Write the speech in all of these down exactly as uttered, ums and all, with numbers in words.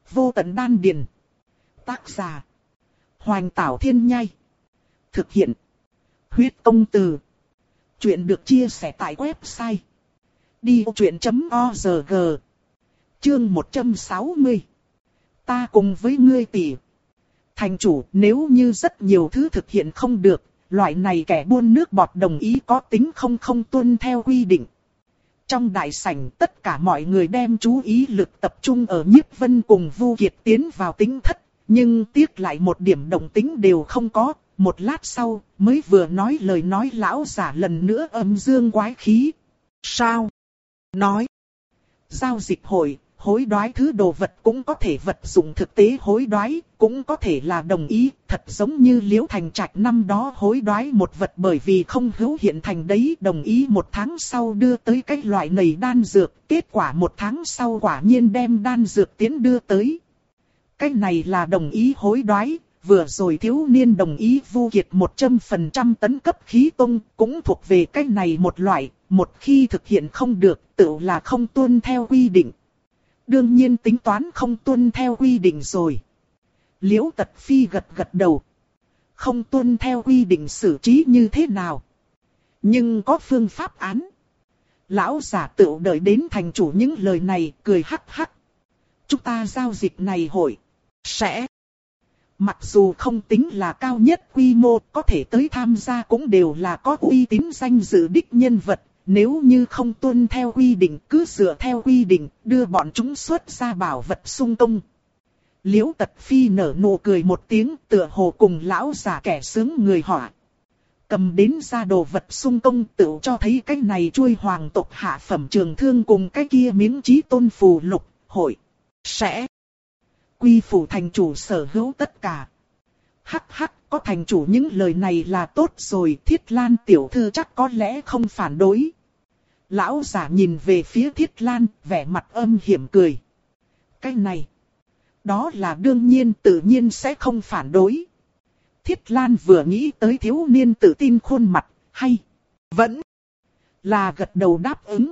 Vô tận đan điền. Tác giả. Hoành Tảo Thiên Nhai. Thực hiện. Huyết Công Từ. Chuyện được chia sẻ tại website đi vô chuyện chấm org. Chương một trăm sáu mươi. Ta cùng với ngươi tỉ. Thành chủ, nếu như rất nhiều thứ thực hiện không được, loại này kẻ buôn nước bọt đồng ý có tính không không tuân theo quy định. Trong đại sảnh tất cả mọi người đem chú ý lực tập trung ở Nhiếp Vân cùng Vu Kiệt tiến vào tính thất, nhưng tiếc lại một điểm động tĩnh đều không có. Một lát sau, mới vừa nói lời nói lão giả lần nữa âm dương quái khí. Sao? Nói. Giao dịch hội, hối đoái thứ đồ vật cũng có thể vật dụng thực tế hối đoái, cũng có thể là đồng ý, thật giống như Liễu Thành Trạch năm đó hối đoái một vật bởi vì không hữu hiện thành đấy, đồng ý một tháng sau đưa tới cái loại nầy đan dược, kết quả một tháng sau quả nhiên đem đan dược tiến đưa tới. Cái này là đồng ý hối đoái. Vừa rồi thiếu niên đồng ý Vu Kiệt một trăm phần trăm tấn cấp khí tông, cũng thuộc về cái này một loại, một khi thực hiện không được, tự là không tuân theo quy định. Đương nhiên tính toán không tuân theo quy định rồi. Liễu Tật Phi gật gật đầu. Không tuân theo quy định xử trí như thế nào? Nhưng có phương pháp án. Lão giả tự đợi đến thành chủ những lời này, cười hắc hắc. Chúng ta giao dịch này hội sẽ... Mặc dù không tính là cao nhất quy mô, có thể tới tham gia cũng đều là có uy tín danh dự đích nhân vật. Nếu như không tuân theo quy định, cứ dựa theo quy định, đưa bọn chúng xuất ra bảo vật sung công. Liễu Tật Phi nở nụ cười một tiếng, tựa hồ cùng lão già kẻ sướng người họa. Cầm đến ra đồ vật sung công, tự cho thấy cái này chuôi hoàng tộc hạ phẩm trường thương cùng cái kia miếng chí tôn phù lục, hội sẽ... Quy phủ thành chủ sở hữu tất cả. Hắc hắc, có thành chủ những lời này là tốt rồi, Thiết Lan tiểu thư chắc có lẽ không phản đối. Lão giả nhìn về phía Thiết Lan, vẻ mặt âm hiểm cười. Cái này, đó là đương nhiên, tự nhiên sẽ không phản đối. Thiết Lan vừa nghĩ tới thiếu niên tự tin khuôn mặt, hay, vẫn là gật đầu đáp ứng.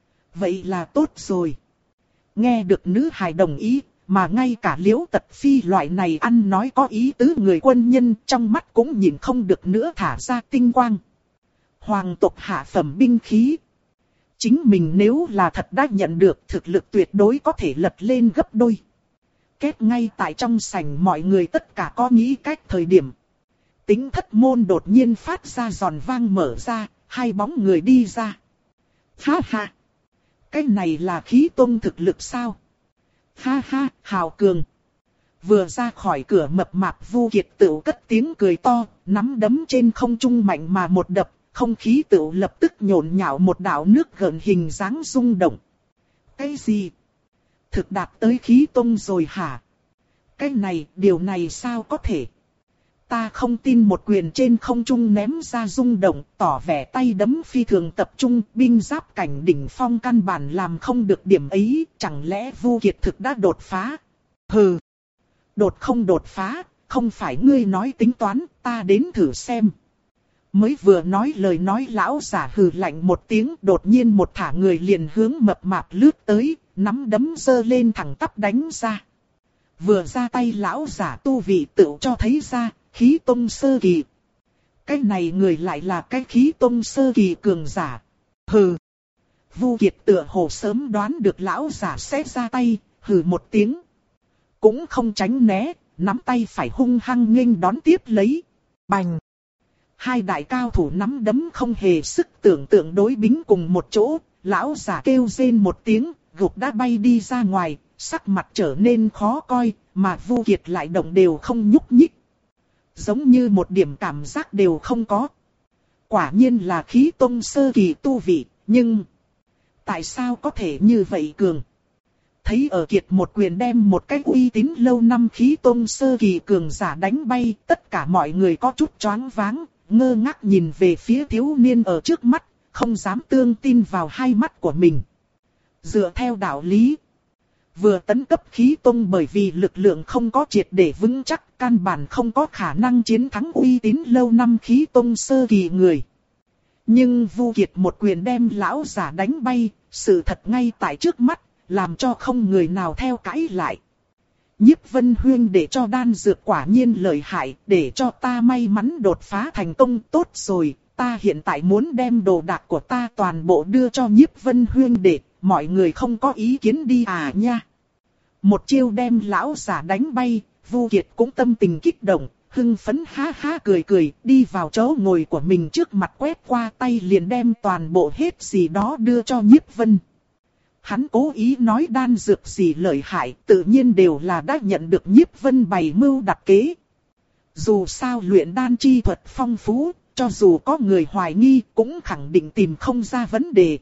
Vậy là tốt rồi. Nghe được nữ hài đồng ý. Mà ngay cả Liễu Tật Phi loại này ăn nói có ý tứ người quân nhân trong mắt cũng nhìn không được nữa thả ra tinh quang. Hoàng tộc hạ phẩm binh khí. Chính mình nếu là thật đã nhận được thực lực tuyệt đối có thể lật lên gấp đôi. Kết ngay tại trong sảnh mọi người tất cả có nghĩ cách thời điểm. Tính thất môn đột nhiên phát ra giòn vang mở ra, hai bóng người đi ra. Ha ha! Cái này là khí tôn thực lực sao? Ha ha, hào cường. Vừa ra khỏi cửa mập mạp Vu Kiệt tự cất tiếng cười to, nắm đấm trên không trung mạnh mà một đập, không khí tự lập tức nhộn nhạo một đạo nước gợn hình dáng rung động. Cái gì? Thực đạt tới khí tông rồi hả? Cái này, điều này sao có thể? Ta không tin một quyền trên không trung ném ra rung động, tỏ vẻ tay đấm phi thường tập trung, binh giáp cảnh đỉnh phong căn bản làm không được điểm ấy, chẳng lẽ Vu Kiệt thực đã đột phá? Hừ! Đột không đột phá, không phải ngươi nói tính toán, ta đến thử xem. Mới vừa nói lời nói lão giả hừ lạnh một tiếng, đột nhiên một thả người liền hướng mập mạp lướt tới, nắm đấm giơ lên thẳng tắp đánh ra. Vừa ra tay lão giả tu vị tự cho thấy ra. Khí tông sơ kỳ. Cái này người lại là cái khí tông sơ kỳ cường giả. Hừ. Vu Kiệt tựa hồ sớm đoán được lão giả sẽ ra tay, hừ một tiếng. Cũng không tránh né, nắm tay phải hung hăng nghênh đón tiếp lấy. Bành. Hai đại cao thủ nắm đấm không hề sức tưởng tượng đối bính cùng một chỗ. Lão giả kêu rên một tiếng, gục đã bay đi ra ngoài, sắc mặt trở nên khó coi, mà Vu Kiệt lại động đều không nhúc nhích. Giống như một điểm cảm giác đều không có. Quả nhiên là khí tông sơ kỳ tu vị, nhưng... Tại sao có thể như vậy cường? Thấy ở Kiệt một quyền đem một cái uy tín lâu năm khí tông sơ kỳ cường giả đánh bay, tất cả mọi người có chút choáng váng, ngơ ngác nhìn về phía thiếu niên ở trước mắt, không dám tương tin vào hai mắt của mình. Dựa theo đạo lý, vừa tấn cấp khí tông bởi vì lực lượng không có triệt để vững chắc, căn bản không có khả năng chiến thắng uy tín lâu năm khí tông sơ kỳ người. Nhưng Vu Kiệt một quyền đem lão giả đánh bay, sự thật ngay tại trước mắt, làm cho không người nào theo cãi lại. Nhiếp Vân huyên để cho đan dược quả nhiên lợi hại, để cho ta may mắn đột phá thành công. Tốt rồi, ta hiện tại muốn đem đồ đạc của ta toàn bộ đưa cho Nhiếp Vân huyên để, mọi người không có ý kiến đi à nha. Một chiêu đem lão giả đánh bay, Vu Kiệt cũng tâm tình kích động, hưng phấn ha ha cười cười, đi vào chỗ ngồi của mình trước mặt quét qua tay liền đem toàn bộ hết gì đó đưa cho Nhiếp Vân. Hắn cố ý nói đan dược gì lợi hại, tự nhiên đều là đã nhận được Nhiếp Vân bày mưu đặt kế. Dù sao luyện đan chi thuật phong phú, cho dù có người hoài nghi cũng khẳng định tìm không ra vấn đề.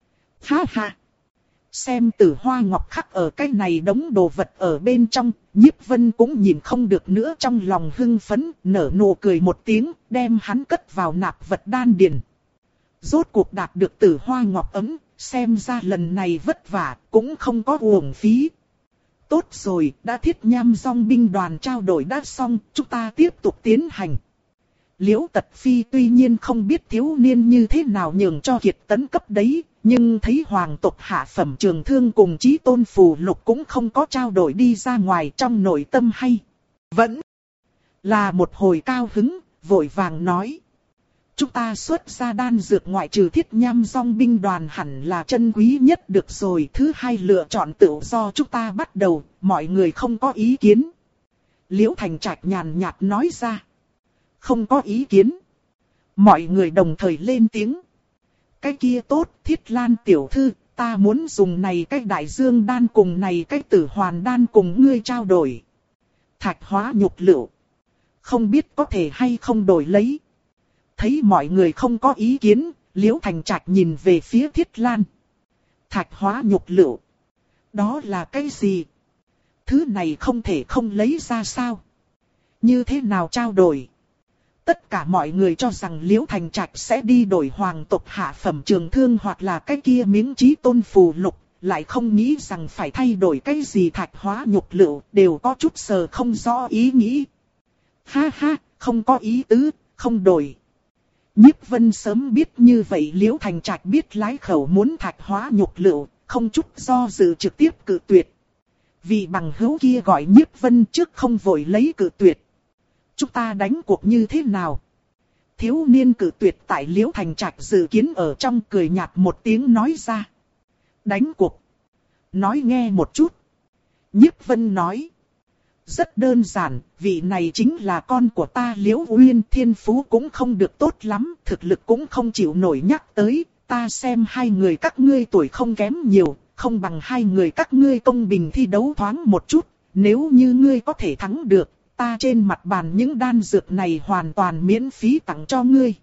Ha ha! Xem Tử Hoa Ngọc khắc ở cái này đống đồ vật ở bên trong, Nhiếp Vân cũng nhìn không được nữa, trong lòng hưng phấn, nở nụ cười một tiếng, đem hắn cất vào nạp vật đan điền. Rốt cuộc đạt được Tử Hoa Ngọc ấm, xem ra lần này vất vả, cũng không có uổng phí. Tốt rồi, đã thiết nham dòng binh đoàn trao đổi đã xong, chúng ta tiếp tục tiến hành. Liễu Tật Phi tuy nhiên không biết thiếu niên như thế nào nhường cho Kiệt tấn cấp đấy, nhưng thấy hoàng tộc hạ phẩm trường thương cùng chí tôn phù lục cũng không có trao đổi đi ra ngoài, trong nội tâm hay vẫn là một hồi cao hứng, vội vàng nói. Chúng ta xuất ra đan dược ngoại trừ thiết nham dòng binh đoàn hẳn là chân quý nhất được rồi. Thứ hai lựa chọn tự do chúng ta bắt đầu, mọi người không có ý kiến. Liễu Thành Trạch nhàn nhạt nói ra. Không có ý kiến. Mọi người đồng thời lên tiếng. Cái kia tốt, Thiết Lan tiểu thư, ta muốn dùng này cái đại dương đan cùng này cái tử hoàn đan cùng ngươi trao đổi. Thạch hóa nhục lựu. Không biết có thể hay không đổi lấy. Thấy mọi người không có ý kiến, Liễu Thành Trạch nhìn về phía Thiết Lan. Thạch hóa nhục lựu. Đó là cái gì? Thứ này không thể không lấy ra sao? Như thế nào trao đổi? Tất cả mọi người cho rằng Liễu Thành Trạch sẽ đi đổi hoàng tộc hạ phẩm trường thương hoặc là cái kia miếng chí tôn phù lục, lại không nghĩ rằng phải thay đổi cái gì thạch hóa nhục lựu, đều có chút sờ không rõ ý nghĩ. Ha ha, không có ý tứ, không đổi. Nhiếp Vân sớm biết như vậy Liễu Thành Trạch biết lái khẩu muốn thạch hóa nhục lựu, không chút do dự trực tiếp cự tuyệt. Vị bằng hữu kia gọi Nhiếp Vân trước không vội lấy cự tuyệt. Chúng ta đánh cuộc như thế nào? Thiếu niên cự tuyệt tại Liễu Thành Trạch dự kiến ở trong, cười nhạt một tiếng nói ra. Đánh cuộc. Nói nghe một chút. Nhiếp Vân nói. Rất đơn giản, vị này chính là con của ta Liễu Uyên, thiên phú cũng không được tốt lắm, thực lực cũng không chịu nổi nhắc tới, ta xem hai người các ngươi tuổi không kém nhiều, không bằng hai người các ngươi công bình thi đấu thoáng một chút, nếu như ngươi có thể thắng được, ta trên mặt bàn những đan dược này hoàn toàn miễn phí tặng cho ngươi.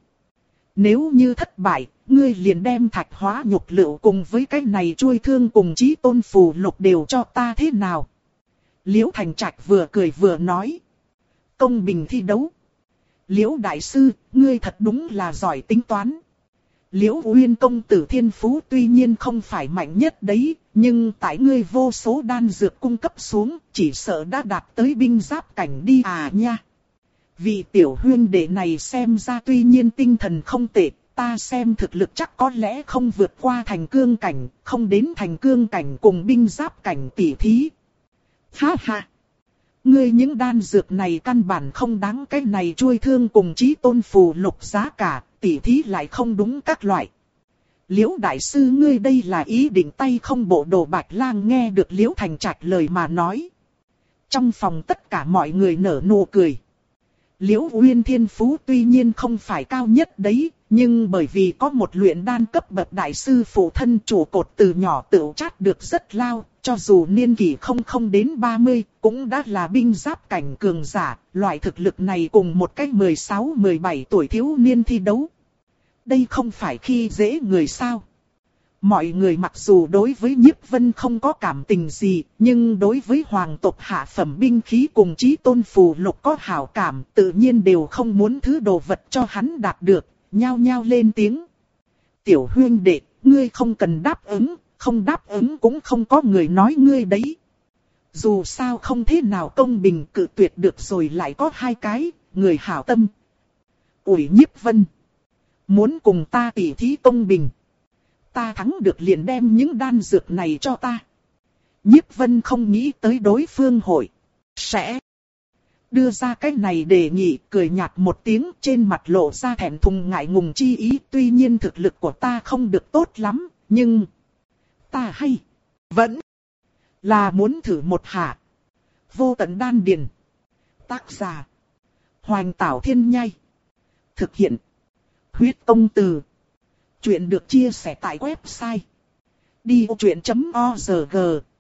Nếu như thất bại, ngươi liền đem thạch hóa nhục lựu cùng với cái này chuôi thương cùng chí tôn phù lục đều cho ta thế nào? Liễu Thành Trạch vừa cười vừa nói. Công bình thi đấu. Liễu Đại Sư, ngươi thật đúng là giỏi tính toán. Liễu Uyên công tử thiên phú tuy nhiên không phải mạnh nhất đấy, nhưng tại ngươi vô số đan dược cung cấp xuống, chỉ sợ đã đạt tới binh giáp cảnh đi à nha. Vị tiểu huyên đệ này xem ra tuy nhiên tinh thần không tệ, ta xem thực lực chắc có lẽ không vượt qua thành cương cảnh, không đến thành cương cảnh cùng binh giáp cảnh tỉ thí. Ha ha! Ngươi những đan dược này căn bản không đáng cái này chuôi thương cùng chí tôn phù lục giá cả, tỉ thí lại không đúng các loại. Liễu Đại Sư ngươi đây là ý định tay không bộ đồ Bạch Lang nghe được Liễu Thành Trạch lời mà nói. Trong phòng tất cả mọi người nở nụ cười. Liễu Uyên thiên phú tuy nhiên không phải cao nhất đấy, nhưng bởi vì có một luyện đan cấp bậc đại sư phụ thân trụ cột từ nhỏ tự chát được rất lao, cho dù niên kỷ không không đến ba mươi, cũng đã là binh giáp cảnh cường giả, loại thực lực này cùng một cái mười sáu mười bảy tuổi thiếu niên thi đấu. Đây không phải khi dễ người sao? Mọi người mặc dù đối với Nhiếp Vân không có cảm tình gì, nhưng đối với hoàng tộc hạ phẩm binh khí cùng chí tôn phù lục có hảo cảm, tự nhiên đều không muốn thứ đồ vật cho hắn đạt được, nhao nhao lên tiếng. Tiểu huyên đệ, ngươi không cần đáp ứng, không đáp ứng cũng không có người nói ngươi đấy. Dù sao không thế nào công bình, cự tuyệt được rồi lại có hai cái, người hảo tâm. Ủi Nhiếp Vân, muốn cùng ta tỉ thí công bình. Ta thắng được liền đem những đan dược này cho ta. Nhiếp Vân không nghĩ tới đối phương hội sẽ đưa ra cái này đề nghị, cười nhạt một tiếng, trên mặt lộ ra thẹn thùng ngại ngùng chi ý. Tuy nhiên thực lực của ta không được tốt lắm, nhưng ta hay vẫn là muốn thử một hạ. Vô tận đan điền. Tác giả Hoành Tảo Thiên Nhai. Thực hiện Huyết Tông Từ. Chuyện được chia sẻ tại website đi ô chuyện chấm org.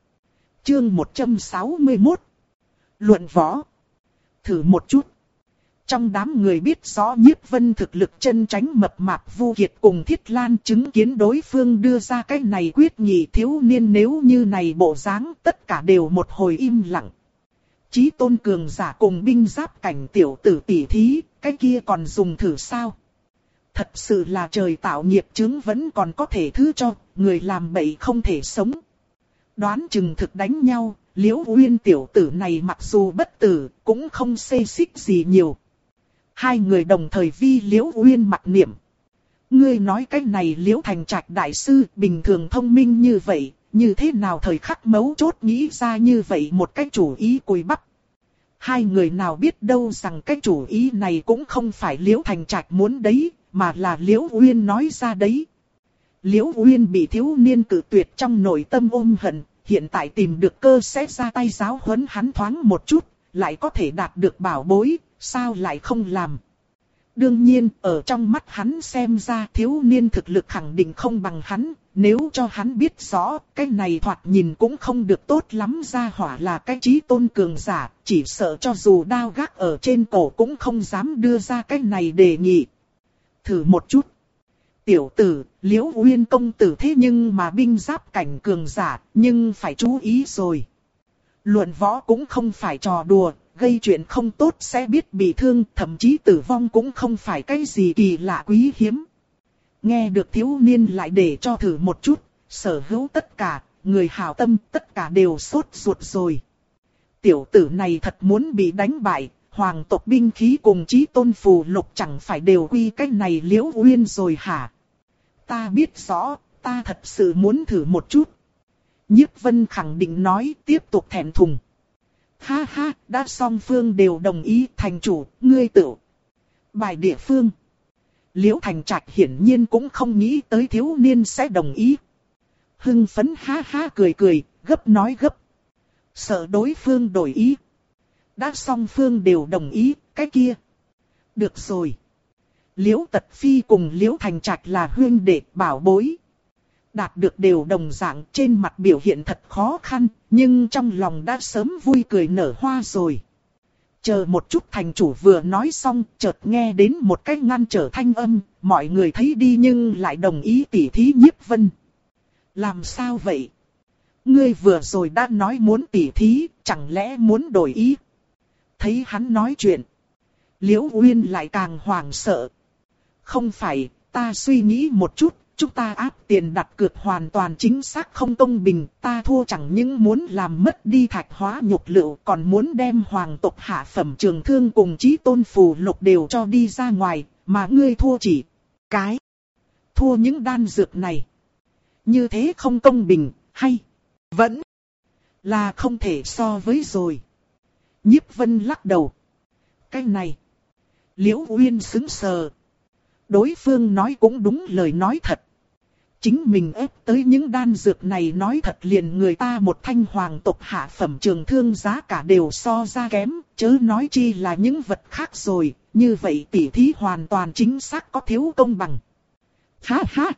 Chương một trăm sáu mươi mốt. Luận võ. Thử một chút. Trong đám người biết rõ Nhiếp Vân thực lực chân tránh mập mạp Vu Kiệt cùng Thiết Lan chứng kiến đối phương đưa ra cái này quyết nghị, thiếu niên nếu như này bộ dáng, tất cả đều một hồi im lặng. Chí tôn cường giả cùng binh giáp cảnh tiểu tử tỷ thí, cái kia còn dùng thử sao? Thật sự là trời tạo nghiệp chướng, vẫn còn có thể thứ cho, người làm bậy không thể sống. Đoán chừng thực đánh nhau, Liễu Uyên tiểu tử này mặc dù bất tử, cũng không xê xích gì nhiều. Hai người đồng thời vi Liễu Uyên mặc niệm. Ngươi nói cái này Liễu Thành Trạch đại sư bình thường thông minh như vậy, như thế nào thời khắc mấu chốt nghĩ ra như vậy một cái chủ ý cùi bắp. Hai người nào biết đâu rằng cái chủ ý này cũng không phải Liễu Thành Trạch muốn đấy, mà là Liễu Uyên nói ra đấy. Liễu Uyên bị thiếu niên cự tuyệt, trong nội tâm ôm hận, hiện tại tìm được cơ sẽ ra tay giáo huấn hắn thoáng một chút, lại có thể đạt được bảo bối, sao lại không làm. Đương nhiên, ở trong mắt hắn xem ra thiếu niên thực lực khẳng định không bằng hắn, nếu cho hắn biết rõ, cái này thoạt nhìn cũng không được tốt lắm, ra hỏa là cái chí tôn cường giả, chỉ sợ cho dù đao gác ở trên cổ cũng không dám đưa ra cái này đề nghị. Thử một chút. Tiểu tử, Liễu Uyên công tử thế nhưng mà binh giáp cảnh cường giả, nhưng phải chú ý rồi. Luận võ cũng không phải trò đùa, gây chuyện không tốt sẽ biết bị thương, thậm chí tử vong cũng không phải cái gì kỳ lạ quý hiếm. Nghe được thiếu niên lại để cho thử một chút, sở hữu tất cả, người hảo tâm tất cả đều sốt ruột rồi. Tiểu tử này thật muốn bị đánh bại, hoàng tộc binh khí cùng chí tôn phù lục chẳng phải đều quy cái này Liễu Uyên rồi hả? Ta biết rõ, ta thật sự muốn thử một chút. Nhiếp Vân khẳng định nói, tiếp tục thẹn thùng. Ha ha, đã song phương đều đồng ý, thành chủ, ngươi tự bài địa phương. Liễu Thành Trạch hiển nhiên cũng không nghĩ tới thiếu niên sẽ đồng ý. Hưng phấn ha ha cười cười, gấp nói gấp. Sợ đối phương đổi ý. Đã song phương đều đồng ý, cái kia. Được rồi. Liễu Tật Phi cùng Liễu Thành Trạch là huynh đệ bảo bối. Đạt được đều đồng dạng, trên mặt biểu hiện thật khó khăn, nhưng trong lòng đã sớm vui cười nở hoa rồi. Chờ một chút, thành chủ vừa nói xong, chợt nghe đến một cái ngăn trở thanh âm, mọi người thấy đi nhưng lại đồng ý tỉ thí Nhiếp Vân. Làm sao vậy? Ngươi vừa rồi đã nói muốn tỉ thí, chẳng lẽ muốn đổi ý? Thấy hắn nói chuyện, Liễu Uyên lại càng hoảng sợ. Không phải, ta suy nghĩ một chút, chúng ta áp tiền đặt cược hoàn toàn chính xác không công bình, ta thua chẳng những muốn làm mất đi thạch hóa nhục lựu, còn muốn đem hoàng tộc hạ phẩm trường thương cùng chí tôn phù lục đều cho đi ra ngoài, mà ngươi thua chỉ cái thua những đan dược này. Như thế không công bình, hay vẫn là không thể so với rồi. Nhiếp Vân lắc đầu. Cái này, Liễu Uyên sững sờ. Đối phương nói cũng đúng lời nói thật. Chính mình ép tới những đan dược này, nói thật liền người ta một thanh hoàng tộc hạ phẩm trường thương giá cả đều so ra kém, chớ nói chi là những vật khác rồi, như vậy tỉ thí hoàn toàn chính xác có thiếu công bằng. Ha ha!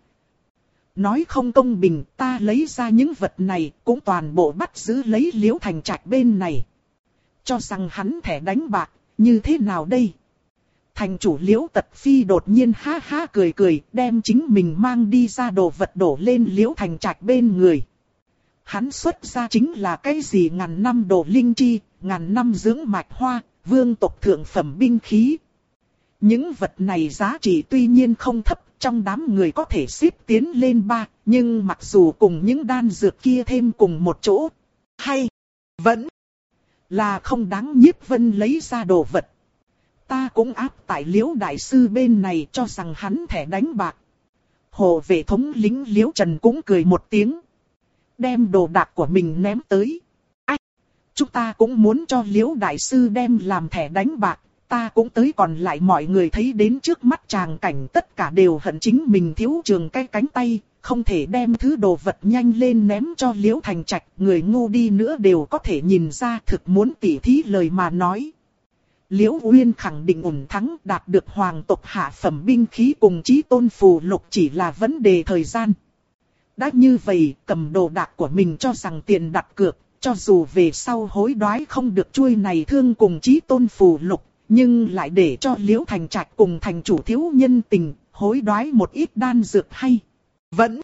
Nói không công bình, ta lấy ra những vật này, cũng toàn bộ bắt giữ lấy Liễu Thành Trạch bên này. Cho rằng hắn thẻ đánh bạc, như thế nào đây? Thành chủ Liễu Tật Phi đột nhiên ha ha cười cười, đem chính mình mang đi ra đồ vật đổ lên Liễu Thành Trạch bên người. Hắn xuất ra chính là cái gì ngàn năm đồ linh chi, ngàn năm dưỡng mạch hoa, vương tộc thượng phẩm binh khí. Những vật này giá trị tuy nhiên không thấp, trong đám người có thể xếp tiến lên ba, nhưng mặc dù cùng những đan dược kia thêm cùng một chỗ, hay vẫn là không đáng Nhiếp Vân lấy ra đồ vật. Ta cũng áp tại Liễu đại sư bên này, cho rằng hắn thẻ đánh bạc. Hộ vệ thống lĩnh Liễu Trần cũng cười một tiếng, đem đồ đạc của mình ném tới. Ách! chúng ta cũng muốn cho Liễu đại sư đem làm thẻ đánh bạc, ta cũng tới. Còn lại mọi người thấy đến trước mắt tràng cảnh tất cả đều hận chính mình thiếu trường cái cánh tay, không thể đem thứ đồ vật nhanh lên ném cho Liễu Thành Trạch. Người ngu đi nữa đều có thể nhìn ra thực muốn tỉ thí lời mà nói. Liễu Uyên khẳng định ổn thắng, đạt được hoàng tộc hạ phẩm binh khí cùng chí tôn phù lục chỉ là vấn đề thời gian. Đã như vậy, cầm đồ đạc của mình cho rằng tiền đặt cược, cho dù về sau hối đoái không được chuôi này thương cùng chí tôn phù lục, nhưng lại để cho Liễu Thành Trạch cùng thành chủ thiếu nhân tình, hối đoái một ít đan dược hay. Vẫn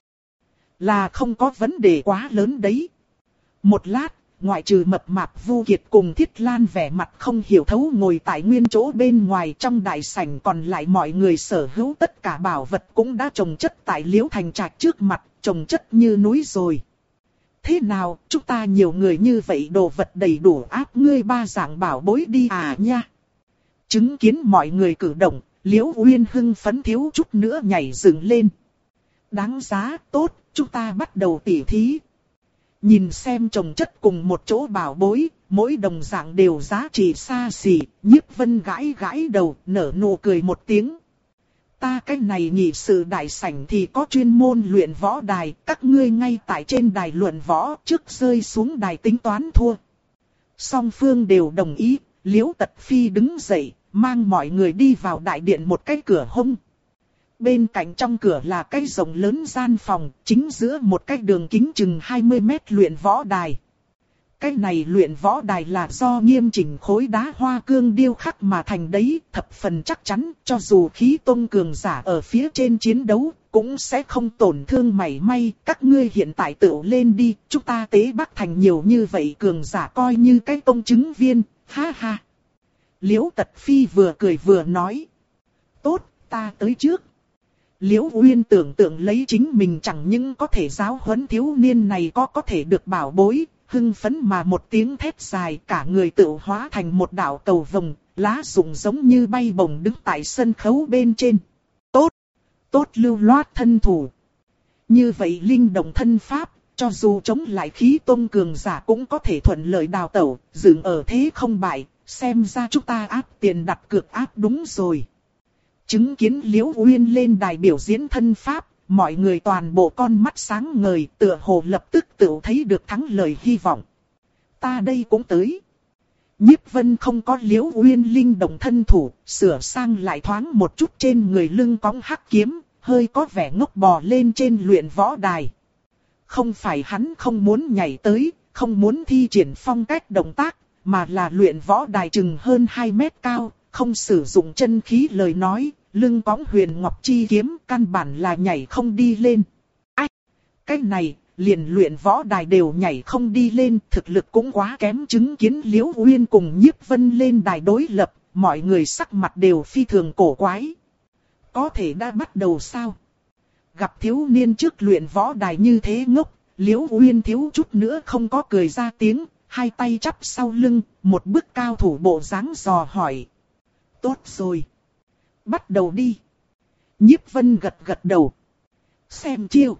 là không có vấn đề quá lớn đấy. Một lát, ngoại trừ mập mạp Vu Kiệt cùng Thiết Lan vẻ mặt không hiểu thấu ngồi tại nguyên chỗ bên ngoài trong đại sảnh, còn lại mọi người sở hữu tất cả bảo vật cũng đã chồng chất tại Liễu Thành Trạch trước mặt, chồng chất như núi rồi. Thế nào, chúng ta nhiều người như vậy đồ vật đầy đủ áp ngươi ba dạng bảo bối đi à nha. Chứng kiến mọi người cử động, Liễu Uyên hưng phấn thiếu chút nữa nhảy dựng lên. Đáng giá, tốt, chúng ta bắt đầu tỉ thí. Nhìn xem chồng chất cùng một chỗ bảo bối, mỗi đồng dạng đều giá trị xa xỉ, Nhiếp Vân gãi gãi đầu, nở nụ cười một tiếng. Ta cái này nhị sự đại sảnh thì có chuyên môn luyện võ đài, các ngươi ngay tại trên đài luận võ, trước rơi xuống đài tính toán thua. Song phương đều đồng ý, Liễu Tật Phi đứng dậy, mang mọi người đi vào đại điện một cái cửa hông. Bên cạnh trong cửa là cái rộng lớn gian phòng, chính giữa một cái đường kính chừng hai mươi mét luyện võ đài. Cái này luyện võ đài là do nghiêm chỉnh khối đá hoa cương điêu khắc mà thành đấy, thập phần chắc chắn, cho dù khí tôn cường giả ở phía trên chiến đấu, cũng sẽ không tổn thương mảy may. Các ngươi hiện tại tự lên đi, chúng ta tế bắc thành nhiều như vậy cường giả coi như cái công chứng viên, ha ha. Liễu Tật Phi vừa cười vừa nói. Tốt, ta tới trước. Liễu Uyên tưởng tượng lấy chính mình chẳng những có thể giáo huấn thiếu niên này có có thể được bảo bối, hưng phấn mà một tiếng thét dài, cả người tự hóa thành một đạo cầu vồng, lá rụng giống như bay bổng đứng tại sân khấu bên trên. Tốt, tốt lưu loát thân thủ. Như vậy linh động thân pháp, cho dù chống lại khí tôn cường giả cũng có thể thuận lợi đào tẩu, dừng ở thế không bại, xem ra chúng ta áp tiền đặt cược áp đúng rồi. Chứng kiến Liễu Uyên lên đài biểu diễn thân pháp, mọi người toàn bộ con mắt sáng ngời, tựa hồ lập tức tự thấy được thắng lợi hy vọng. Ta đây cũng tới. Nhiếp Vân không có Liễu Uyên linh động thân thủ, sửa sang lại thoáng một chút trên người lưng cõng hắc kiếm, hơi có vẻ ngốc bò lên trên luyện võ đài. Không phải hắn không muốn nhảy tới, không muốn thi triển phong cách động tác, mà là luyện võ đài chừng hơn hai mét cao, không sử dụng chân khí lời nói, lưng cõng huyền ngọc chi kiếm căn bản là nhảy không đi lên. Ách! Cái này, liền luyện võ đài đều nhảy không đi lên, thực lực cũng quá kém. Chứng kiến Liễu Uyên cùng Nhiếp Vân lên đài đối lập, mọi người sắc mặt đều phi thường cổ quái. Có thể đã bắt đầu sao? Gặp thiếu niên trước luyện võ đài như thế ngốc, Liễu Uyên thiếu chút nữa không có cười ra tiếng, hai tay chắp sau lưng, một bước cao thủ bộ dáng dò hỏi. Tốt rồi. Bắt đầu đi. Nhiếp Vân gật gật đầu. Xem chiêu.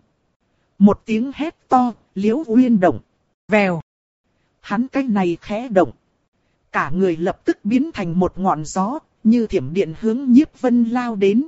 Một tiếng hét to, Liễu Uyên động. Vèo. Hắn cái này khẽ động. Cả người lập tức biến thành một ngọn gió, như thiểm điện hướng Nhiếp Vân lao đến.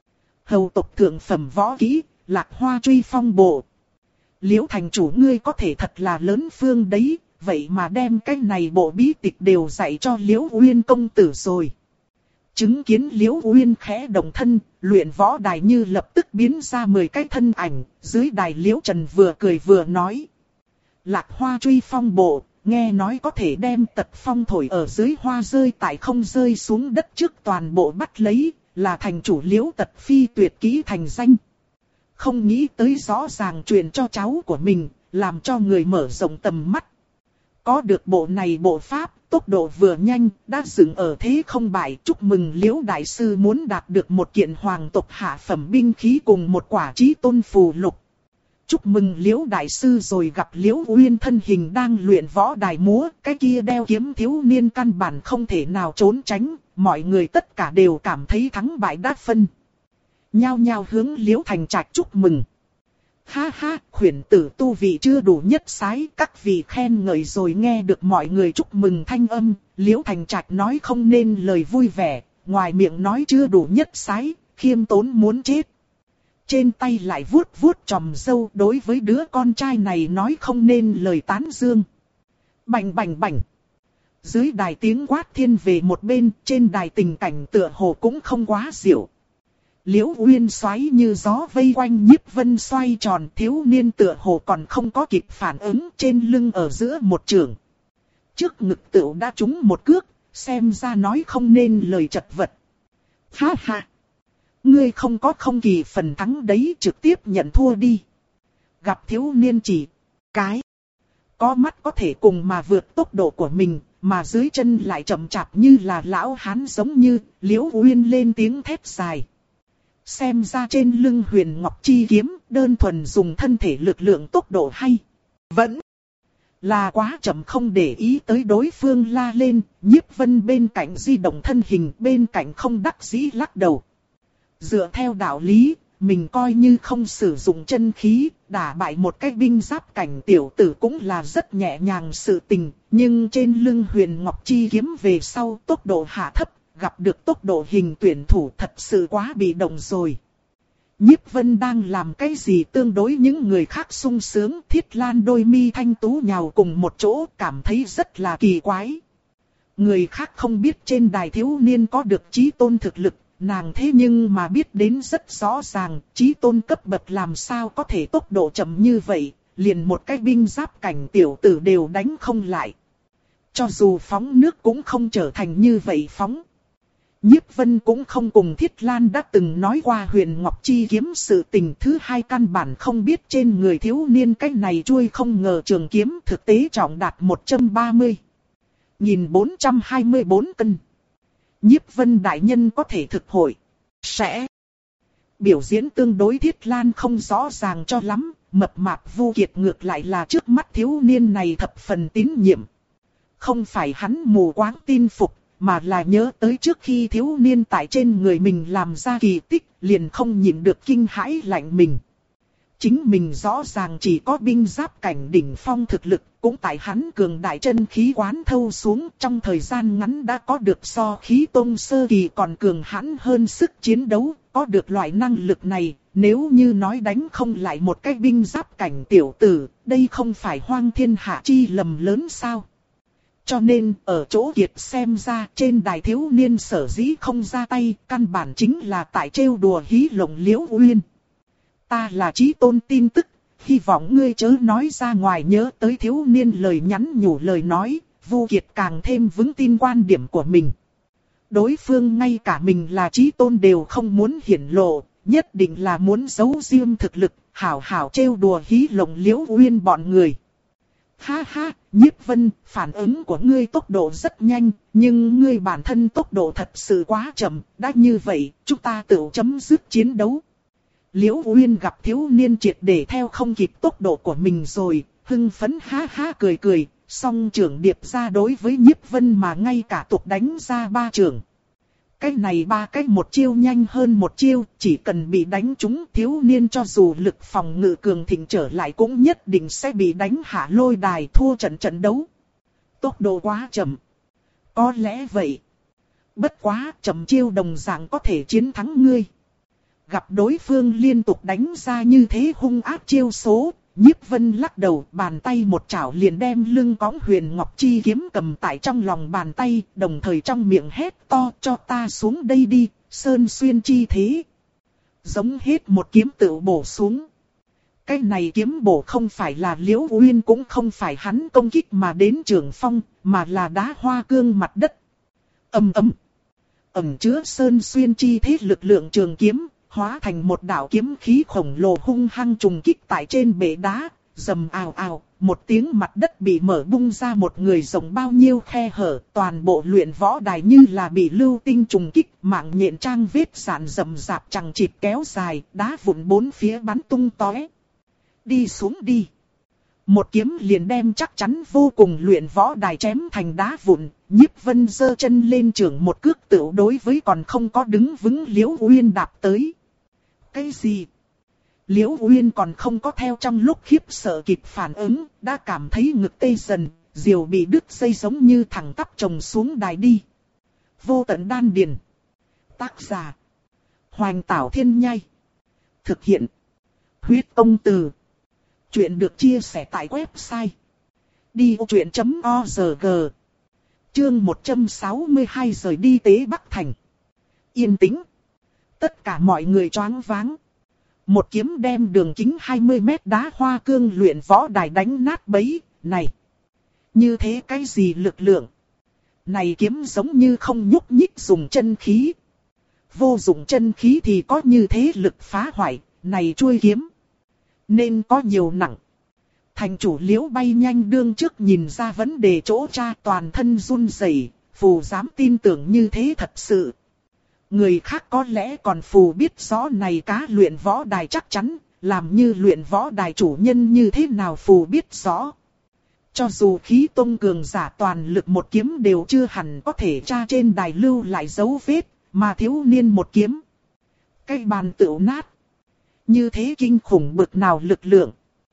Hầu tộc thượng phẩm võ kỹ, Lạc Hoa Truy Phong Bộ. Liễu thành chủ ngươi có thể thật là lớn phương đấy, vậy mà đem cái này bộ bí tịch đều dạy cho Liễu Uyên công tử rồi. Chứng kiến Liễu Uyên khẽ động thân, luyện võ đài như lập tức biến ra mười cái thân ảnh, dưới đài Liễu Trần vừa cười vừa nói. Lạc Hoa Truy Phong Bộ, nghe nói có thể đem tật phong thổi ở dưới hoa rơi tại không rơi xuống đất trước toàn bộ bắt lấy, là thành chủ Liễu Tật Phi tuyệt kỹ thành danh. Không nghĩ tới rõ ràng truyền cho cháu của mình, làm cho người mở rộng tầm mắt. Có được bộ này bộ pháp, tốc độ vừa nhanh, đã dừng ở thế không bại. Chúc mừng Liễu đại sư muốn đạt được một kiện hoàng tộc hạ phẩm binh khí cùng một quả chí tôn phù lục. Chúc mừng Liễu đại sư. Rồi gặp Liễu Uyên thân hình đang luyện võ đài múa, cái kia đeo kiếm thiếu niên căn bản không thể nào trốn tránh, mọi người tất cả đều cảm thấy thắng bại đã phân. Nhao nhao hướng Liễu Thành Trạch chúc mừng. Ha ha, khuyển tử tu vị chưa đủ nhất sái, các vị khen ngợi rồi. Nghe được mọi người chúc mừng thanh âm, Liễu Thành Trạch nói không nên lời vui vẻ, ngoài miệng nói chưa đủ nhất sái, khiêm tốn muốn chết. Trên tay lại vuốt vuốt chòm râu, đối với đứa con trai này nói không nên lời tán dương. Bành bành bành. Dưới đài tiếng quát thiên về một bên, trên đài tình cảnh tựa hồ cũng không quá diệu. Liễu Uyên xoáy như gió vây quanh Nhiếp Vân xoay tròn, thiếu niên tựa hồ còn không có kịp phản ứng, trên lưng ở giữa một trường. Trước ngực tựu đã trúng một cước, xem ra nói không nên lời chật vật. Ha ha! Ngươi không có không kỳ phần thắng đấy, trực tiếp nhận thua đi. Gặp thiếu niên chỉ cái có mắt có thể cùng mà vượt tốc độ của mình, mà dưới chân lại chậm chạp như là lão hán giống như, Liễu Uyên lên tiếng thét dài. Xem ra trên lưng Huyền Ngọc Chi kiếm, đơn thuần dùng thân thể lực lượng tốc độ hay. Vẫn là quá chậm, không để ý tới đối phương la lên. Nhiếp Vân bên cạnh di động thân hình, bên cạnh không đắc dĩ lắc đầu. Dựa theo đạo lý, mình coi như không sử dụng chân khí, đả bại một cái binh giáp cảnh tiểu tử cũng là rất nhẹ nhàng sự tình. Nhưng trên lưng Huyền Ngọc Chi kiếm về sau tốc độ hạ thấp, gặp được tốc độ hình tuyển thủ thật sự quá bị động rồi. Nhiếp Vân đang làm cái gì tương đối những người khác sung sướng, Thiết Lan đôi mi thanh tú nhào cùng một chỗ, cảm thấy rất là kỳ quái. Người khác không biết trên đài thiếu niên có được chí tôn thực lực, nàng thế nhưng mà biết đến rất rõ ràng, chí tôn cấp bậc làm sao có thể tốc độ chậm như vậy, liền một cái binh giáp cảnh tiểu tử đều đánh không lại. Cho dù phóng nước cũng không trở thành như vậy phóng. Nhiếp Vân cũng không cùng Thiết Lan đã từng nói qua Huyền Ngọc Chi kiếm sự tình, thứ hai căn bản không biết trên người thiếu niên cái này chui không ngờ trường kiếm thực tế trọng đạt một trăm ba mươi nghìn bốn trăm hai mươi bốn cân. Nhiếp Vân đại nhân có thể thực hội, sẽ biểu diễn tương đối. Thiết Lan không rõ ràng cho lắm, mập mạp Vu Kiệt ngược lại là trước mắt thiếu niên này thập phần tín nhiệm. Không phải hắn mù quáng tin phục, mà là nhớ tới trước khi thiếu niên tại trên người mình làm ra kỳ tích, liền không nhịn được kinh hãi lạnh mình. Chính mình rõ ràng chỉ có binh giáp cảnh đỉnh phong thực lực, cũng tại hắn cường đại chân khí quán thâu xuống, trong thời gian ngắn đã có được so khí tôn sơ kỳ còn cường hãn hơn sức chiến đấu. Có được loại năng lực này, nếu như nói đánh không lại một cái binh giáp cảnh tiểu tử, đây không phải hoang thiên hạ chi lầm lớn sao? Cho nên, ở chỗ Kiệt xem ra, trên đài thiếu niên sở dĩ không ra tay, căn bản chính là tại trêu đùa hí lộng Liễu Uyên. Ta là chí tôn tin tức, hy vọng ngươi chớ nói ra ngoài. Nhớ tới thiếu niên lời nhắn nhủ lời nói, Vu Kiệt càng thêm vững tin quan điểm của mình. Đối phương ngay cả mình là chí tôn đều không muốn hiển lộ, nhất định là muốn giấu riêng thực lực, hảo hảo trêu đùa hí lộng Liễu Uyên bọn người. Ha ha, Nhiếp Vân, phản ứng của ngươi tốc độ rất nhanh, nhưng ngươi bản thân tốc độ thật sự quá chậm, đã như vậy, chúng ta tự chấm dứt chiến đấu. Liễu Uyên gặp thiếu niên triệt để theo không kịp tốc độ của mình rồi, hưng phấn ha ha cười cười, song trưởng điệp ra đối với Nhiếp Vân mà ngay cả tục đánh ra ba trưởng. Cái này ba cái một chiêu nhanh hơn một chiêu, chỉ cần bị đánh trúng thiếu niên cho dù lực phòng ngự cường thịnh trở lại cũng nhất định sẽ bị đánh hạ lôi đài, thua trận trận đấu. Tốc độ quá chậm. Có lẽ vậy. Bất quá chậm chiêu đồng dạng có thể chiến thắng ngươi. Gặp đối phương liên tục đánh ra như thế hung ác chiêu số, Nhiếp Vân lắc đầu, bàn tay một chảo liền đem lưng cõng Huyền Ngọc Chi kiếm cầm tại trong lòng bàn tay, đồng thời trong miệng hét to, cho ta xuống đây đi, sơn xuyên chi thế. Giống hết một kiếm tự bổ xuống. Cái này kiếm bổ không phải là Liễu Uyên, cũng không phải hắn công kích mà đến trường phong, mà là đá hoa cương mặt đất. Ầm ầm. Ẩn chứa sơn xuyên chi thế lực lượng trường kiếm, hóa thành một đạo kiếm khí khổng lồ hung hăng trùng kích tại trên bệ đá, rầm ào ào, một tiếng mặt đất bị mở bung ra một người rộng bao nhiêu khe hở, toàn bộ luyện võ đài như là bị lưu tinh trùng kích, mạng nhện trang vết sạn rầm rạp chằng chịt kéo dài, đá vụn bốn phía bắn tung tóe. Đi xuống đi. Một kiếm liền đem chắc chắn vô cùng luyện võ đài chém thành đá vụn. Nhiếp Vân giơ chân lên trưởng một cước tựu đối với còn không có đứng vững Liễu Uyên đạp tới. Cái gì? Liễu Uyên còn không có theo trong lúc khiếp sợ kịp phản ứng, đã cảm thấy ngực tê dần, diều bị đứt dây giống như thẳng tắp chồng xuống đài đi. Vô tận đan điền. Tác giả: Hoành Tảo Thiên Nhai. Thực hiện: Huyết Công Từ. Chuyện được chia sẻ tại website đi ô chuyện chấm org. Chương một trăm sáu mươi hai rời đi Tế Bắc Thành. Yên tĩnh. Tất cả mọi người choáng váng. Một kiếm đem đường kính hai mươi mét đá hoa cương luyện võ đài đánh nát bấy. Này! Như thế cái gì lực lượng? Này kiếm giống như không nhúc nhích dùng chân khí. Vô dụng chân khí thì có như thế lực phá hoại. Này chuôi kiếm nên có nhiều nặng. Thành chủ Liễu Bay Nhanh đương trước nhìn ra vấn đề chỗ cha, toàn thân run rẩy, phù dám tin tưởng như thế thật sự. Người khác có lẽ còn phù biết rõ này cá luyện võ đài chắc chắn, làm như luyện võ đài chủ nhân như thế nào phù biết rõ. Cho dù khí tông cường giả toàn lực một kiếm đều chưa hẳn có thể tra trên đài lưu lại dấu vết, mà thiếu niên một kiếm. Cây bàn tựu nát. Như thế kinh khủng bực nào lực lượng.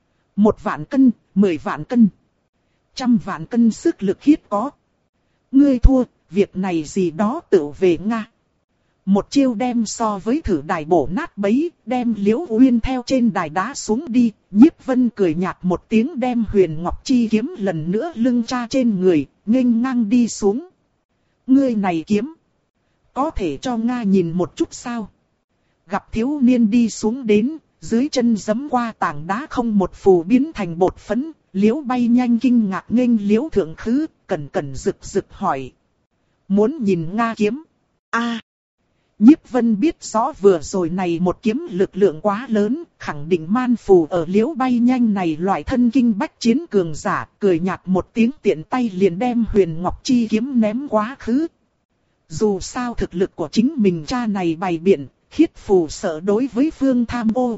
Một vạn cân, mười vạn cân, trăm vạn cân sức lực hiết có. Ngươi thua, việc này gì đó tự về Nga. Một chiêu đem so với thử đài bổ nát bấy, đem Liễu Uyên theo trên đài đá xuống đi. Nhiếp Vân cười nhạt một tiếng đem Huyền Ngọc Chi kiếm lần nữa lưng tra trên người, nghênh ngang đi xuống. Ngươi này kiếm, có thể cho Nga nhìn một chút sao? Gặp thiếu niên đi xuống đến, dưới chân giẫm qua tảng đá không một phù biến thành bột phấn, Liễu Bay Nhanh kinh ngạc nghênh Liễu Thượng Khứ, cẩn cẩn rực rực hỏi. Muốn nhìn Nga kiếm? A. Nhiếp Vân biết rõ vừa rồi này một kiếm lực lượng quá lớn, khẳng định man phù ở Liễu Bay Nhanh này loại thân kinh bách chiến cường giả, cười nhạt một tiếng tiện tay liền đem Huyền Ngọc Chi kiếm ném quá khứ. Dù sao thực lực của chính mình cha này bày biện, khiết phù sợ đối với phương tham ô.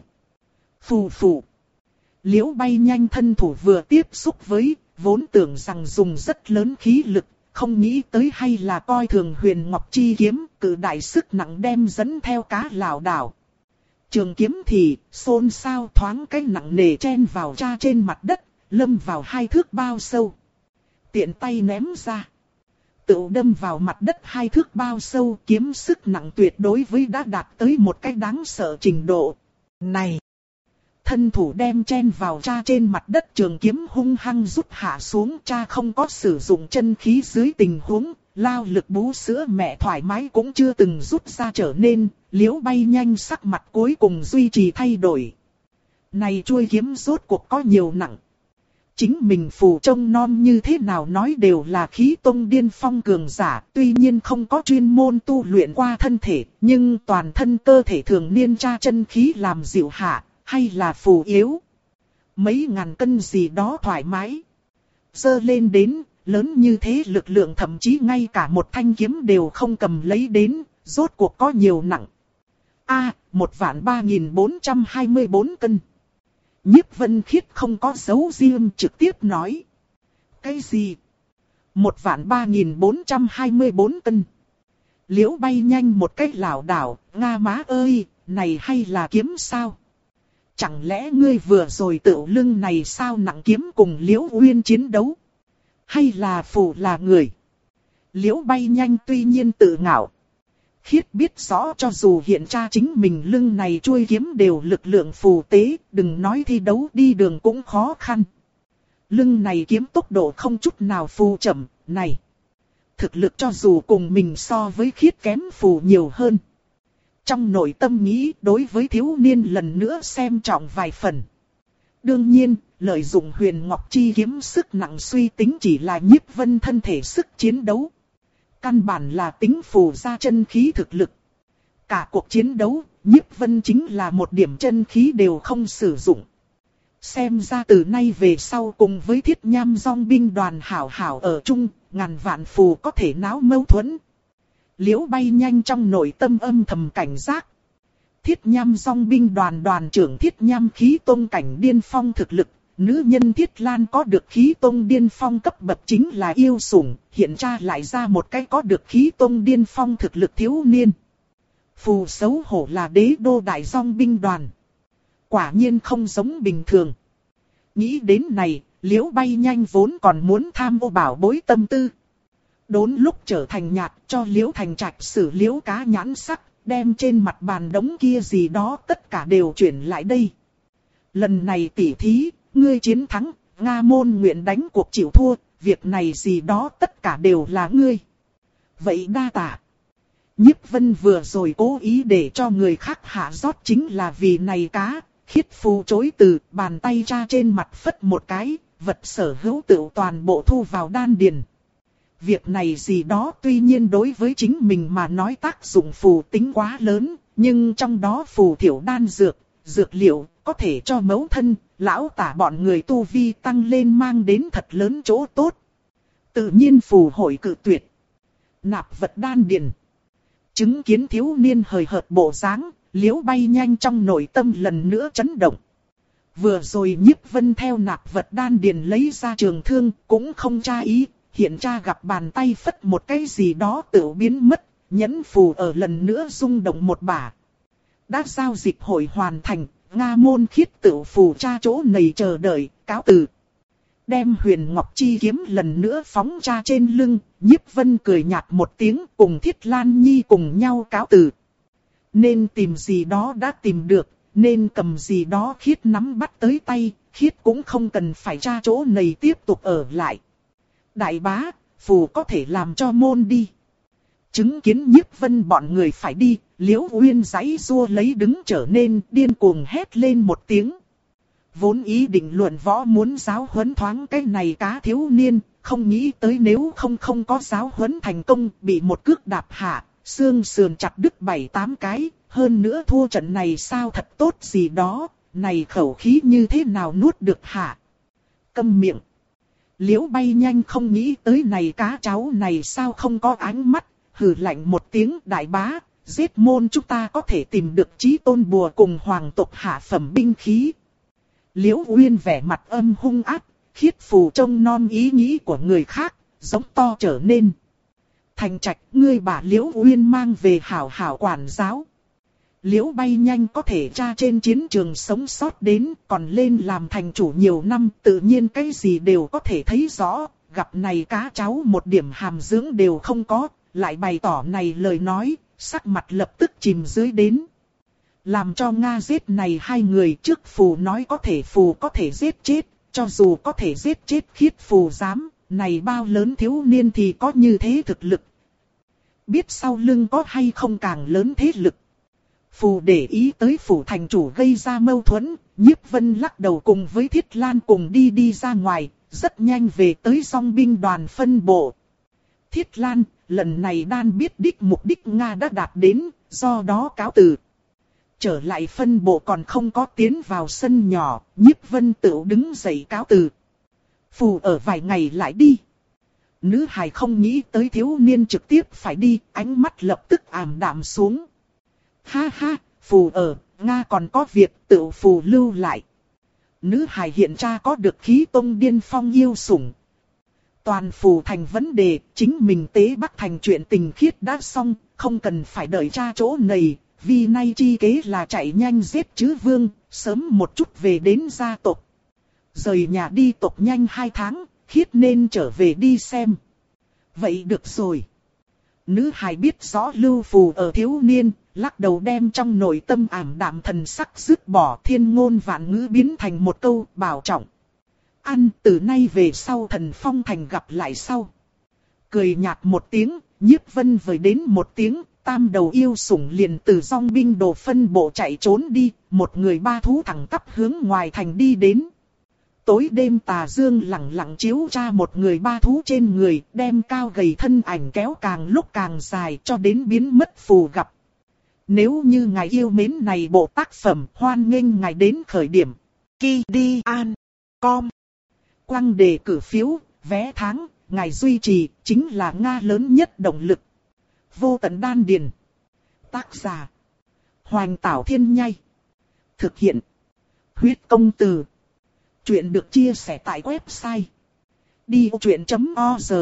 Phù phù. Liễu Bay Nhanh thân thủ vừa tiếp xúc với, vốn tưởng rằng dùng rất lớn khí lực, không nghĩ tới hay là coi thường Huyền Ngọc Chi kiếm, cử đại sức nặng đem dẫn theo cá lảo đảo. Trường kiếm thì, xôn xao thoáng cái nặng nề chen vào cha trên mặt đất, lâm vào hai thước bao sâu. Tiện tay ném ra. Tự đâm vào mặt đất hai thước bao sâu, kiếm sức nặng tuyệt đối với đã đạt tới một cái đáng sợ trình độ. Này! Thân thủ đem chen vào cha trên mặt đất, trường kiếm hung hăng rút hạ xuống, cha không có sử dụng chân khí dưới tình huống, lao lực bú sữa mẹ thoải mái cũng chưa từng rút ra trở nên, Liễu Bay Nhanh sắc mặt cuối cùng duy trì thay đổi. Này chuôi kiếm rốt cuộc có nhiều nặng. Chính mình phù trông non như thế nào nói đều là khí tông điên phong cường giả, tuy nhiên không có chuyên môn tu luyện qua thân thể, nhưng toàn thân cơ thể thường niên tra chân khí làm dịu hạ, hay là phù yếu. Mấy ngàn cân gì đó thoải mái. Dơ lên đến, lớn như thế lực lượng thậm chí ngay cả một thanh kiếm đều không cầm lấy đến, rốt cuộc có nhiều nặng. A, một vạn ba nghìn bốn trăm hai mươi bốn cân. Nhiếp Vân Khiết không có giấu riêng trực tiếp nói. Cái gì? Một vạn ba nghìn bốn trăm hai mươi bốn cân. Liễu Bay Nhanh một cách lảo đảo, Nga má ơi, này hay là kiếm sao? Chẳng lẽ ngươi vừa rồi tự lưng này sao nặng kiếm cùng Liễu Uyên chiến đấu? Hay là phù là người? Liễu Bay Nhanh tuy nhiên tự ngạo. Khiết biết rõ cho dù hiện ra chính mình lưng này chuôi kiếm đều lực lượng phù tế, đừng nói thi đấu đi đường cũng khó khăn. Lưng này kiếm tốc độ không chút nào phù chậm, này. Thực lực cho dù cùng mình so với Khiết kém phù nhiều hơn. Trong nội tâm nghĩ đối với thiếu niên lần nữa xem trọng vài phần. Đương nhiên, lợi dụng Huyền Ngọc Chi kiếm sức nặng suy tính chỉ là Nhiếp Vân thân thể sức chiến đấu. Căn bản là tính phù ra chân khí thực lực. Cả cuộc chiến đấu, Nhiếp Vân chính là một điểm chân khí đều không sử dụng. Xem ra từ nay về sau cùng với Thiết Nham Dong binh đoàn hảo hảo ở chung, ngàn vạn phù có thể náo mâu thuẫn. Liễu Bay Nhanh trong nội tâm âm thầm cảnh giác. Thiết Nham Dong binh đoàn đoàn trưởng Thiết Nham khí tôn cảnh điên phong thực lực, nữ nhân Thiết Lan có được khí tôn điên phong cấp bậc chính là yêu sủng, hiện ra lại ra một cái có được khí tôn điên phong thực lực thiếu niên. Phù xấu hổ là đế đô đại dong binh đoàn. quả nhiên không giống bình thường. Nghĩ đến này, Liễu Bay Nhanh vốn còn muốn tham ô bảo bối tâm tư. Đốn lúc trở thành nhạt cho Liễu Thành Trạch xử Liễu cá nhãn sắc, đem trên mặt bàn đống kia gì đó tất cả đều chuyển lại đây. Lần này tỉ thí, ngươi chiến thắng, Nga môn nguyện đánh cuộc chịu thua, việc này gì đó tất cả đều là ngươi. Vậy đa tạ. Nhiếp Vân vừa rồi cố ý để cho người khác hạ rót chính là vì này cá. Khiết Phù chối từ, bàn tay cha trên mặt phất một cái, vật sở hữu tự toàn bộ thu vào đan điền. Việc này gì đó tuy nhiên đối với chính mình mà nói tác dụng phù tính quá lớn, nhưng trong đó phù thiểu đan dược, dược liệu, có thể cho mẫu thân, lão tả bọn người tu vi tăng lên mang đến thật lớn chỗ tốt. Tự nhiên phù hội cự tuyệt. Nạp vật đan điền. Chứng kiến thiếu niên hời hợt bộ dáng, Liễu Bay Nhanh trong nội tâm lần nữa chấn động. Vừa rồi Nhiếp Vân theo nạp vật đan điền lấy ra trường thương, cũng không tra ý, hiện cha gặp bàn tay phất một cái gì đó tự biến mất, nhẫn phù ở lần nữa rung động một bả. Đã giao dịch hội hoàn thành, Nga môn khiết tự phù cha chỗ này chờ đợi, cáo từ. Đem Huyền Ngọc Chi kiếm lần nữa phóng cha trên lưng, Nhiếp Vân cười nhạt một tiếng cùng Thiết Lan Nhi cùng nhau cáo từ. Nên tìm gì đó đã tìm được, nên cầm gì đó Khiết nắm bắt tới tay, Khiết cũng không cần phải cha chỗ này tiếp tục ở lại. Đại bá, phù có thể làm cho môn đi. Chứng kiến Nhiếp Vân bọn người phải đi, Liễu Uyên giãy giụa lấy đứng trở nên điên cuồng hét lên một tiếng. Vốn ý định luận võ muốn giáo huấn thoáng cái này cá thiếu niên, không nghĩ tới nếu không không có giáo huấn thành công bị một cước đạp hạ, xương sườn chặt đứt bảy tám cái, hơn nữa thua trận này sao thật tốt gì đó, này khẩu khí như thế nào nuốt được hả? Câm miệng. Liễu Bay Nhanh không nghĩ tới này cá cháu này sao không có ánh mắt, hừ lạnh một tiếng đại bá, giết môn chúng ta có thể tìm được chí tôn bùa cùng hoàng tộc hạ phẩm binh khí. Liễu Uyên vẻ mặt âm hung ác, Khiết Phù trông non ý nghĩ của người khác, giống to trở nên. Thành Trạch, ngươi bà Liễu Uyên mang về hảo hảo quản giáo. Liễu Bay Nhanh có thể tra trên chiến trường sống sót đến, còn lên làm thành chủ nhiều năm, tự nhiên cái gì đều có thể thấy rõ, gặp này cá cháu một điểm hàm dưỡng đều không có, lại bày tỏ này lời nói, sắc mặt lập tức chìm dưới đến. Làm cho Nga giết này hai người trước phù nói có thể phù có thể giết chết, cho dù có thể giết chết Khiết Phù dám, này bao lớn thiếu niên thì có như thế thực lực. Biết sau lưng có hay không càng lớn thế lực. Phù để ý tới phủ thành chủ gây ra mâu thuẫn, Nhiếp Vân lắc đầu cùng với Thiết Lan cùng đi đi ra ngoài, rất nhanh về tới dòng binh đoàn phân bộ. Thiết Lan, lần này đan biết đích mục đích Nga đã đạt đến, do đó cáo từ. Trở lại phân bộ còn không có tiến vào sân nhỏ, Nhiếp Vân tự đứng dậy cáo từ. Phù ở vài ngày lại đi. Nữ hài không nghĩ tới thiếu niên trực tiếp phải đi, ánh mắt lập tức ảm đạm xuống. Ha ha, Phù ở, Nga còn có việc tự Phù lưu lại. Nữ hài hiện ra có được khí tông điên phong yêu sủng. Toàn Phù thành vấn đề, chính mình tế bắc thành chuyện tình khiết đã xong, không cần phải đợi cha chỗ này. Vì nay chi kế là chạy nhanh giết chư vương, sớm một chút về đến gia tộc. Rời nhà đi tộc nhanh hai tháng, Khiết nên trở về đi xem. Vậy được rồi. Nữ hài biết rõ Lưu Phù ở thiếu niên, lắc đầu đem trong nội tâm ảm đạm thần sắc dứt bỏ, thiên ngôn vạn ngữ biến thành một câu bảo trọng. Ăn từ nay về sau Thần Phong thành gặp lại sau. Cười nhạt một tiếng, Nhiếp Vân vời đến một tiếng. Tam đầu yêu sủng liền từ dòng binh đồ phân bộ chạy trốn đi, một người ba thú thẳng tắp hướng ngoài thành đi đến. Tối đêm tà dương lặng lặng chiếu ra một người ba thú trên người, đem cao gầy thân ảnh kéo càng lúc càng dài cho đến biến mất phù gặp. Nếu như ngài yêu mến này bộ tác phẩm, hoan nghênh ngài đến khởi điểm. Kidian chấm com Quăng đề cử phiếu, vé tháng, ngài duy trì, chính là Nga lớn nhất động lực. Vô tận đan điền. Tác giả. Hoành Tảo Thiên Nhai. Thực hiện. Huyết công từ. Chuyện được chia sẻ tại website. đi ô chuyện chấm org.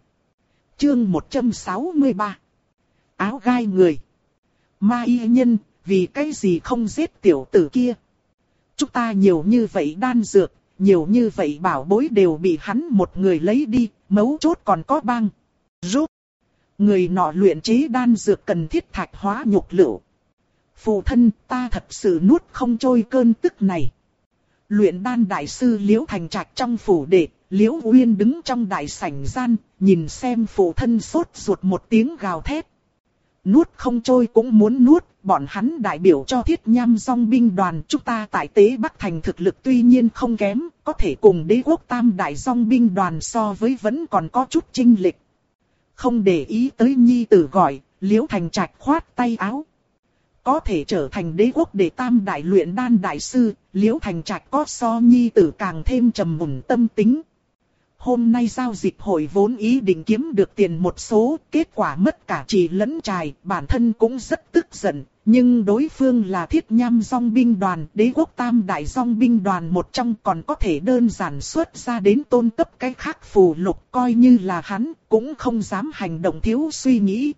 Chương một trăm sáu mươi ba. Áo gai người. Ma y nhân, vì cái gì không giết tiểu tử kia. chúng ta nhiều như vậy đan dược, nhiều như vậy bảo bối đều bị hắn một người lấy đi, mấu chốt còn có băng. Rút. Người nọ luyện chế đan dược cần thiết thạch hóa nhục lựu. Phụ thân, ta thật sự nuốt không trôi cơn tức này. Luyện đan đại sư Liễu Thành Trạch trong phủ đệ, Liễu Uyên đứng trong đại sảnh gian, nhìn xem phụ thân sốt ruột một tiếng gào thét. Nuốt không trôi cũng muốn nuốt, bọn hắn đại biểu cho Thiết Nham Dòng binh đoàn. Chúng ta tại Tế Bắc Thành thực lực tuy nhiên không kém, có thể cùng Đế quốc Tam Đại Dòng binh đoàn so với vẫn còn có chút chênh lệch. Không để ý tới nhi tử gọi, Liễu Thành Trạch khoát tay áo. Có thể trở thành Đế quốc đệ tam đại luyện đan đại sư, Liễu Thành Trạch có so nhi tử càng thêm trầm mùn tâm tính. Hôm nay giao dịch hội vốn ý định kiếm được tiền một số, kết quả mất cả trì lẫn trài, bản thân cũng rất tức giận. Nhưng đối phương là Thiết Nham Dòng binh đoàn, Đế quốc Tam Đại Dòng binh đoàn một trong, còn có thể đơn giản xuất ra đến tôn cấp cái khác phù lục, coi như là hắn, cũng không dám hành động thiếu suy nghĩ.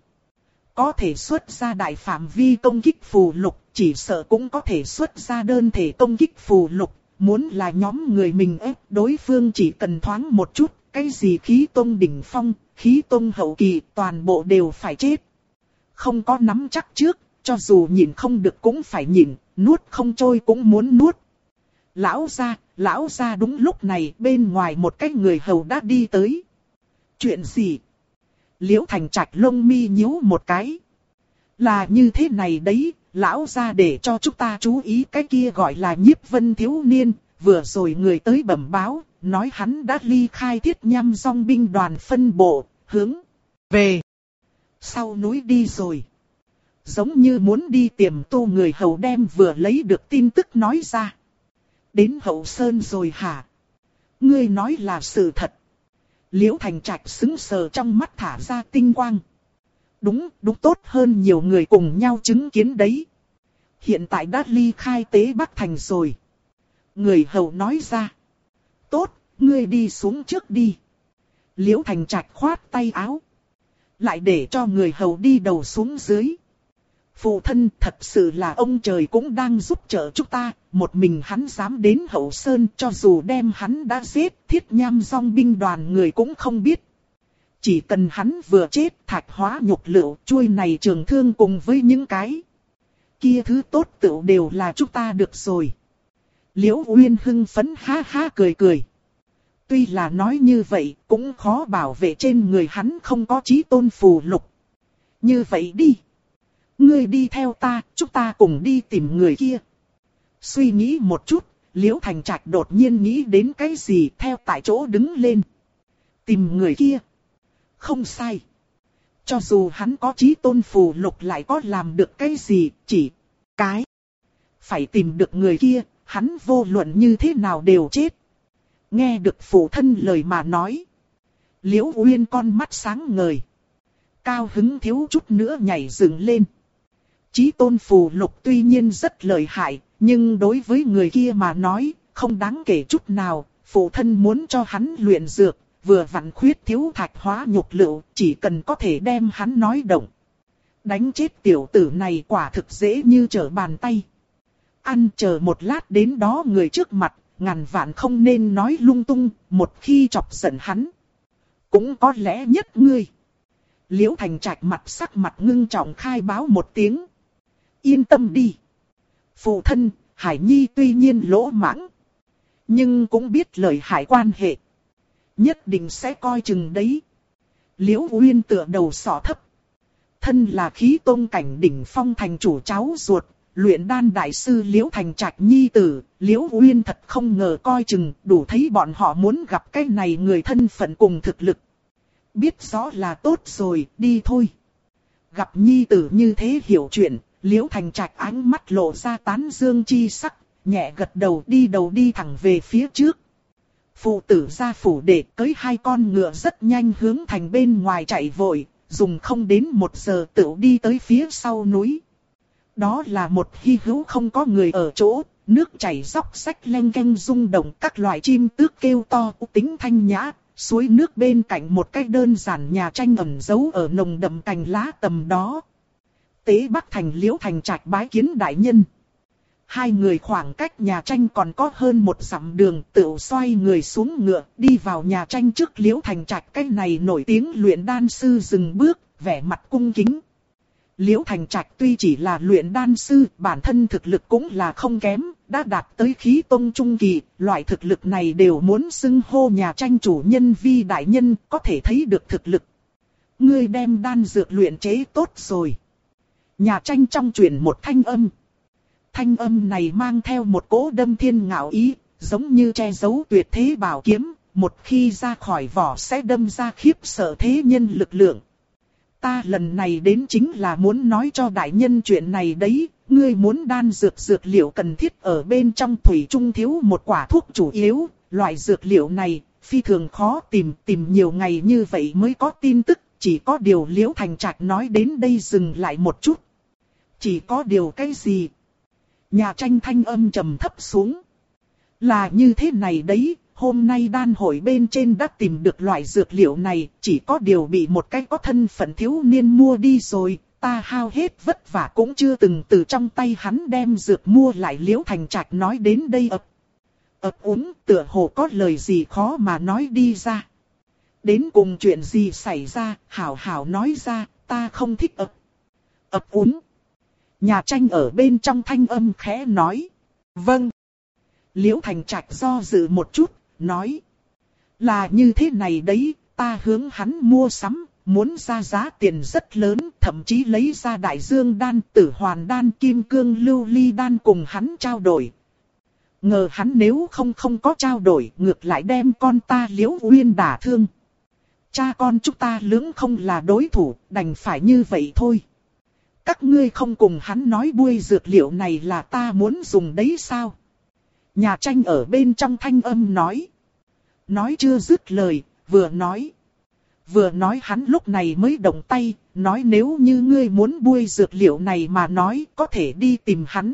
Có thể xuất ra đại phạm vi công kích phù lục, chỉ sợ cũng có thể xuất ra đơn thể công kích phù lục. Muốn là nhóm người mình ép đối phương chỉ cần thoáng một chút, cái gì khí tông đỉnh phong, khí tông hậu kỳ toàn bộ đều phải chết. Không có nắm chắc trước, cho dù nhịn không được cũng phải nhịn, nuốt không trôi cũng muốn nuốt. Lão gia, lão gia đúng lúc này bên ngoài một cái người hầu đã đi tới. Chuyện gì? Liễu Thành Trạch lông mi nhíu một cái. Là như thế này đấy, lão gia để cho chúng ta chú ý cái kia gọi là Nhiếp Vân thiếu niên, vừa rồi người tới bẩm báo, nói hắn đã ly khai Thiết Nham Dòng binh đoàn phân bộ, hướng về sau núi đi rồi. Giống như muốn đi tiềm tu người hầu đem vừa lấy được tin tức nói ra. Đến Hậu Sơn rồi hả? Ngươi nói là sự thật. Liễu Thành Trạch sững sờ trong mắt thả ra tinh quang. Đúng, đúng tốt hơn nhiều người cùng nhau chứng kiến đấy. Hiện tại đã ly khai Tế Bắc Thành rồi. Người hầu nói ra. Tốt, ngươi đi xuống trước đi. Liễu Thành Trạch khoát tay áo. Lại để cho người hầu đi đầu xuống dưới. Phụ thân thật sự là ông trời cũng đang giúp trợ chúng ta. Một mình hắn dám đến Hậu Sơn, cho dù đem hắn đã giết, Thiết Nham Dòng binh đoàn người cũng không biết. Chỉ cần hắn vừa chết, thạch hóa nhục lựu, chuôi này trường thương cùng với những cái kia thứ tốt tựu đều là chúng ta được rồi. Liễu Uyên hưng phấn ha ha cười cười. Tuy là nói như vậy, cũng khó bảo vệ trên người hắn không có chí tôn phù lục. Như vậy đi. Ngươi đi theo ta, chúng ta cùng đi tìm người kia. Suy nghĩ một chút, Liễu Thành Trạch đột nhiên nghĩ đến cái gì, theo tại chỗ đứng lên. Tìm người kia. Không sai. Cho dù hắn có chí tôn phù lục lại có làm được cái gì, chỉ cái. Phải tìm được người kia, hắn vô luận như thế nào đều chết. Nghe được phụ thân lời mà nói. Liễu Uyên con mắt sáng ngời. Cao hứng thiếu chút nữa nhảy dựng lên. Chí tôn phù lục tuy nhiên rất lợi hại, nhưng đối với người kia mà nói, không đáng kể chút nào. Phụ thân muốn cho hắn luyện dược, vừa vặn khuyết thiếu thạch hóa nhục lựu, chỉ cần có thể đem hắn nói động. Đánh chết tiểu tử này quả thực dễ như trở bàn tay. Ăn chờ một lát đến đó người trước mặt, ngàn vạn không nên nói lung tung, một khi chọc giận hắn. Cũng có lẽ nhất ngươi. Liễu Thành Trạch mặt sắc mặt ngưng trọng khai báo một tiếng. Yên tâm đi. Phụ thân, Hải Nhi tuy nhiên lỗ mãng, nhưng cũng biết lời hại quan hệ. Nhất định sẽ coi chừng đấy. Liễu Uyên tựa đầu sọ thấp. Thân là khí tôn cảnh đỉnh phong thành chủ cháu ruột, luyện đan đại sư Liễu Thành Trạch nhi tử, Liễu Uyên thật không ngờ coi chừng, đủ thấy bọn họ muốn gặp cái này người thân phận cùng thực lực. Biết rõ là tốt rồi, đi thôi. Gặp nhi tử như thế hiểu chuyện, Liễu Thành Trạch ánh mắt lộ ra tán dương chi sắc, nhẹ gật đầu đi đầu đi thẳng về phía trước. Phụ tử gia phủ để cưới hai con ngựa rất nhanh hướng thành bên ngoài chạy vội, dùng không đến một giờ tựu đi tới phía sau núi. Đó là một hy hữu không có người ở chỗ, nước chảy róc rách leng keng rung động, các loài chim tước kêu to tính thanh nhã, suối nước bên cạnh một cái đơn giản nhà tranh ẩn giấu ở nồng đậm cành lá tầm đó. Tế Bắc Thành Liễu Thành Trạch bái kiến đại nhân. hai người khoảng cách nhà tranh còn có hơn một dặm đường, tự xoay người xuống ngựa, đi vào nhà tranh trước Liễu Thành Trạch. Cái này nổi tiếng luyện đan sư dừng bước, vẻ mặt cung kính. Liễu Thành Trạch tuy chỉ là luyện đan sư, bản thân thực lực cũng là không kém, đã đạt tới khí tông trung kỳ, loại thực lực này đều muốn xưng hô nhà tranh chủ nhân vi đại nhân, có thể thấy được thực lực. Ngươi đem đan dược luyện chế tốt rồi. Nhà tranh trong truyền một thanh âm. Thanh âm này mang theo một cỗ đâm thiên ngạo ý, giống như che giấu tuyệt thế bảo kiếm, một khi ra khỏi vỏ sẽ đâm ra khiếp sợ thế nhân lực lượng. Ta lần này đến chính là muốn nói cho đại nhân chuyện này đấy, ngươi muốn đan dược dược liệu cần thiết ở bên trong thủy chung thiếu một quả thuốc chủ yếu, loại dược liệu này phi thường khó tìm, tìm nhiều ngày như vậy mới có tin tức, chỉ có điều Liễu Thành Trạch nói đến đây dừng lại một chút. Chỉ có điều cái gì? Nhà tranh thanh âm trầm thấp xuống. Là như thế này đấy, hôm nay đan hội bên trên đã tìm được loại dược liệu này, chỉ có điều bị một cái có thân phận thiếu niên mua đi rồi, ta hao hết vất vả cũng chưa từng từ trong tay hắn đem dược mua lại. Liễu Thành Trạch nói đến đây ấp, ấp úng, tựa hồ có lời gì khó mà nói đi ra. Đến cùng chuyện gì xảy ra, hảo hảo nói ra, ta không thích ấp, ấp úng. Nhà tranh ở bên trong thanh âm khẽ nói. Vâng. Liễu Thành Trạch do dự một chút, nói. Là như thế này đấy, ta hướng hắn mua sắm, muốn ra giá tiền rất lớn, thậm chí lấy ra đại dương đan, tử hoàn đan, kim cương lưu ly đan cùng hắn trao đổi. Ngờ hắn nếu không không có trao đổi, ngược lại đem con ta Liễu Uyên đả thương. Cha con chúng ta lưỡng không là đối thủ, đành phải như vậy thôi. Các ngươi không cùng hắn nói buôi dược liệu này là ta muốn dùng đấy sao? Nhà tranh ở bên trong thanh âm nói. Nói chưa dứt lời, vừa nói. Vừa nói hắn lúc này mới động tay, nói nếu như ngươi muốn buôi dược liệu này mà nói, có thể đi tìm hắn.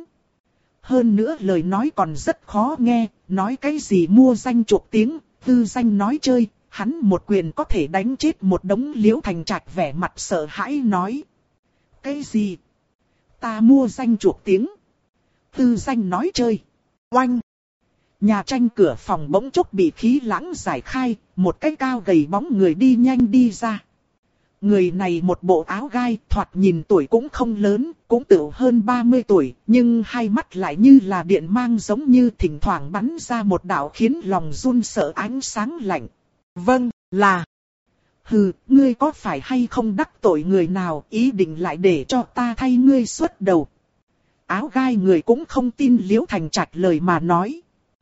Hơn nữa lời nói còn rất khó nghe, nói cái gì mua danh chuộc tiếng, tư danh nói chơi, hắn một quyền có thể đánh chết một đống. Liễu Thành Trạch vẻ mặt sợ hãi nói. Cái gì? Ta mua danh chuộc tiếng. Tư danh nói chơi. Oanh! Nhà tranh cửa phòng bỗng chốc bị khí lãng giải khai, một cái cao gầy bóng người đi nhanh đi ra. Người này một bộ áo gai, thoạt nhìn tuổi cũng không lớn, cũng tựu hơn ba mươi tuổi, nhưng hai mắt lại như là điện mang, giống như thỉnh thoảng bắn ra một đạo khiến lòng run sợ ánh sáng lạnh. Vâng, là... Hừ, ngươi có phải hay không đắc tội người nào, ý định lại để cho ta thay ngươi xuất đầu. Áo gai người cũng không tin Liễu Thành Trạch lời mà nói.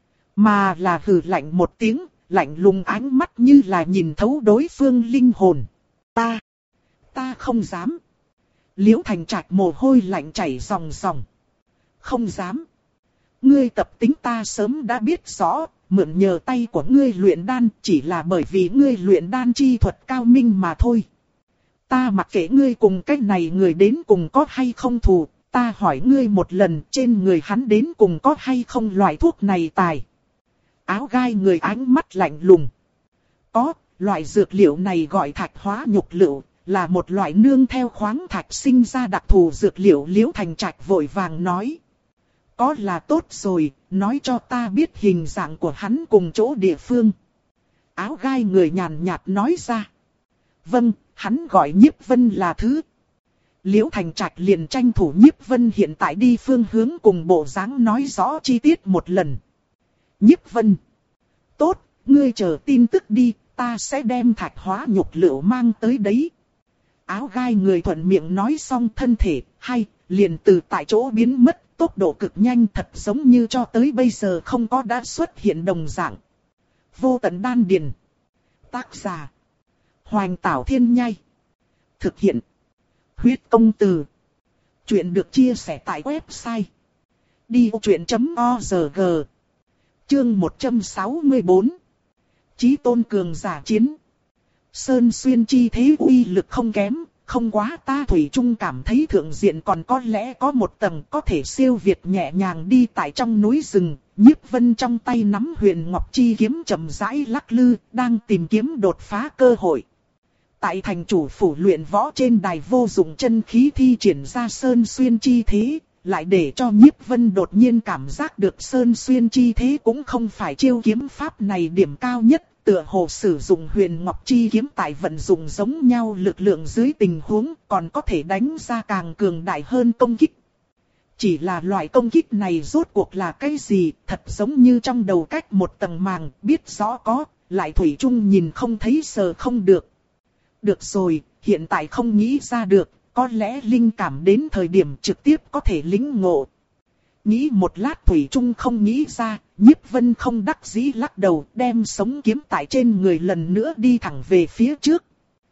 Mà là hừ lạnh một tiếng, lạnh lùng ánh mắt như là nhìn thấu đối phương linh hồn. Ta, ta không dám. Liễu Thành Trạch mồ hôi lạnh chảy ròng ròng. Không dám. Ngươi tập tính ta sớm đã biết rõ. Mượn nhờ tay của ngươi luyện đan chỉ là bởi vì ngươi luyện đan chi thuật cao minh mà thôi. Ta mặc kệ ngươi cùng cái này người đến cùng có hay không thù, ta hỏi ngươi một lần trên người hắn đến cùng có hay không loại thuốc này tài. Áo gai người ánh mắt lạnh lùng. Có, loại dược liệu này gọi thạch hóa nhục lựu, là một loại nương theo khoáng thạch sinh ra đặc thù dược liệu. Liễu Thành Trạch vội vàng nói. Có là tốt rồi, nói cho ta biết hình dạng của hắn cùng chỗ địa phương. Áo gai người nhàn nhạt nói ra. Vâng, hắn gọi Nhiếp Vân là thứ. Liễu Thành Trạch liền tranh thủ Nhiếp Vân hiện tại đi phương hướng cùng bộ dáng nói rõ chi tiết một lần. Nhiếp Vân. Tốt, ngươi chờ tin tức đi, ta sẽ đem thạch hóa nhục lựu mang tới đấy. Áo gai người thuận miệng nói xong thân thể, hay, liền từ tại chỗ biến mất. Tốc độ cực nhanh thật giống như cho tới bây giờ không có đã xuất hiện đồng dạng. Vô tận đan điền. Tác giả. Hoành Tảo Thiên Nhai. Thực hiện. Huyết công từ. Chuyện được chia sẻ tại website. đi ô chuyện chấm org. Chương một trăm sáu mươi bốn. Chí tôn cường giả chiến. Sơn xuyên chi thế uy lực không kém. Không quá ta thủy chung cảm thấy thượng diện còn có lẽ có một tầng có thể siêu việt nhẹ nhàng đi tại trong núi rừng. Nhiếp Vân trong tay nắm huyền ngọc chi kiếm chậm rãi lắc lư, đang tìm kiếm đột phá cơ hội. Tại thành chủ phủ luyện võ trên đài vô dụng chân khí thi triển ra sơn xuyên chi thế, lại để cho Nhiếp Vân đột nhiên cảm giác được Sơn Xuyên chi thế cũng không phải chiêu kiếm pháp này điểm cao nhất, tựa hồ sử dụng Huyền Ngọc chi kiếm tại vận dụng giống nhau lực lượng dưới tình huống còn có thể đánh ra càng cường đại hơn công kích. Chỉ là loại công kích này rốt cuộc là cái gì, thật giống như trong đầu cách một tầng màng, biết rõ có, lại thủy chung nhìn không thấy sờ không được. Được rồi, hiện tại không nghĩ ra được, có lẽ linh cảm đến thời điểm trực tiếp có thể lĩnh ngộ. Nghĩ một lát thủy chung không nghĩ ra, Nhiếp Vân không đắc dĩ lắc đầu, đem sống kiếm tại trên người lần nữa đi thẳng về phía trước.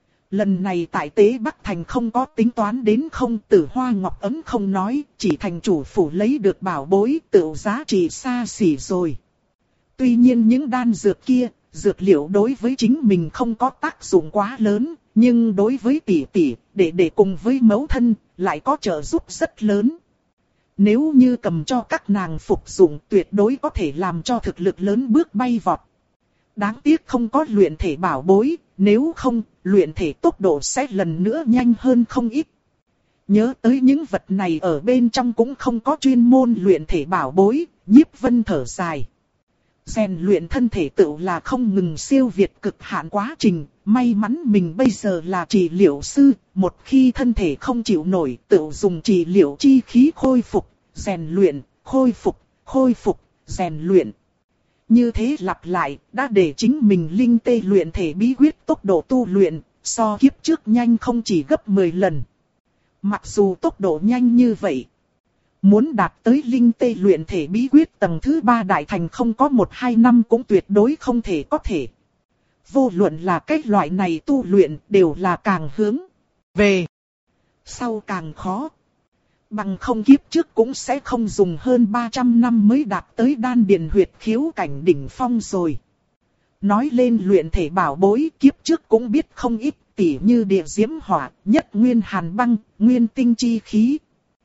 Lần này tại Tế Bắc Thành không có tính toán đến không, Tử Hoa Ngọc Ấm không nói, chỉ thành chủ phủ lấy được bảo bối tự giá trị xa xỉ rồi. Tuy nhiên những đan dược kia, dược liệu đối với chính mình không có tác dụng quá lớn, nhưng đối với tỷ tỷ, để để cùng với mẫu thân, lại có trợ giúp rất lớn. Nếu như cầm cho các nàng phục dụng tuyệt đối có thể làm cho thực lực lớn bước bay vọt. Đáng tiếc không có luyện thể bảo bối, nếu không, luyện thể tốc độ sẽ lần nữa nhanh hơn không ít. Nhớ tới những vật này ở bên trong cũng không có chuyên môn luyện thể bảo bối, Nhiếp Vân thở dài. Rèn luyện thân thể tự là không ngừng siêu việt cực hạn quá trình, may mắn mình bây giờ là trị liệu sư, một khi thân thể không chịu nổi tự dùng trị liệu chi khí khôi phục, rèn luyện, khôi phục, khôi phục, rèn luyện. Như thế lặp lại, đã để chính mình linh tê luyện thể bí quyết tốc độ tu luyện, so kiếp trước nhanh không chỉ gấp mười lần. Mặc dù tốc độ nhanh như vậy, muốn đạt tới linh tê luyện thể bí quyết tầng thứ ba đại thành không có một hai năm cũng tuyệt đối không thể có thể. Vô luận là cái loại này tu luyện đều là càng hướng về sau càng khó. Bằng không kiếp trước cũng sẽ không dùng hơn ba trăm năm mới đạt tới đan điền huyệt khiếu cảnh đỉnh phong rồi. Nói lên luyện thể bảo bối, kiếp trước cũng biết không ít, tỉ như địa diễm hỏa, nhất nguyên hàn băng, nguyên tinh chi khí.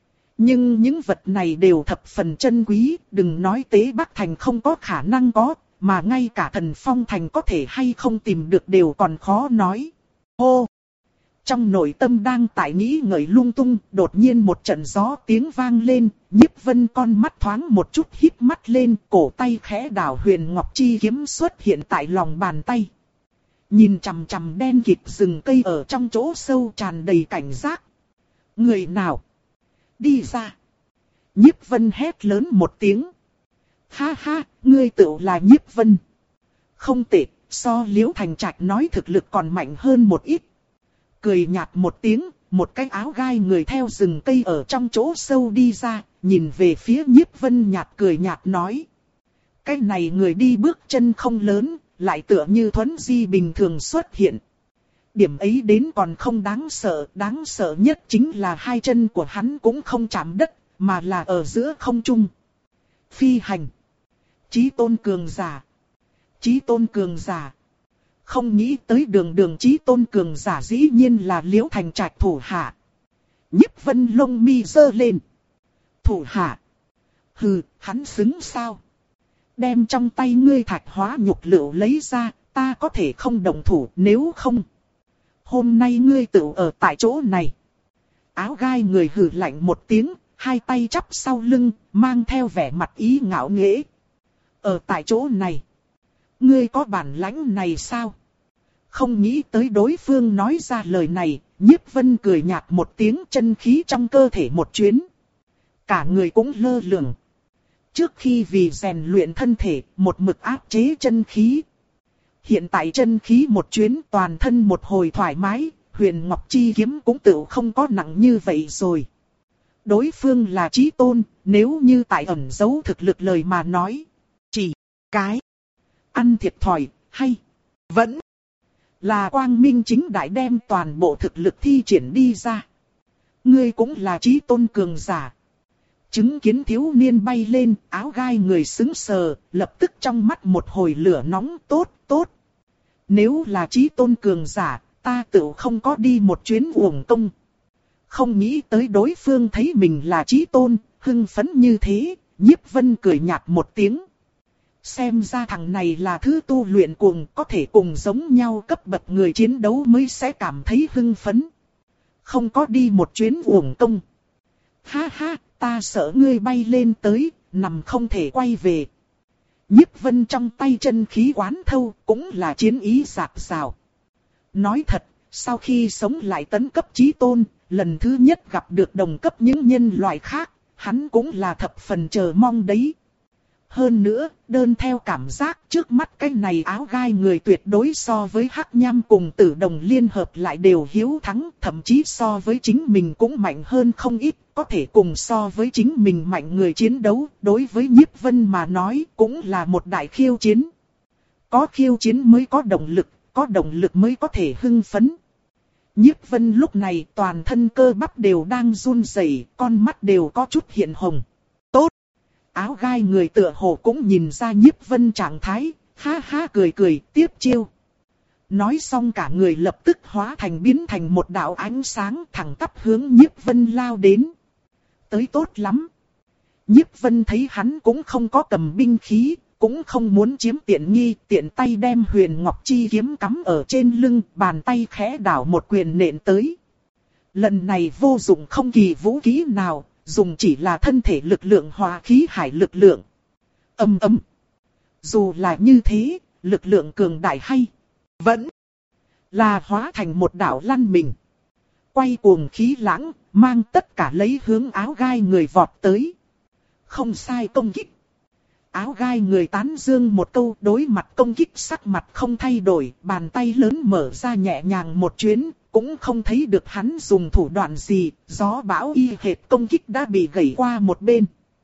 Nhưng những vật này đều thập phần chân quý, đừng nói Tế Bắc Thành không có khả năng có, mà ngay cả Thần Phong Thành có thể hay không tìm được đều còn khó nói. Hô! Trong nội tâm đang tại nghĩ ngợi lung tung, đột nhiên một trận gió tiếng vang lên, Nhiếp Vân con mắt thoáng một chút híp mắt lên, cổ tay khẽ đảo Huyền Ngọc chi kiếm xuất hiện tại lòng bàn tay. Nhìn chằm chằm đen kịt rừng cây ở trong chỗ sâu tràn đầy cảnh giác. Người nào? Đi ra! Nhiếp Vân hét lớn một tiếng. Ha ha, ngươi tự là Nhiếp Vân. Không tệ, so Liễu Thành Trạch nói thực lực còn mạnh hơn một ít. Cười nhạt một tiếng, một cái áo gai người theo rừng cây ở trong chỗ sâu đi ra, nhìn về phía Nhiếp Vân nhạt cười nhạt nói. Cái này người đi bước chân không lớn, lại tựa như thuấn di bình thường xuất hiện. Điểm ấy đến còn không đáng sợ, đáng sợ nhất chính là hai chân của hắn cũng không chạm đất, mà là ở giữa không trung. Phi hành. Chí tôn cường giả. Chí tôn cường giả. Không nghĩ tới đường đường chí tôn cường giả dĩ nhiên là Liễu Thành Trạch thủ hạ. Nhiếp Vân lông mi giơ lên. Thủ hạ. Hừ, hắn xứng sao? Đem trong tay ngươi thạch hóa nhục lựu lấy ra, ta có thể không động thủ, nếu không. Hôm nay ngươi tự ở tại chỗ này. Áo gai người hừ lạnh một tiếng, hai tay chắp sau lưng, mang theo vẻ mặt ý ngạo nghễ. Ở tại chỗ này. Ngươi có bản lãnh này sao? Không nghĩ tới đối phương nói ra lời này, Nhiếp Vân cười nhạt một tiếng, chân khí trong cơ thể một chuyến. Cả người cũng lơ lửng. Trước khi vì rèn luyện thân thể, một mực áp chế chân khí. Hiện tại chân khí một chuyến, toàn thân một hồi thoải mái, Huyền Ngọc chi kiếm cũng tự không có nặng như vậy rồi. Đối phương là chí tôn, nếu như tại ẩn giấu thực lực lời mà nói. Chỉ cái ăn thiệt thòi, hay vẫn là quang minh chính đại đem toàn bộ thực lực thi triển đi ra. Ngươi cũng là chí tôn cường giả. Chứng kiến thiếu niên bay lên, áo gai người sững sờ, lập tức trong mắt một hồi lửa nóng. Tốt, tốt. Nếu là chí tôn cường giả, ta tự không có đi một chuyến uổng công. Không nghĩ tới đối phương thấy mình là chí tôn, hưng phấn như thế, Nhiếp Vân cười nhạt một tiếng. Xem ra thằng này là thứ tu luyện cuồng, có thể cùng giống nhau cấp bậc người chiến đấu mới sẽ cảm thấy hưng phấn. Không có đi một chuyến uổng công. Ha ha, ta sợ ngươi bay lên tới, nằm không thể quay về. Nhiếp Vân trong tay chân khí quán thâu, cũng là chiến ý rạc rào. Nói thật, sau khi sống lại tấn cấp chí tôn, lần thứ nhất gặp được đồng cấp những nhân loại khác, hắn cũng là thập phần chờ mong đấy. Hơn nữa, đơn theo cảm giác trước mắt cái này áo gai người tuyệt đối so với Hắc Nham cùng Tử Đồng liên hợp lại đều hiếu thắng, thậm chí so với chính mình cũng mạnh hơn không ít, có thể cùng so với chính mình mạnh người chiến đấu, đối với Nhiếp Vân mà nói cũng là một đại khiêu chiến. Có khiêu chiến mới có động lực, có động lực mới có thể hưng phấn. Nhiếp Vân lúc này toàn thân cơ bắp đều đang run rẩy, con mắt đều có chút hiện hồng. Tốt! Áo gai người tựa hồ cũng nhìn ra Nhiếp Vân trạng thái, ha ha cười cười, tiếp chiêu. Nói xong cả người lập tức hóa thành biến thành một đạo ánh sáng thẳng tắp hướng Nhiếp Vân lao đến. Tới tốt lắm! Nhiếp Vân thấy hắn cũng không có cầm binh khí, cũng không muốn chiếm tiện nghi, tiện tay đem Huyền Ngọc Chi kiếm cắm ở trên lưng, bàn tay khẽ đảo một quyền nện tới. Lần này vô dụng không kỳ vũ khí nào, dùng chỉ là thân thể lực lượng hòa khí hải lực lượng. Âm ầm. Dù là như thế, lực lượng cường đại hay vẫn là hóa thành một đạo lăn mình. Quay cuồng khí lãng, mang tất cả lấy hướng áo gai người vọt tới. Không sai công kích. Áo gai người tán dương một câu, đối mặt công kích sắc mặt không thay đổi, bàn tay lớn mở ra nhẹ nhàng một chuyến, cũng không thấy được hắn dùng thủ đoạn gì, gió bão y hệt công kích đã bị gãy qua một bên.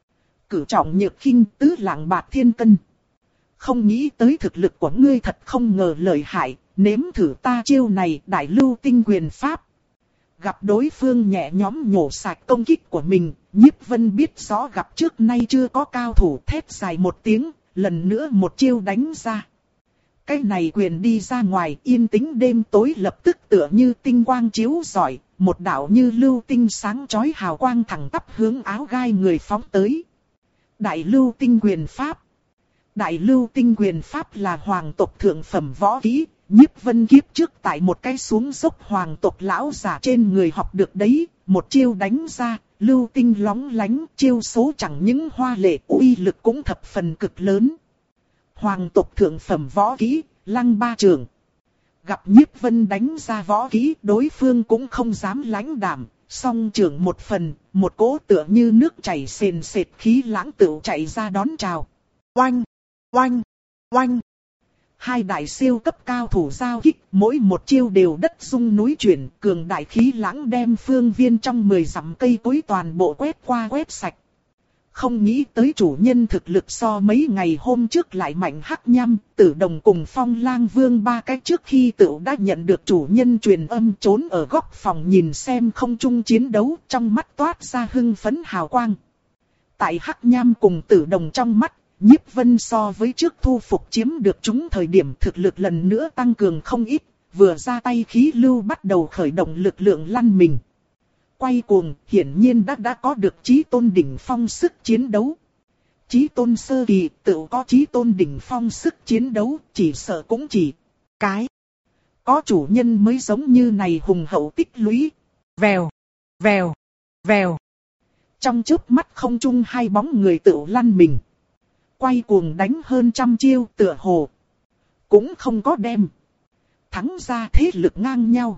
Cử trọng nhược khinh, tứ lạng bạc thiên cân. Không nghĩ tới thực lực của ngươi thật không ngờ lợi hại, nếm thử ta chiêu này đại lưu tinh quyền pháp. Gặp đối phương nhẹ nhõm nhổ sạch công kích của mình, Nhiếp Vân biết rõ gặp trước nay chưa có cao thủ, thét dài một tiếng, lần nữa một chiêu đánh ra. Cái này quyền đi ra ngoài, yên tĩnh đêm tối lập tức tựa như tinh quang chiếu rọi, một đạo như lưu tinh sáng chói hào quang thẳng tắp hướng áo gai người phóng tới. Đại lưu tinh quyền pháp. Đại lưu tinh quyền pháp là hoàng tộc thượng phẩm võ kỹ. Nhiếp Vân kiếp trước tại một cái xuống dốc hoàng tộc lão giả trên người học được đấy, một chiêu đánh ra, lưu tinh lóng lánh, chiêu số chẳng những hoa lệ, uy lực cũng thập phần cực lớn. Hoàng tộc thượng phẩm võ kỹ, lăng ba trường. Gặp Nhiếp Vân đánh ra võ kỹ, đối phương cũng không dám lãnh đạm, song trường một phần, một cỗ tựa như nước chảy sền sệt khí lãng tựu chạy ra đón chào. Oanh, oanh, oanh. Hai đại siêu cấp cao thủ giao kích, mỗi một chiêu đều đất rung núi chuyển, cường đại khí lãng đem phương viên trong mười dặm cây cối toàn bộ quét qua quét sạch. Không nghĩ tới chủ nhân thực lực so mấy ngày hôm trước lại mạnh. Hắc Nham, Tử Đồng cùng Phong Lang Vương ba cái trước khi tự đã nhận được chủ nhân truyền âm trốn ở góc phòng nhìn xem không trung chiến đấu, trong mắt toát ra hưng phấn hào quang. Tại Hắc Nham cùng Tử Đồng trong mắt, Nhiếp Vân so với trước thu phục chiếm được chúng thời điểm thực lực lần nữa tăng cường không ít, vừa ra tay khí lưu bắt đầu khởi động lực lượng lăn mình. Quay cuồng, hiển nhiên đã đã có được chí tôn đỉnh phong sức chiến đấu. Chí tôn sơ kỳ tự có chí tôn đỉnh phong sức chiến đấu, chỉ sợ cũng chỉ cái. Có chủ nhân mới giống như này hùng hậu tích lũy. Vèo, vèo, vèo. Trong chớp mắt không trung hai bóng người tự lăn mình. Quay cuồng đánh hơn trăm chiêu tựa hồ. Cũng không có đem. Thắng ra thế lực ngang nhau.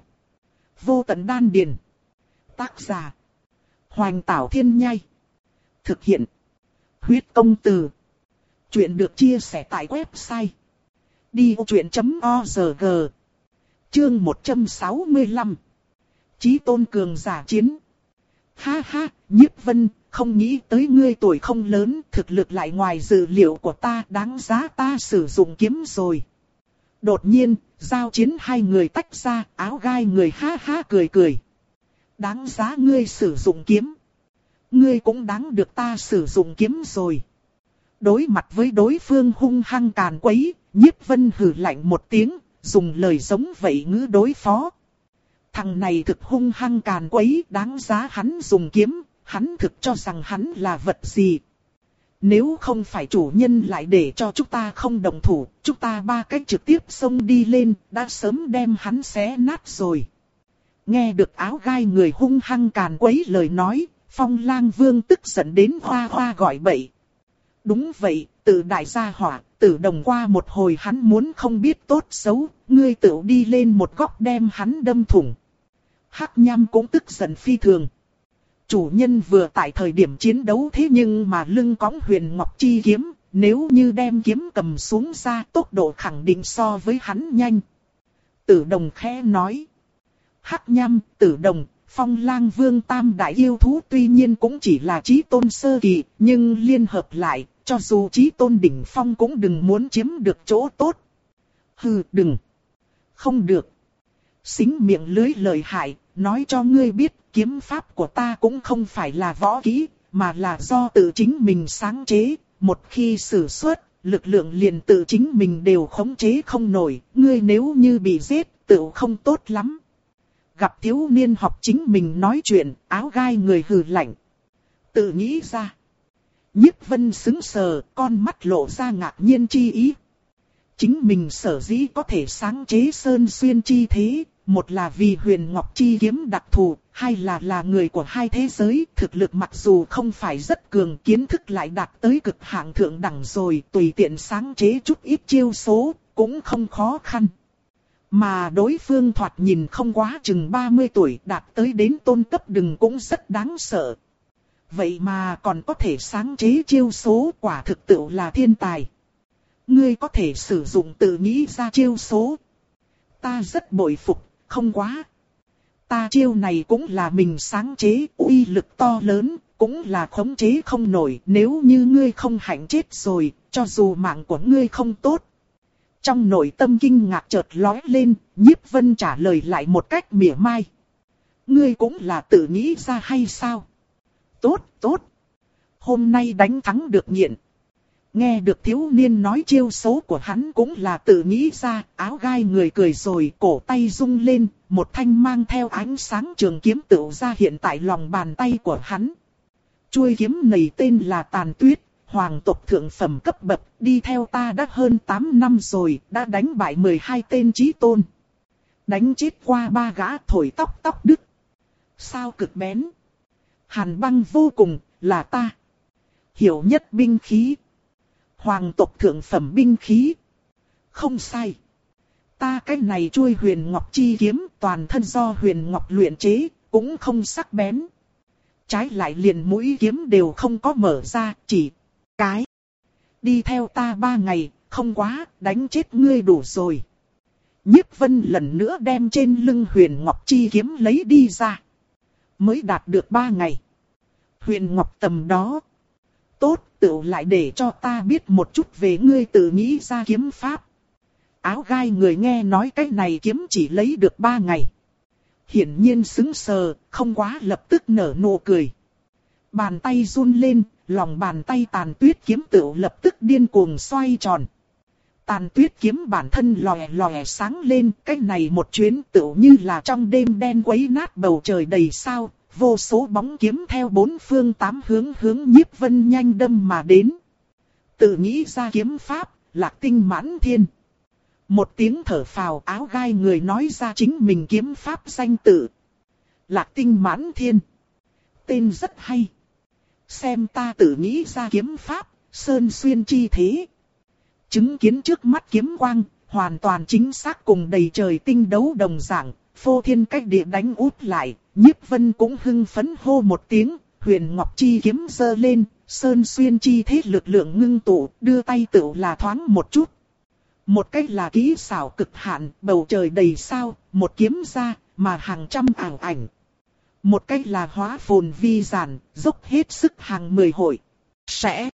Vô tận đan điền. Tác giả. Hoành Tảo Thiên Nhai. Thực hiện. Huyết Công Từ. Chuyện được chia sẻ tại website. đi ô chuyện chấm org. Chương một trăm sáu mươi lăm. Chí tôn cường giả chiến. Ha ha, Nhiếp Vân, không nghĩ tới ngươi tuổi không lớn, thực lực lại ngoài dự liệu của ta, đáng giá ta sử dụng kiếm rồi. Đột nhiên, giao chiến hai người tách ra, áo gai người ha ha cười cười. Đáng giá ngươi sử dụng kiếm. Ngươi cũng đáng được ta sử dụng kiếm rồi. Đối mặt với đối phương hung hăng càn quấy, Nhiếp Vân hừ lạnh một tiếng, dùng lời giống vậy ngữ đối phó. Thằng này thực hung hăng càn quấy, đáng giá hắn dùng kiếm, hắn thực cho rằng hắn là vật gì. Nếu không phải chủ nhân lại để cho chúng ta không đồng thủ, chúng ta ba cách trực tiếp xông đi lên, đã sớm đem hắn xé nát rồi. Nghe được áo gai người hung hăng càn quấy lời nói, Phong Lang Vương tức giận đến hoa hoa gọi bậy. Đúng vậy, Tử đại gia hỏa, Tử Đồng qua một hồi hắn muốn không biết tốt xấu, ngươi tự đi lên một góc đem hắn đâm thủng. Hắc Nham cũng tức giận phi thường. Chủ nhân vừa tại thời điểm chiến đấu thế nhưng mà lưng cõng Huyền Ngọc Chi kiếm, nếu như đem kiếm cầm xuống ra tốc độ khẳng định so với hắn nhanh. Tử Đồng khẽ nói. Hắc Nham, Tử Đồng, Phong Lang Vương tam đại yêu thú tuy nhiên cũng chỉ là chí tôn sơ kỳ, nhưng liên hợp lại, cho dù chí tôn đỉnh phong cũng đừng muốn chiếm được chỗ tốt. Hừ, đừng. Không được. Xính miệng lưới lời hại, nói cho ngươi biết, kiếm pháp của ta cũng không phải là võ kỹ, mà là do tự chính mình sáng chế. Một khi sử xuất, lực lượng liền tự chính mình đều khống chế không nổi, ngươi nếu như bị giết, tự không tốt lắm. Gặp thiếu niên học chính mình nói chuyện, áo gai người hừ lạnh. Tự nghĩ ra. Nhiếp Vân sững sờ, con mắt lộ ra ngạc nhiên chi ý. Chính mình sở dĩ có thể sáng chế sơn xuyên chi thế, một là vì Huyền Ngọc Chi kiếm đặc thù, hai là là người của hai thế giới, thực lực mặc dù không phải rất cường, kiến thức lại đạt tới cực hạng thượng đẳng rồi, tùy tiện sáng chế chút ít chiêu số, cũng không khó khăn. Mà đối phương thoạt nhìn không quá chừng ba mươi tuổi, đạt tới đến tôn cấp đừng cũng rất đáng sợ. Vậy mà còn có thể sáng chế chiêu số, quả thực tự là thiên tài. Ngươi có thể sử dụng tự nghĩ ra chiêu số. Ta rất bội phục, không quá. Ta chiêu này cũng là mình sáng chế, uy lực to lớn, cũng là khống chế không nổi. Nếu như ngươi không hạnh chết rồi, cho dù mạng của ngươi không tốt. Trong nội tâm kinh ngạc chợt lóe lên, Nhiếp Vân trả lời lại một cách mỉa mai. Ngươi cũng là tự nghĩ ra hay sao? Tốt, tốt. Hôm nay đánh thắng được nghiện. Nghe được thiếu niên nói chiêu số của hắn cũng là tự nghĩ ra, áo gai người cười rồi, cổ tay rung lên, một thanh mang theo ánh sáng trường kiếm tựu ra hiện tại lòng bàn tay của hắn. Chuôi kiếm này tên là Tàn Tuyết, hoàng tộc thượng phẩm cấp bậc, đi theo ta đã hơn tám năm rồi, đã đánh bại mười hai tên chí tôn. Đánh chết qua ba gã thổi tóc tóc đứt. Sao cực bén. Hàn băng vô cùng, là ta. Hiểu nhất binh khí. Hoàng tộc thượng phẩm binh khí. Không sai. Ta cái này chuôi Huyền Ngọc Chi kiếm toàn thân do Huyền Ngọc luyện chế, cũng không sắc bén. Trái lại liền mũi kiếm đều không có mở ra, chỉ cái. Đi theo ta ba ngày, không quá, đánh chết ngươi đủ rồi. Nhiếp Vân lần nữa đem trên lưng Huyền Ngọc Chi kiếm lấy đi ra. Mới đạt được ba ngày. Huyền Ngọc tầm đó. Tốt, tự lại để cho ta biết một chút về ngươi tự nghĩ ra kiếm pháp. Áo gai người nghe nói cái này kiếm chỉ lấy được ba ngày. Hiển nhiên sững sờ, không quá lập tức nở nụ cười. Bàn tay run lên, lòng bàn tay Tàn Tuyết kiếm tự lập tức điên cuồng xoay tròn. Tàn Tuyết kiếm bản thân lòe lòe sáng lên, cái này một chuyến tự như là trong đêm đen quấy nát bầu trời đầy sao. Vô số bóng kiếm theo bốn phương tám hướng hướng Nhiếp Vân nhanh đâm mà đến. Tự nghĩ ra kiếm pháp, Lạc Tinh Mãn Thiên. Một tiếng thở phào, áo gai người nói ra chính mình kiếm pháp danh tự. Lạc Tinh Mãn Thiên. Tên rất hay. Xem ta tự nghĩ ra kiếm pháp, sơn xuyên chi thế. Chứng kiến trước mắt kiếm quang, hoàn toàn chính xác cùng đầy trời tinh đấu đồng dạng, phô thiên cách địa đánh út lại. Nhiếp Vân cũng hưng phấn hô một tiếng, Huyền Ngọc Chi kiếm giơ lên, sơn xuyên chi thế lực lượng ngưng tụ, đưa tay tự là thoáng một chút. Một cách là kỹ xảo cực hạn, bầu trời đầy sao, một kiếm ra, mà hàng trăm ảo ảnh. Một cách là hóa phồn vi giản, dốc hết sức hàng mười hội. Sẽ.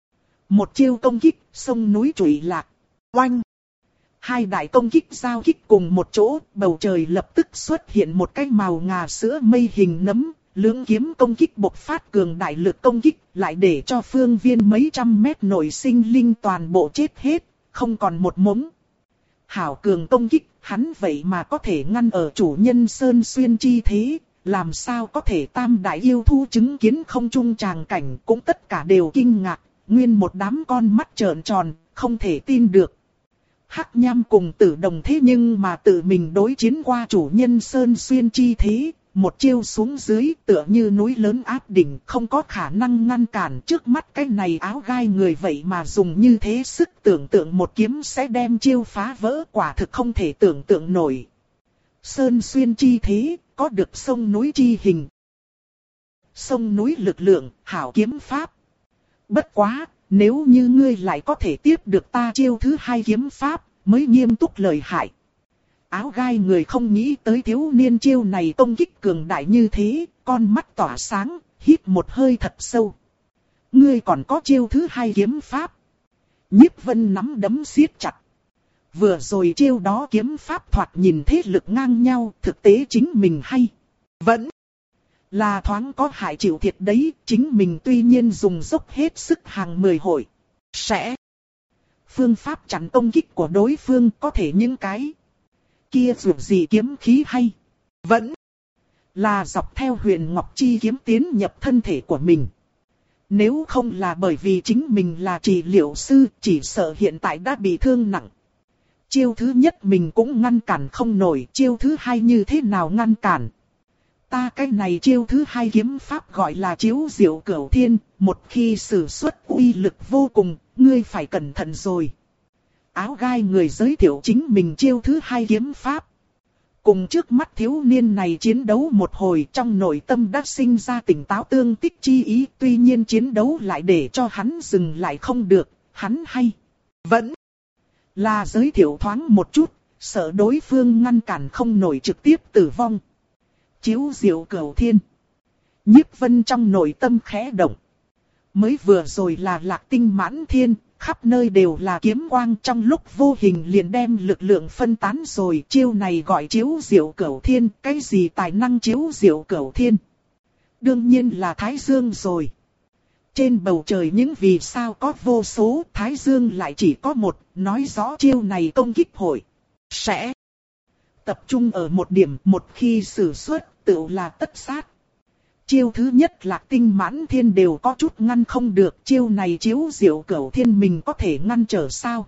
Một chiêu công kích, sông núi trụy lạc. Oanh. Hai đại công kích giao kích cùng một chỗ, bầu trời lập tức xuất hiện một cái màu ngà sữa mây hình nấm, lưỡng kiếm công kích bộc phát cường đại lực công kích, lại để cho phương viên mấy trăm mét nội sinh linh toàn bộ chết hết, không còn một mống. Hảo cường công kích, hắn vậy mà có thể ngăn ở chủ nhân sơn xuyên chi thế, làm sao có thể tam đại yêu thú chứng kiến không trung tràng cảnh cũng tất cả đều kinh ngạc, nguyên một đám con mắt trợn tròn, không thể tin được. Hắc Nham cùng Tử Đồng thế nhưng mà tự mình đối chiến qua chủ nhân sơn xuyên chi thế, một chiêu xuống dưới tựa như núi lớn áp đỉnh, không có khả năng ngăn cản. Trước mắt cái này áo gai người vậy mà dùng như thế, sức tưởng tượng một kiếm sẽ đem chiêu phá vỡ, quả thực không thể tưởng tượng nổi. Sơn xuyên chi thế, có được sông núi chi hình. Sông núi lực lượng, hảo kiếm pháp. Bất quá, nếu như ngươi lại có thể tiếp được ta chiêu thứ hai kiếm pháp, mới nghiêm túc lời hại. Áo gai người không nghĩ tới thiếu niên chiêu này công kích cường đại như thế, con mắt tỏa sáng, hít một hơi thật sâu. Ngươi còn có chiêu thứ hai kiếm pháp. Nhiếp Vân nắm đấm siết chặt. Vừa rồi chiêu đó kiếm pháp thoạt nhìn thế lực ngang nhau, thực tế chính mình hay vẫn là thoáng có hại chịu thiệt đấy. Chính mình tuy nhiên dùng dốc hết sức hàng mười hội, sẽ phương pháp chặn công kích của đối phương, có thể những cái kia dù gì kiếm khí hay vẫn là dọc theo Huyền Ngọc Chi kiếm tiến nhập thân thể của mình. Nếu không là bởi vì chính mình là trị liệu sư, chỉ sợ hiện tại đã bị thương nặng. Chiêu thứ nhất mình cũng ngăn cản không nổi, chiêu thứ hai như thế nào ngăn cản? Ta cái này chiêu thứ hai kiếm pháp gọi là chiếu diệu cửu thiên, một khi sử xuất uy lực vô cùng, ngươi phải cẩn thận rồi. Áo gai người giới thiệu chính mình chiêu thứ hai kiếm pháp. Cùng trước mắt thiếu niên này chiến đấu một hồi, trong nội tâm đã sinh ra tỉnh táo tương tích chi ý. Tuy nhiên chiến đấu lại để cho hắn dừng lại không được, hắn hay vẫn là giới thiệu thoáng một chút, sợ đối phương ngăn cản không nổi trực tiếp tử vong. Chiếu diệu cửu thiên. Nhiếp Vân trong nội tâm khẽ động. Mới vừa rồi là Lạc Tinh mãn thiên, khắp nơi đều là kiếm quang, trong lúc vô hình liền đem lực lượng phân tán rồi. Chiêu này gọi chiếu diệu cửu thiên, cái gì tài năng chiếu diệu cửu thiên? Đương nhiên là Thái Dương rồi. Trên bầu trời những vì sao có vô số, Thái Dương lại chỉ có một, nói rõ chiêu này công kích hội sẽ tập trung ở một điểm, một khi sử xuất, tự là tất sát. Chiêu thứ nhất Lạc Tinh mãn thiên đều có chút ngăn không được, chiêu này chiếu diệu cửu thiên mình có thể ngăn trở sao?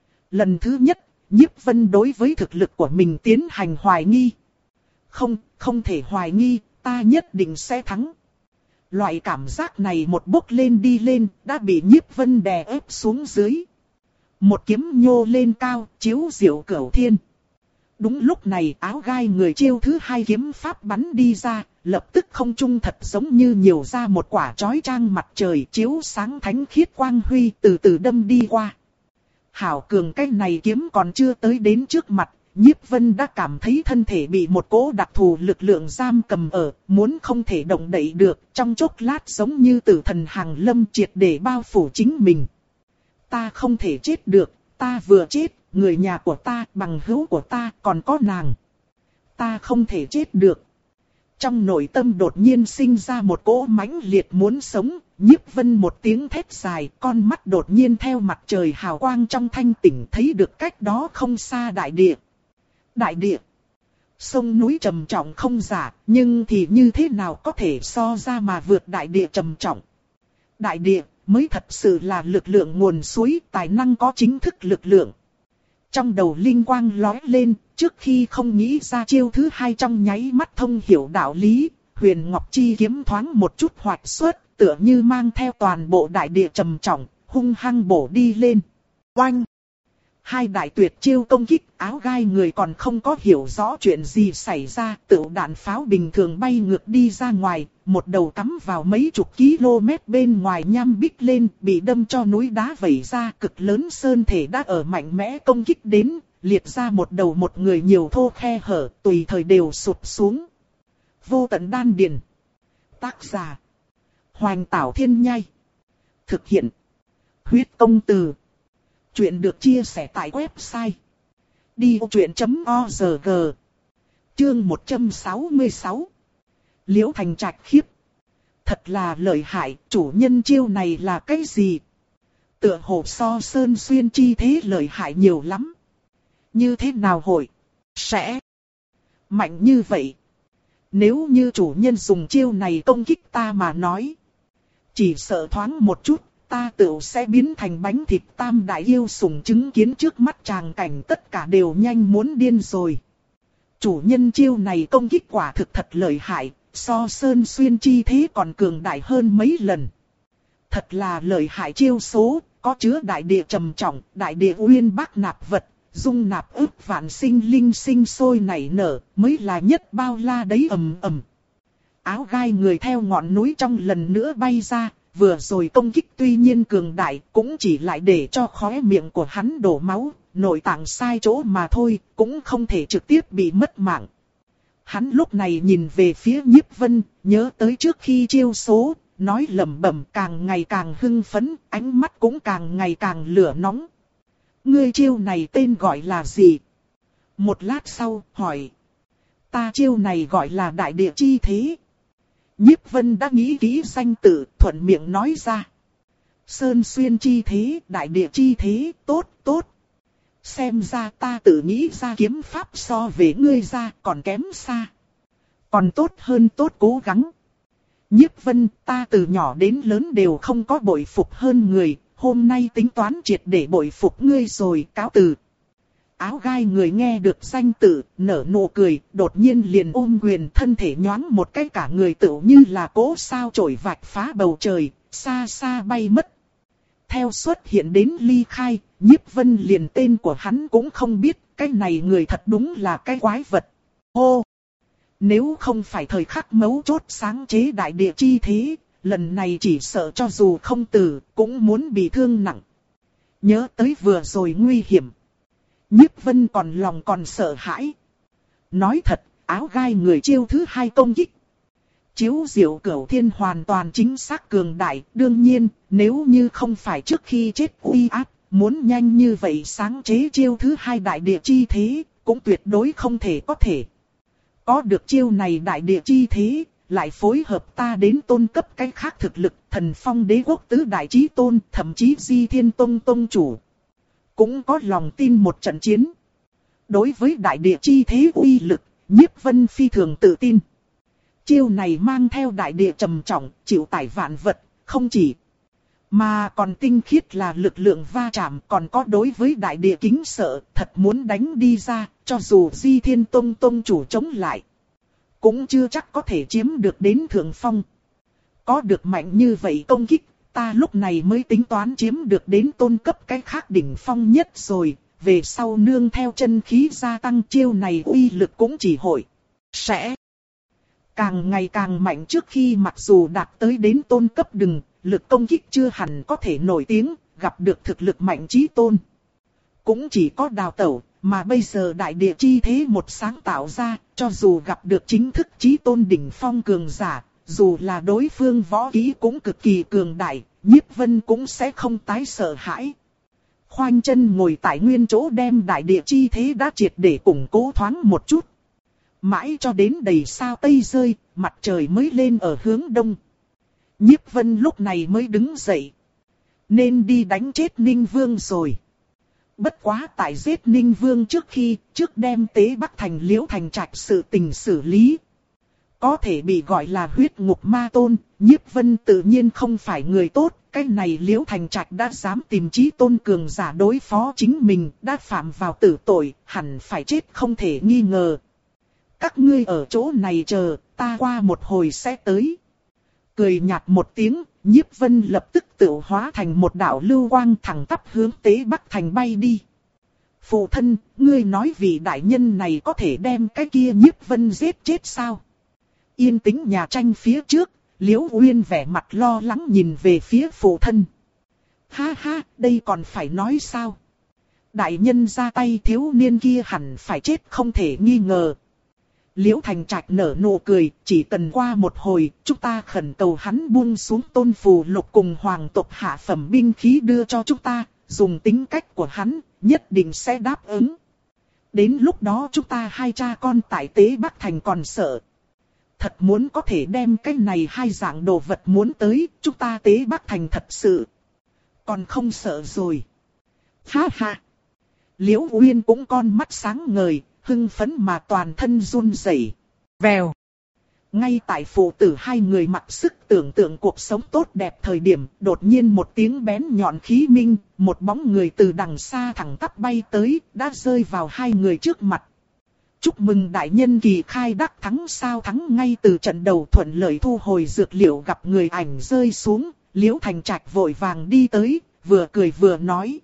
Lần thứ nhất, Nhiếp Vân đối với thực lực của mình tiến hành hoài nghi. Không, không thể hoài nghi, ta nhất định sẽ thắng. Loại cảm giác này một bốc lên đi lên, đã bị Nhiếp Vân đè ép xuống dưới. Một kiếm nhô lên cao, chiếu diệu cửu thiên. Đúng lúc này áo gai người chiêu thứ hai kiếm pháp bắn đi ra, lập tức không trung thật giống như nhiều ra một quả chói chang mặt trời, chiếu sáng thánh khiết quang huy từ từ đâm đi qua. Hảo cường cái này kiếm còn chưa tới đến trước mặt, Nhiếp Vân đã cảm thấy thân thể bị một cỗ đặc thù lực lượng giam cầm ở, muốn không thể động đậy được, trong chốc lát giống như tử thần hàng lâm triệt để bao phủ chính mình. Ta không thể chết được, ta vừa chết, người nhà của ta, bằng hữu của ta, còn có nàng. Ta không thể chết được. Trong nội tâm đột nhiên sinh ra một cỗ mãnh liệt muốn sống, Nhiếp Vân một tiếng thét dài, con mắt đột nhiên theo mặt trời hào quang trong thanh tỉnh thấy được cách đó không xa đại địa. Đại địa, sông núi trầm trọng không giả, nhưng thì như thế nào có thể so ra mà vượt đại địa trầm trọng. Đại địa mới thật sự là lực lượng nguồn suối, tài năng có chính thức lực lượng. Trong đầu linh quang lóe lên, trước khi không nghĩ ra chiêu thứ hai trong nháy mắt thông hiểu đạo lý, Huyền Ngọc Chi kiếm thoáng một chút hoạt xuất, tựa như mang theo toàn bộ đại địa trầm trọng, hung hăng bổ đi lên. Oanh! Hai đại tuyệt chiêu công kích, áo gai người còn không có hiểu rõ chuyện gì xảy ra, tựu đạn pháo bình thường bay ngược đi ra ngoài, một đầu cắm vào mấy chục km bên ngoài nham bích lên, bị đâm cho núi đá vẩy ra, cực lớn sơn thể đã ở mạnh mẽ công kích đến, liệt ra một đầu một người nhiều thô khe hở, tùy thời đều sụp xuống. Vô tận đan điền. Tác giả: Hoành Tảo Thiên Nhai. Thực hiện: Huyết Công Từ. Chuyện được chia sẻ tại website đi ô chuyện chấm org. Chương một trăm sáu mươi sáu. Liễu Thành Trạch khiếp. Thật là lợi hại, chủ nhân chiêu này là cái gì? Tựa hồ so Sơn Xuyên chi thế lợi hại nhiều lắm. Như thế nào hội sẽ mạnh như vậy? Nếu như chủ nhân dùng chiêu này công kích ta mà nói, chỉ sợ thoáng một chút, ta tựu sẽ biến thành bánh thịt. Tam đại yêu sủng chứng kiến trước mắt tràng cảnh tất cả đều nhanh muốn điên rồi. Chủ nhân chiêu này công kích quả thực thật lợi hại, so Sơn Xuyên chi thế còn cường đại hơn mấy lần. Thật là lợi hại chiêu số, có chứa đại địa trầm trọng, đại địa uyên bác nạp vật, dung nạp ức vạn sinh linh sinh sôi nảy nở, mới là nhất bao la đấy ầm ầm. Áo gai người theo ngọn núi trong lần nữa bay ra, vừa rồi công kích tuy nhiên cường đại, cũng chỉ lại để cho khóe miệng của hắn đổ máu, nội tạng sai chỗ mà thôi, cũng không thể trực tiếp bị mất mạng. Hắn lúc này nhìn về phía Nhiếp Vân, nhớ tới trước khi chiêu số, nói lẩm bẩm càng ngày càng hưng phấn, ánh mắt cũng càng ngày càng lửa nóng. Ngươi chiêu này tên gọi là gì? Một lát sau, hỏi. Ta chiêu này gọi là đại địa chi thế. Nhiếp Vân đã nghĩ kỹ danh tự, thuận miệng nói ra. Sơn Xuyên chi thế, đại địa chi thế, tốt, tốt. Xem ra ta tự nghĩ ra kiếm pháp so với ngươi ra còn kém xa. Còn tốt hơn tốt cố gắng. Nhiếp Vân, ta từ nhỏ đến lớn đều không có bội phục hơn người, hôm nay tính toán triệt để bội phục ngươi rồi, cáo từ. Áo gai người nghe được danh tự, nở nụ cười, đột nhiên liền ôm quyền, thân thể nhoáng một cái, cả người tựu như là cỗ sao chổi vạch phá bầu trời, xa xa bay mất. Theo xuất hiện đến ly khai, Nhiếp Vân liền tên của hắn cũng không biết, cái này người thật đúng là cái quái vật. Hô! Nếu không phải thời khắc mấu chốt sáng chế đại địa chi thế, lần này chỉ sợ cho dù không tử, cũng muốn bị thương nặng. Nhớ tới vừa rồi nguy hiểm. Nhiếp Vân còn lòng còn sợ hãi. Nói thật, áo gai người chiêu thứ hai công kích. Chiếu diệu cửu thiên hoàn toàn chính xác cường đại, đương nhiên, nếu như không phải trước khi chết uy áp, muốn nhanh như vậy sáng chế chiêu thứ hai đại địa chi thế, cũng tuyệt đối không thể có thể. Có được chiêu này đại địa chi thế, lại phối hợp ta đến tôn cấp cái khác thực lực, thần phong đế quốc tứ đại chí tôn, thậm chí Di Thiên Tông Tông chủ. Cũng có lòng tin một trận chiến. Đối với đại địa chi thế uy lực, Nhiếp Vân phi thường tự tin. Chiêu này mang theo đại địa trầm trọng, chịu tải vạn vật, không chỉ mà còn tinh khiết là lực lượng va chạm, còn có đối với đại địa kính sợ, thật muốn đánh đi ra, cho dù Di Thiên Tông Tông chủ chống lại, cũng chưa chắc có thể chiếm được đến thượng phong. Có được mạnh như vậy công kích, ta lúc này mới tính toán chiếm được đến tôn cấp cái khác đỉnh phong nhất rồi, về sau nương theo chân khí gia tăng chiêu này uy lực cũng chỉ hội sẽ càng ngày càng mạnh, trước khi mặc dù đạt tới đến tôn cấp đừng, lực công kích chưa hẳn có thể nổi tiếng, gặp được thực lực mạnh chí tôn. Cũng chỉ có đào tẩu, mà bây giờ đại địa chi thế một sáng tạo ra, cho dù gặp được chính thức chí tôn đỉnh phong cường giả, dù là đối phương võ kỹ cũng cực kỳ cường đại, Nhiếp Vân cũng sẽ không tái sợ hãi. Khoanh chân ngồi tại nguyên chỗ đem đại địa chi thế đã triệt để củng cố thoáng một chút. Mãi cho đến đầy sao tây rơi, mặt trời mới lên ở hướng đông. Nhiếp Vân lúc này mới đứng dậy. Nên đi đánh chết Ninh Vương rồi. Bất quá tại giết Ninh Vương trước khi, trước đem Tế Bắc Thành Liễu Thành Trạch sự tình xử lý. Có thể bị gọi là huyết ngục ma tôn, Nhiếp Vân tự nhiên không phải người tốt. Cái này Liễu Thành Trạch đã dám tìm chí tôn cường giả đối phó chính mình, đã phạm vào tử tội, hẳn phải chết không thể nghi ngờ. Các ngươi ở chỗ này chờ, ta qua một hồi sẽ tới. Cười nhạt một tiếng, Nhiếp Vân lập tức tự hóa thành một đạo lưu quang thẳng tắp hướng Tế Bắc Thành bay đi. Phụ thân, ngươi nói vị đại nhân này có thể đem cái kia Nhiếp Vân giết chết sao? Yên tĩnh nhà tranh phía trước, Liễu Uyên vẻ mặt lo lắng nhìn về phía phụ thân. Ha ha, đây còn phải nói sao? Đại nhân ra tay thiếu niên kia hẳn phải chết không thể nghi ngờ. Liễu Thành Trạch nở nụ cười, chỉ cần qua một hồi, chúng ta khẩn cầu hắn buông xuống tôn phù lục cùng hoàng tộc hạ phẩm binh khí đưa cho chúng ta, dùng tính cách của hắn, nhất định sẽ đáp ứng. Đến lúc đó chúng ta hai cha con tại Tế Bắc Thành còn sợ. Thật muốn có thể đem cái này hai dạng đồ vật muốn tới, chúng ta Tế Bắc Thành thật sự còn không sợ rồi. Ha ha! Liễu Uyên cũng con mắt sáng ngời, hưng phấn mà toàn thân run rẩy. Vèo. Ngay tại phụ tử hai người mặc sức tưởng tượng cuộc sống tốt đẹp thời điểm, đột nhiên một tiếng bén nhọn khí minh, một bóng người từ đằng xa thẳng tắp bay tới, đã rơi vào hai người trước mặt. Chúc mừng đại nhân kỳ khai đắc thắng sao thắng ngay từ trận đầu thuận lợi thu hồi dược liệu gặp người ảnh rơi xuống, Liễu Thành Trạch vội vàng đi tới, vừa cười vừa nói.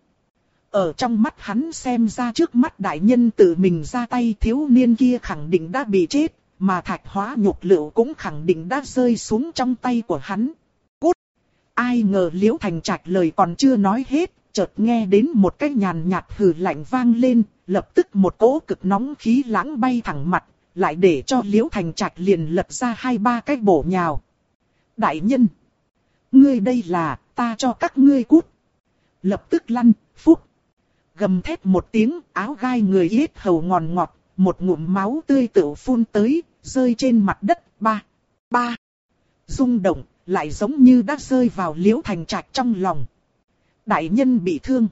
Ở trong mắt hắn xem ra trước mắt đại nhân tự mình ra tay thiếu niên kia khẳng định đã bị chết, mà thạch hóa nhục lựu cũng khẳng định đã rơi xuống trong tay của hắn. Cút! Ai ngờ Liễu Thành Trạch lời còn chưa nói hết, chợt nghe đến một cái nhàn nhạt hừ lạnh vang lên, lập tức một cỗ cực nóng khí lãng bay thẳng mặt, lại để cho Liễu Thành Trạch liền lật ra hai ba cái bổ nhào. Đại nhân! Ngươi đây là, ta cho các ngươi cút! Lập tức lăn, phúc! Gầm thét một tiếng, áo gai người yết hầu ngòn ngọt, một ngụm máu tươi tự phun tới, rơi trên mặt đất, ba, ba. Rung động, lại giống như đã rơi vào Liễu Thành Trạch trong lòng. Đại nhân bị thương.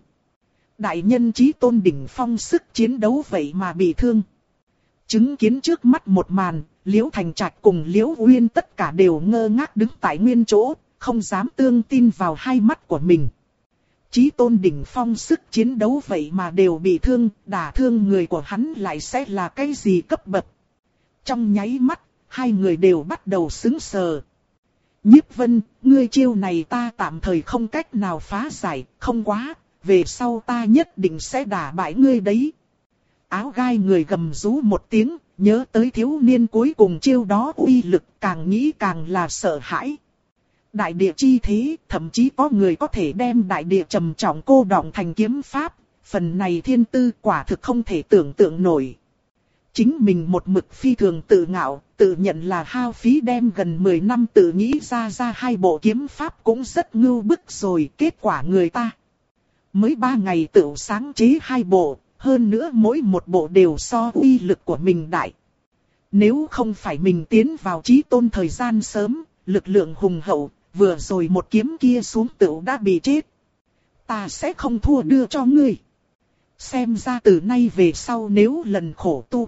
Đại nhân chí tôn đỉnh phong sức chiến đấu vậy mà bị thương. Chứng kiến trước mắt một màn, Liễu Thành Trạch cùng Liễu Uyên tất cả đều ngơ ngác đứng tại nguyên chỗ, không dám tương tin vào hai mắt của mình. Chí tôn đỉnh phong sức chiến đấu vậy mà đều bị thương, đả thương người của hắn lại sẽ là cái gì cấp bậc. Trong nháy mắt, hai người đều bắt đầu sững sờ. Nhiếp Vân, ngươi chiêu này ta tạm thời không cách nào phá giải, không quá, về sau ta nhất định sẽ đả bại ngươi đấy. Áo gai người gầm rú một tiếng, nhớ tới thiếu niên cuối cùng chiêu đó uy lực, càng nghĩ càng là sợ hãi. Đại địa chi thế, thậm chí có người có thể đem đại địa trầm trọng cô đọng thành kiếm pháp, phần này thiên tư quả thực không thể tưởng tượng nổi. Chính mình một mực phi thường tự ngạo, tự nhận là hao phí đem gần mười năm tự nghĩ ra ra hai bộ kiếm pháp cũng rất ngưu bức rồi, kết quả người ta. Mới ba ngày tự sáng chế hai bộ, hơn nữa mỗi một bộ đều so uy lực của mình đại. Nếu không phải mình tiến vào chí tôn thời gian sớm, lực lượng hùng hậu, vừa rồi một kiếm kia xuống tựu đã bị chết. Ta sẽ không thua đưa cho ngươi. Xem ra từ nay về sau nếu lần khổ tu.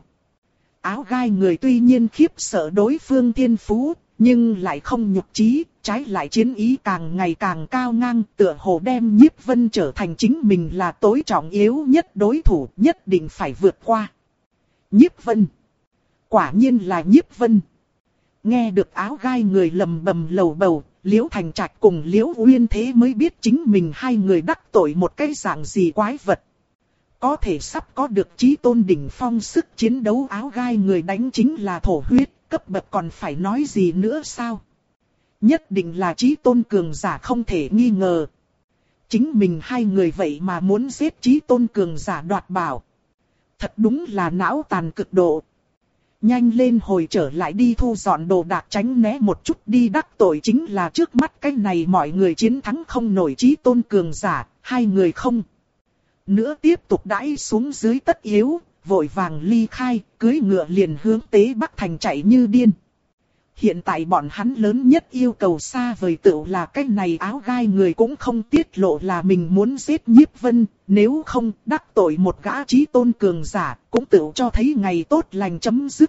Áo gai người tuy nhiên khiếp sợ đối phương thiên phú, nhưng lại không nhục chí, trái lại chiến ý càng ngày càng cao ngang, tựa hồ đem Nhiếp Vân trở thành chính mình là tối trọng yếu nhất đối thủ, nhất định phải vượt qua. Nhiếp Vân. Quả nhiên là Nhiếp Vân. Nghe được áo gai người lầm bầm lầu bầu, Liễu Thành Trạch cùng Liễu Uyên thế mới biết chính mình hai người đắc tội một cái dạng gì quái vật. Có thể sắp có được chí tôn đỉnh phong sức chiến đấu áo gai người đánh chính là thổ huyết, cấp bậc còn phải nói gì nữa sao? Nhất định là chí tôn cường giả không thể nghi ngờ. Chính mình hai người vậy mà muốn giết chí tôn cường giả đoạt bảo. Thật đúng là não tàn cực độ. Nhanh lên hồi trở lại đi thu dọn đồ đạc tránh né một chút đi đắc tội chính là trước mắt cái này mọi người chiến thắng không nổi chí tôn cường giả, hai người không. Nữa tiếp tục đãi xuống dưới tất yếu, vội vàng ly khai, cưỡi ngựa liền hướng Tế Bắc Thành chạy như điên. Hiện tại bọn hắn lớn nhất yêu cầu xa vời tựu là cái này áo gai người cũng không tiết lộ là mình muốn giết Nhiếp Vân, nếu không đắc tội một gã chí tôn cường giả cũng tựu cho thấy ngày tốt lành chấm dứt.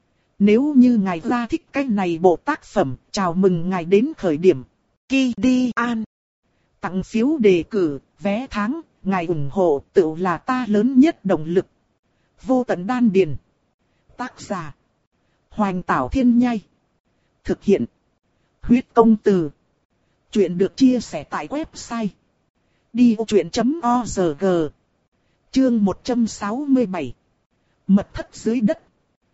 Nếu như ngài ra thích cái này bộ tác phẩm, chào mừng ngài đến khởi điểm. Ki Đi An. Tặng phiếu đề cử, vé tháng, ngài ủng hộ tựu là ta lớn nhất động lực. Vô tận đan điền. Tác giả. Hoành Tảo Thiên Nhai. Thực hiện. Huyết công từ. Chuyện được chia sẻ tại website. đi ô chuyện chấm o rờ giê. Chương một trăm sáu mươi bảy. Mật thất dưới đất.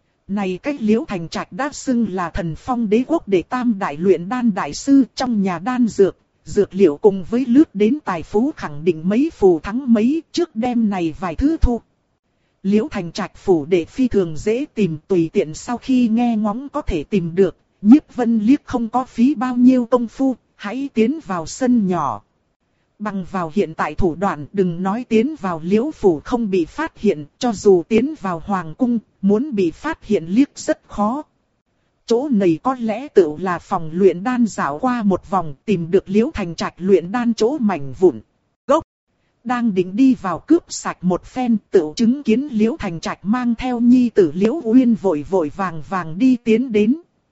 Này cách Liễu Thành Trạch đã xưng là thần phong đế quốc đệ tam đại luyện đan đại sư trong nhà đan dược. Dược liệu cùng với lướt đến tài phú khẳng định mấy phù thắng mấy trước đêm này vài thứ thu. Liễu Thành Trạch phủ đệ phi thường dễ tìm tùy tiện sau khi nghe ngóng có thể tìm được. Nhiếp Vân liếc không có phí bao nhiêu công phu, hãy tiến vào sân nhỏ. Bằng vào hiện tại thủ đoạn đừng nói tiến vào Liễu phủ không bị phát hiện, cho dù tiến vào hoàng cung, muốn bị phát hiện liếc rất khó. Chỗ này có lẽ tự là phòng luyện đan dạo qua một vòng tìm được Liễu Thành Trạch luyện đan chỗ mảnh vụn. Gốc! Đang định đi vào cướp sạch một phen tự chứng kiến Liễu Thành Trạch mang theo nhi tử Liễu Uyên vội vội vàng vàng đi tiến đến.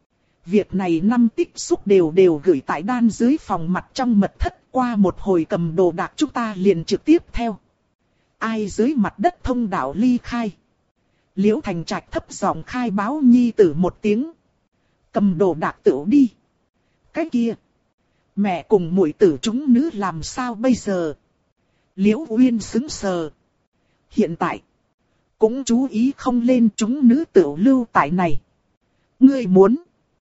Việc này năm tích xúc đều đều gửi tại đan dưới phòng mặt trong mật thất qua một hồi cầm đồ đạc chúng ta liền trực tiếp theo. Ai dưới mặt đất thông đạo ly khai. Liễu Thành Trạch thấp giọng khai báo nhi tử một tiếng. Cầm đồ đạc tửu đi. Cái kia. Mẹ cùng muội tử chúng nữ làm sao bây giờ? Liễu Uyên sững sờ. Hiện tại. Cũng chú ý không lên chúng nữ tửu lưu tại này. Ngươi muốn.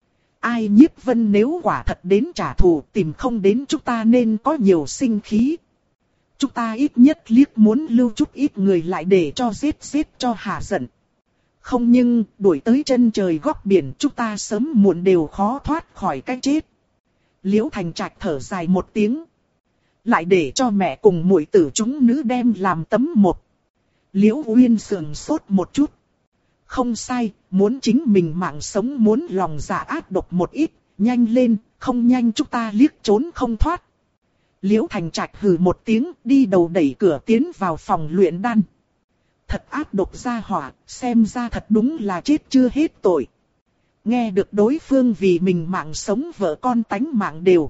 Ai Nhiếp Vân nếu quả thật đến trả thù tìm không đến chúng ta nên có nhiều sinh khí. Chúng ta ít nhất liếc muốn lưu chút ít người lại để cho giết giết cho hạ giận. Không nhưng đuổi tới chân trời góc biển chúng ta sớm muộn đều khó thoát khỏi cái chết. Liễu Thành Trạch thở dài một tiếng. Lại để cho mẹ cùng muội tử chúng nữ đem làm tấm một. Liễu Uyên sườn sốt một chút. Không sai, muốn chính mình mạng sống muốn lòng dạ ác độc một ít, nhanh lên, không nhanh chúng ta liếc trốn không thoát. Liễu Thành Trạch hừ một tiếng, đi đầu đẩy cửa tiến vào phòng luyện đan. Thật ác độc ra hỏa, xem ra thật đúng là chết chưa hết tội. Nghe được đối phương vì mình mạng sống vợ con tánh mạng đều.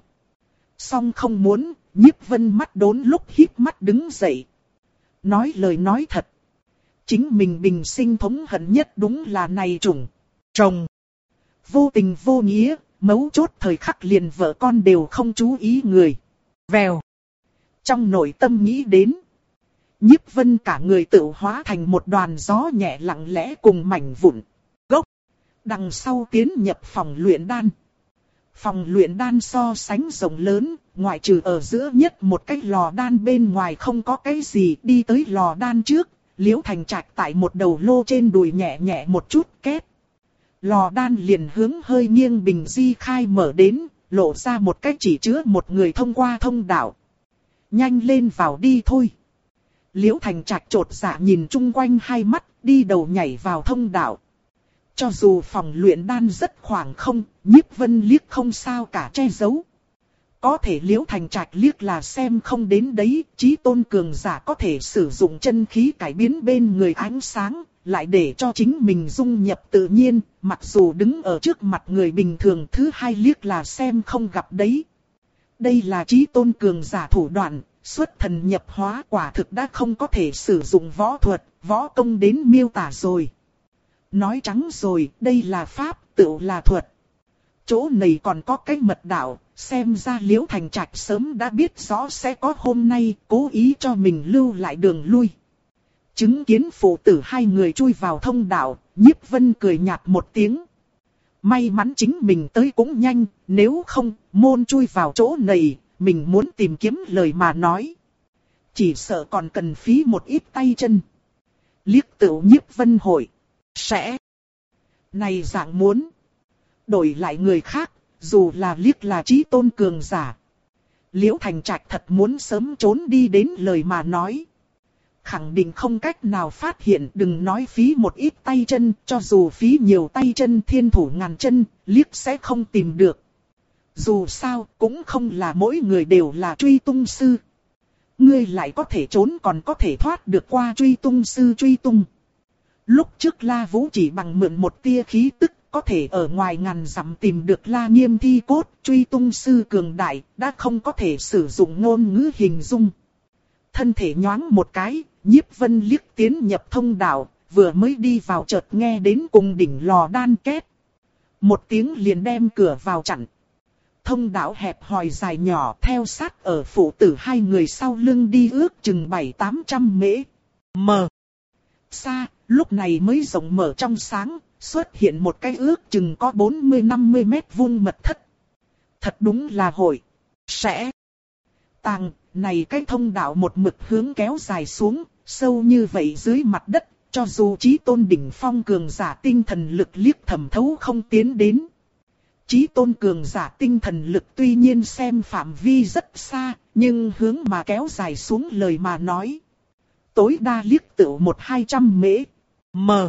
Song không muốn, Nhiếp Vân mắt đốn lúc híp mắt đứng dậy. Nói lời nói thật. Chính mình bình sinh thống hận nhất đúng là này trùng, trồng. Vô tình vô nghĩa, mấu chốt thời khắc liền vợ con đều không chú ý người. Vèo. Trong nội tâm nghĩ đến. Nhiếp Vân cả người tự hóa thành một đoàn gió nhẹ lặng lẽ cùng mảnh vụn. Gốc. Đằng sau tiến nhập phòng luyện đan. Phòng luyện đan so sánh rộng lớn, ngoại trừ ở giữa nhất một cái lò đan bên ngoài không có cái gì. Đi tới lò đan trước, Liễu Thành Trạch tại một đầu lô trên đùi nhẹ nhẹ một chút két. Lò đan liền hướng hơi nghiêng bình di khai mở đến, lộ ra một cái chỉ chứa một người thông qua thông đạo. Nhanh lên vào đi thôi. Liễu Thành Trạch chột dạ nhìn chung quanh hai mắt, đi đầu nhảy vào thông đạo. Cho dù phòng luyện đan rất khoảng không, Nhiếp Vân liếc không sao cả che giấu. Có thể Liễu Thành Trạch liếc là xem không đến đấy, chí tôn cường giả có thể sử dụng chân khí cải biến bên người ánh sáng, lại để cho chính mình dung nhập tự nhiên, mặc dù đứng ở trước mặt người bình thường thứ hai liếc là xem không gặp đấy. Đây là chí tôn cường giả thủ đoạn, xuất thần nhập hóa quả thực đã không có thể sử dụng võ thuật, võ công đến miêu tả rồi. Nói trắng rồi, đây là pháp, tựu là thuật. Chỗ này còn có cái mật đạo, xem ra Liễu Thành Trạch sớm đã biết rõ sẽ có hôm nay, cố ý cho mình lưu lại đường lui. Chứng kiến phụ tử hai người chui vào thông đạo, Nhiếp Vân cười nhạt một tiếng. May mắn chính mình tới cũng nhanh, nếu không, môn chui vào chỗ này, mình muốn tìm kiếm lời mà nói. Chỉ sợ còn cần phí một ít tay chân. Liếc tựu Nhiếp Vân hội. Sẽ. Này dạng muốn. Đổi lại người khác, dù là liếc là chí tôn cường giả. Liễu Thành Trạch thật muốn sớm trốn đi đến lời mà nói. Khẳng định không cách nào phát hiện, đừng nói phí một ít tay chân, cho dù phí nhiều tay chân thiên thủ ngàn chân, liếc sẽ không tìm được. Dù sao, cũng không là mỗi người đều là truy tung sư. Ngươi lại có thể trốn còn có thể thoát được qua truy tung sư truy tung. Lúc trước La Vũ chỉ bằng mượn một tia khí tức, có thể ở ngoài ngàn dặm tìm được La Nghiêm thi cốt, truy tung sư cường đại, đã không có thể sử dụng ngôn ngữ hình dung. Thân thể nhoáng một cái, Nhiếp Vân liếc tiến nhập thông đạo, vừa mới đi vào chợt nghe đến cùng đỉnh lò đan két. Một tiếng liền đem cửa vào chặn. Thông đạo hẹp hòi dài nhỏ theo sát ở phụ tử hai người sau lưng đi ước chừng bảy tám trăm mễ. Mờ. Xa, lúc này mới rộng mở trong sáng, xuất hiện một cái ước chừng có bốn mươi năm mươi mét vuông mật thất. Thật đúng là hội. Sẽ. Tàng, này cái thông đạo một mực hướng kéo dài xuống, sâu như vậy dưới mặt đất, cho dù chí tôn đỉnh phong cường giả tinh thần lực liếc thẩm thấu không tiến đến. Chí tôn cường giả tinh thần lực tuy nhiên xem phạm vi rất xa, nhưng hướng mà kéo dài xuống lời mà nói. Tối đa liếc tự một hai trăm mễ. Mờ.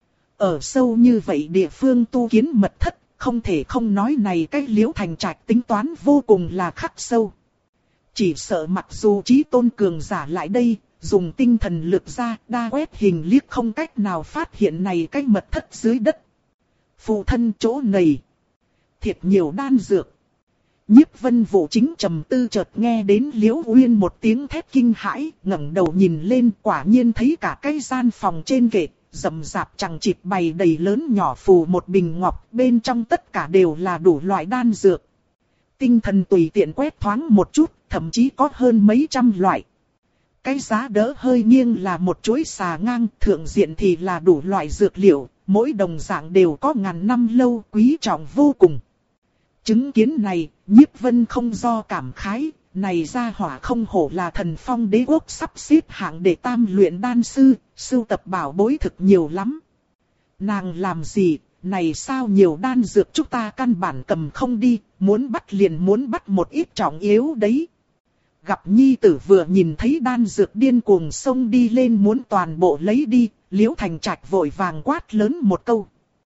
Ở sâu như vậy địa phương tu kiến mật thất, không thể không nói này cái Liễu Thành Trạch tính toán vô cùng là khắc sâu. Chỉ sợ mặc dù chí tôn cường giả lại đây, dùng tinh thần lực ra đa quét hình liếc không cách nào phát hiện này cái mật thất dưới đất. Phụ thân chỗ này. Thiệt nhiều đan dược. Nhiếp Vân Vũ chính trầm tư chợt nghe đến Liễu Uyên một tiếng thét kinh hãi, ngẩng đầu nhìn lên quả nhiên thấy cả cái gian phòng trên kệ, rậm rạp chằng chịt bày đầy lớn nhỏ phù một bình ngọc, bên trong tất cả đều là đủ loại đan dược. Tinh thần tùy tiện quét thoáng một chút, thậm chí có hơn mấy trăm loại. Cái giá đỡ hơi nghiêng là một chuỗi xà ngang, thượng diện thì là đủ loại dược liệu, mỗi đồng dạng đều có ngàn năm lâu, quý trọng vô cùng. Chứng kiến này, Nhiếp Vân không do cảm khái, này gia hỏa không hổ là Thần Phong Đế quốc sắp xếp hạng đệ tam luyện đan sư, sưu tập bảo bối thực nhiều lắm. Nàng làm gì, này sao nhiều đan dược chúng ta căn bản cầm không đi, muốn bắt liền muốn bắt một ít trọng yếu đấy. Gặp nhi tử vừa nhìn thấy đan dược điên cuồng xông đi lên muốn toàn bộ lấy đi, Liễu Thành Trạch vội vàng quát lớn một câu.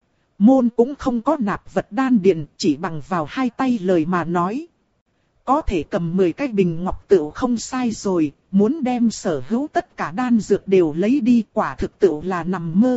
Môn cũng không có nạp vật đan điện, chỉ bằng vào hai tay lời mà nói. Có thể cầm mười cái bình ngọc tựu không sai rồi, muốn đem sở hữu tất cả đan dược đều lấy đi, quả thực tựu là nằm mơ.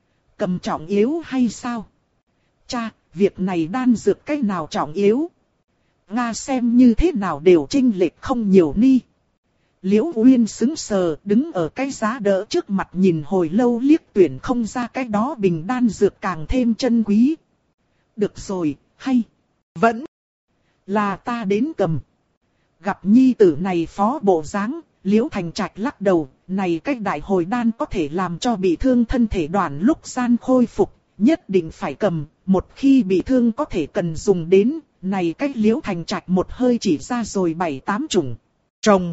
Cầm trọng yếu hay sao? Cha, việc này đan dược cái nào trọng yếu? Nga xem như thế nào đều chênh lệch không nhiều ni. Liễu Uyên sững sờ đứng ở cái giá đỡ trước mặt nhìn hồi lâu liếc tuyển không ra cái đó bình đan dược càng thêm chân quý. Được rồi, hay, vẫn là ta đến cầm. Gặp nhi tử này phó bộ dáng, Liễu Thành Trạch lắc đầu, này cái đại hồi đan có thể làm cho bị thương thân thể đoạn lúc gian khôi phục, nhất định phải cầm, một khi bị thương có thể cần dùng đến, này cái Liễu Thành Trạch một hơi chỉ ra rồi bảy tám chủng. Trồng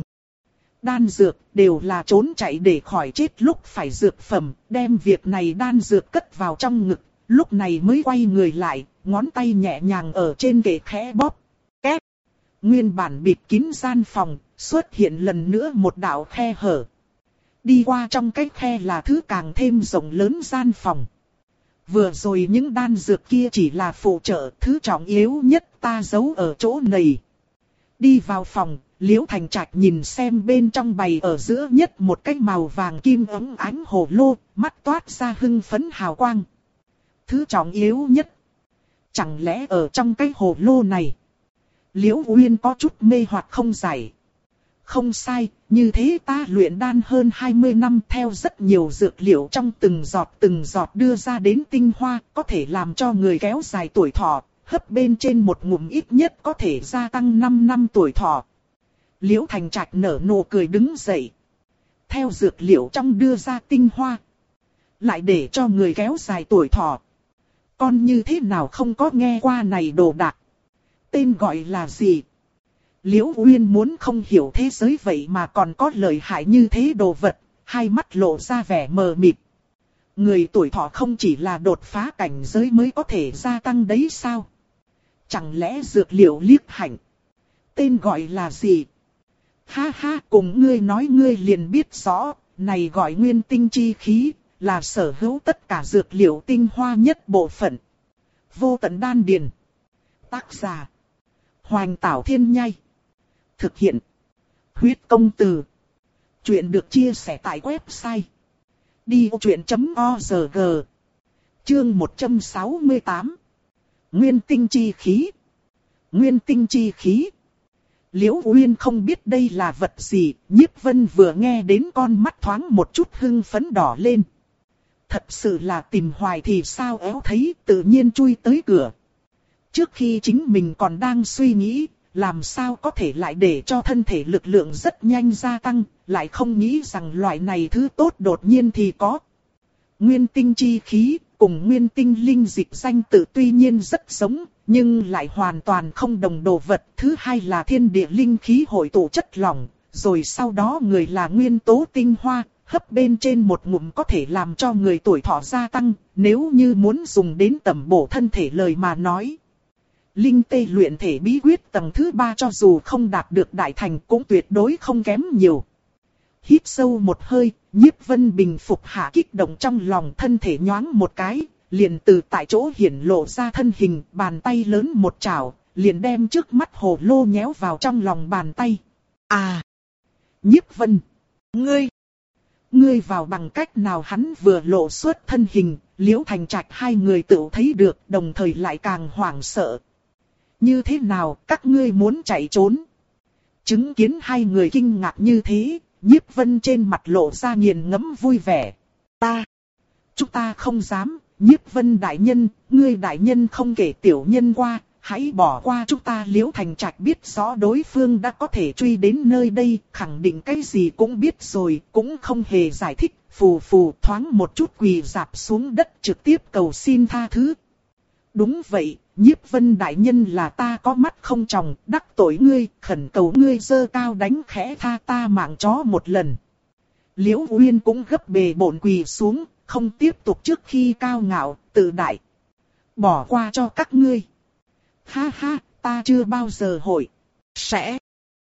đan dược đều là trốn chạy để khỏi chết lúc phải dược phẩm, đem việc này đan dược cất vào trong ngực, lúc này mới quay người lại, ngón tay nhẹ nhàng ở trên kệ khẽ bóp. Két. Nguyên bản bịt kín gian phòng, xuất hiện lần nữa một đạo khe hở. Đi qua trong cái khe là thứ càng thêm rộng lớn gian phòng. Vừa rồi những đan dược kia chỉ là phụ trợ, thứ trọng yếu nhất ta giấu ở chỗ này. Đi vào phòng, Liễu Thành Trạch nhìn xem bên trong bày ở giữa nhất một cái màu vàng kim óng ánh hồ lô, mắt toát ra hưng phấn hào quang. Thứ trọng yếu nhất. Chẳng lẽ ở trong cái hồ lô này? Liễu Uyên có chút mê hoặc không giải. Không sai, như thế ta luyện đan hơn hai mươi năm theo rất nhiều dược liệu trong từng giọt từng giọt đưa ra đến tinh hoa, có thể làm cho người kéo dài tuổi thọ, hấp bên trên một ngụm ít nhất có thể gia tăng năm năm tuổi thọ. Liễu Thành Trạch nở nụ cười đứng dậy. Theo dược liệu trong đưa ra tinh hoa, lại để cho người kéo dài tuổi thọ. Con như thế nào không có nghe qua này đồ đạc? Tên gọi là gì? Liễu Uyên muốn không hiểu thế giới vậy mà còn có lợi hại như thế đồ vật, hai mắt lộ ra vẻ mờ mịt. Người tuổi thọ không chỉ là đột phá cảnh giới mới có thể gia tăng đấy sao? Chẳng lẽ dược liệu liếc hạnh? Tên gọi là gì? Ha ha, cùng ngươi nói ngươi liền biết rõ, này gọi nguyên tinh chi khí, là sở hữu tất cả dược liệu tinh hoa nhất bộ phận. Vô tận đan điền. Tác giả: Hoành Tảo Thiên Nhai. Thực hiện: Huyết Công Từ. Chuyện được chia sẻ tại website đi ô chuyện chấm org. Chương một trăm sáu mươi tám. Nguyên tinh chi khí. Nguyên tinh chi khí. Liễu Uyên không biết đây là vật gì, Nhiếp Vân vừa nghe đến con mắt thoáng một chút hưng phấn đỏ lên. Thật sự là tìm hoài thì sao éo thấy, tự nhiên chui tới cửa. Trước khi chính mình còn đang suy nghĩ, làm sao có thể lại để cho thân thể lực lượng rất nhanh gia tăng, lại không nghĩ rằng loại này thứ tốt đột nhiên thì có. Nguyên tinh chi khí, cùng nguyên tinh linh dịch danh tự tuy nhiên rất giống, nhưng lại hoàn toàn không đồng đồ vật. Thứ hai là thiên địa linh khí hội tụ chất lỏng, rồi sau đó người là nguyên tố tinh hoa, hấp bên trên một ngụm có thể làm cho người tuổi thọ gia tăng, nếu như muốn dùng đến tẩm bổ thân thể lời mà nói. Linh tê luyện thể bí quyết tầng thứ ba cho dù không đạt được đại thành cũng tuyệt đối không kém nhiều. Hít sâu một hơi, Nhiếp Vân bình phục hạ kích động trong lòng, thân thể nhoáng một cái, liền từ tại chỗ hiển lộ ra thân hình, bàn tay lớn một chảo, liền đem trước mắt hồ lô nhéo vào trong lòng bàn tay. À! Nhiếp Vân! Ngươi! Ngươi vào bằng cách nào? Hắn vừa lộ xuất thân hình, Liễu Thành Trạch hai người tự thấy được, đồng thời lại càng hoảng sợ. Như thế nào, các ngươi muốn chạy trốn? Chứng kiến hai người kinh ngạc như thế, Nhiếp Vân trên mặt lộ ra nghiền ngẫm vui vẻ. Ta Chúng ta không dám, Nhiếp Vân đại nhân, ngươi đại nhân không kể tiểu nhân qua, hãy bỏ qua chúng ta. Liễu Thành Trạch biết rõ đối phương đã có thể truy đến nơi đây, khẳng định cái gì cũng biết rồi, cũng không hề giải thích, phù phù thoáng một chút quỳ rạp xuống đất trực tiếp cầu xin tha thứ. Đúng vậy, Nhiếp Vân đại nhân là ta có mắt không tròng, đắc tội ngươi, khẩn cầu ngươi giơ cao đánh khẽ tha ta mạng chó một lần. Liễu Uyên cũng gấp bề bộn quỳ xuống, không tiếp tục trước khi cao ngạo, tự đại. Bỏ qua cho các ngươi. Ha ha, ta chưa bao giờ hội. Sẽ.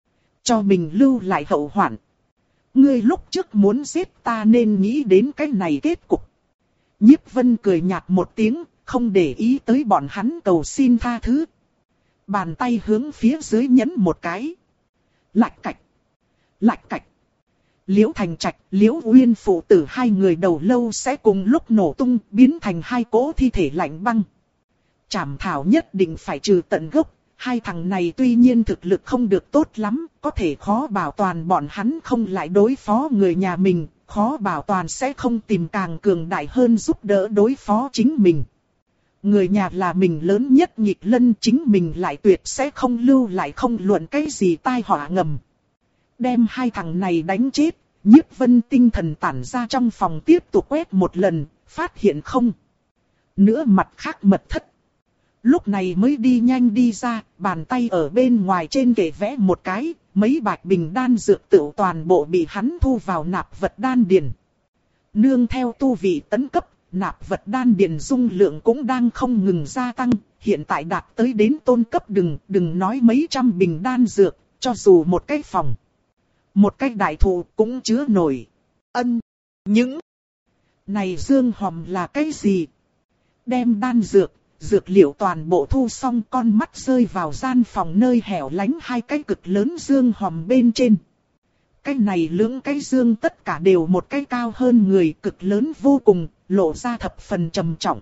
Cho mình lưu lại hậu hoạn. Ngươi lúc trước muốn giết ta nên nghĩ đến cái này kết cục. Nhiếp Vân cười nhạt một tiếng, không để ý tới bọn hắn cầu xin tha thứ. Bàn tay hướng phía dưới nhấn một cái. Lạch cạch. Lạch cạch. Liễu Thành Trạch, Liễu Uyên phụ tử hai người đầu lâu sẽ cùng lúc nổ tung, biến thành hai cỗ thi thể lạnh băng. Trảm thảo nhất định phải trừ tận gốc, hai thằng này tuy nhiên thực lực không được tốt lắm, có thể khó bảo toàn bọn hắn không lại đối phó người nhà mình, khó bảo toàn sẽ không tìm càng cường đại hơn giúp đỡ đối phó chính mình. Người nhà là mình lớn nhất nghịch lân, chính mình lại tuyệt sẽ không lưu lại không luận cái gì tai họa ngầm. Đem hai thằng này đánh chết, Nhiếp Vân tinh thần tản ra trong phòng tiếp tục quét một lần, phát hiện không. Nữa mặt khác mật thất. Lúc này mới đi nhanh đi ra, bàn tay ở bên ngoài trên kệ vẽ một cái, mấy bạch bình đan dược tựu toàn bộ bị hắn thu vào nạp vật đan điền. Nương theo tu vị tấn cấp, nạp vật đan điền dung lượng cũng đang không ngừng gia tăng, hiện tại đạt tới đến tôn cấp, đừng, đừng nói mấy trăm bình đan dược, cho dù một cái phòng. Một cái đại thụ cũng chứa nổi. Ân, những này dương hòm là cái gì? Đem đan dược, dược liệu toàn bộ thu xong, con mắt rơi vào gian phòng nơi hẻo lánh hai cái cực lớn dương hòm bên trên. Cái này lưỡng cái dương tất cả đều một cái cao hơn người, cực lớn vô cùng, lộ ra thập phần trầm trọng.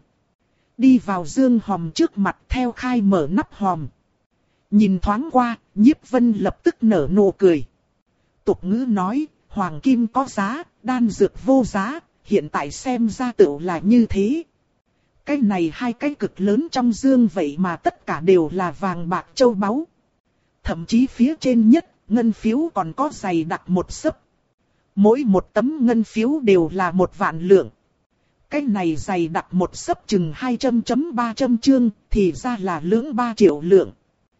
Đi vào dương hòm trước mặt theo khai mở nắp hòm. Nhìn thoáng qua, Nhiếp Vân lập tức nở nụ cười. Tục ngữ nói, hoàng kim có giá, đan dược vô giá, hiện tại xem ra tựu là như thế. Cái này hai cái cực lớn trong dương vậy mà tất cả đều là vàng bạc châu báu. Thậm chí phía trên nhất, ngân phiếu còn có dày đặc một xấp. Mỗi một tấm ngân phiếu đều là một vạn lượng. Cái này dày đặc một xấp chừng hai trăm chấm ba trăm chương, thì ra là lưỡng ba triệu lượng.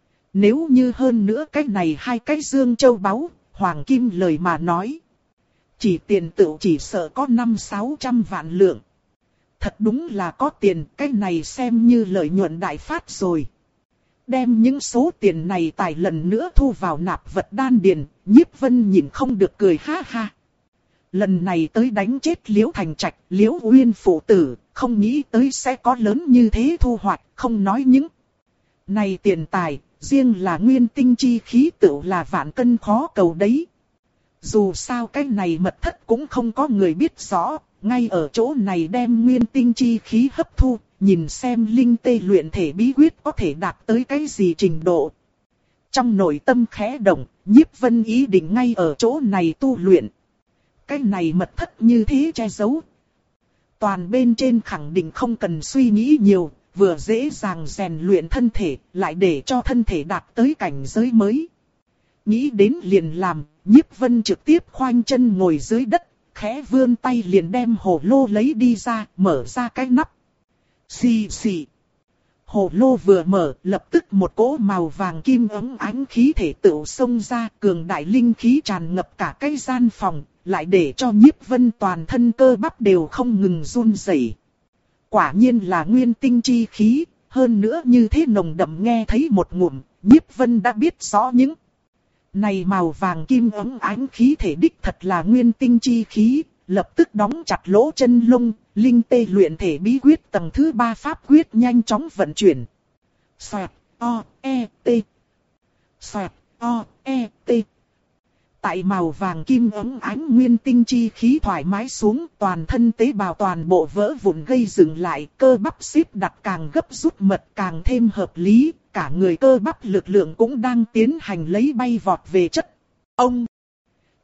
Nếu như hơn nữa cái này hai cái dương châu báu, hoàng kim lời mà nói. Chỉ tiền tựu chỉ sợ có năm sáu trăm vạn lượng. Thật đúng là có tiền, cái này xem như lợi nhuận đại phát rồi. Đem những số tiền này tài lần nữa thu vào nạp vật đan điền, Nhiếp Vân nhìn không được cười ha ha. Lần này tới đánh chết Liễu Thành Trạch, Liễu Uyên phụ tử, không nghĩ tới sẽ có lớn như thế thu hoạch, không nói những này tiền tài, riêng là nguyên tinh chi khí tựu là vạn cân khó cầu đấy. Dù sao cái này mật thất cũng không có người biết rõ, ngay ở chỗ này đem nguyên tinh chi khí hấp thu, nhìn xem linh tê luyện thể bí quyết có thể đạt tới cái gì trình độ. Trong nội tâm khẽ động, Nhiếp Vân ý định ngay ở chỗ này tu luyện. Cái này mật thất như thế che giấu. Toàn bên trên khẳng định không cần suy nghĩ nhiều, vừa dễ dàng rèn luyện thân thể, lại để cho thân thể đạt tới cảnh giới mới. Nghĩ đến liền làm, Nhiếp Vân trực tiếp khoanh chân ngồi dưới đất, khẽ vươn tay liền đem hồ lô lấy đi ra, mở ra cái nắp. Xì xì. Hồ lô vừa mở, lập tức một cỗ màu vàng kim ấm ánh khí thể tựu xông ra, cường đại linh khí tràn ngập cả cái gian phòng, lại để cho Nhiếp Vân toàn thân cơ bắp đều không ngừng run rẩy. Quả nhiên là nguyên tinh chi khí, hơn nữa như thế nồng đậm, nghe thấy một ngụm, Nhiếp Vân đã biết rõ những này màu vàng kim ấm ánh khí thể đích thật là nguyên tinh chi khí, lập tức đóng chặt lỗ chân lông, linh tê luyện thể bí quyết tầng thứ ba pháp quyết nhanh chóng vận chuyển. Xoẹt, o, e, t. Xoẹt, o, e, t. Tại màu vàng kim ấm ánh nguyên tinh chi khí thoải mái xuống, toàn thân tế bào toàn bộ vỡ vụn gây dựng lại, cơ bắp xếp đặt càng gấp rút mật càng thêm hợp lý, cả người cơ bắp lực lượng cũng đang tiến hành lấy bay vọt về chất. Ông!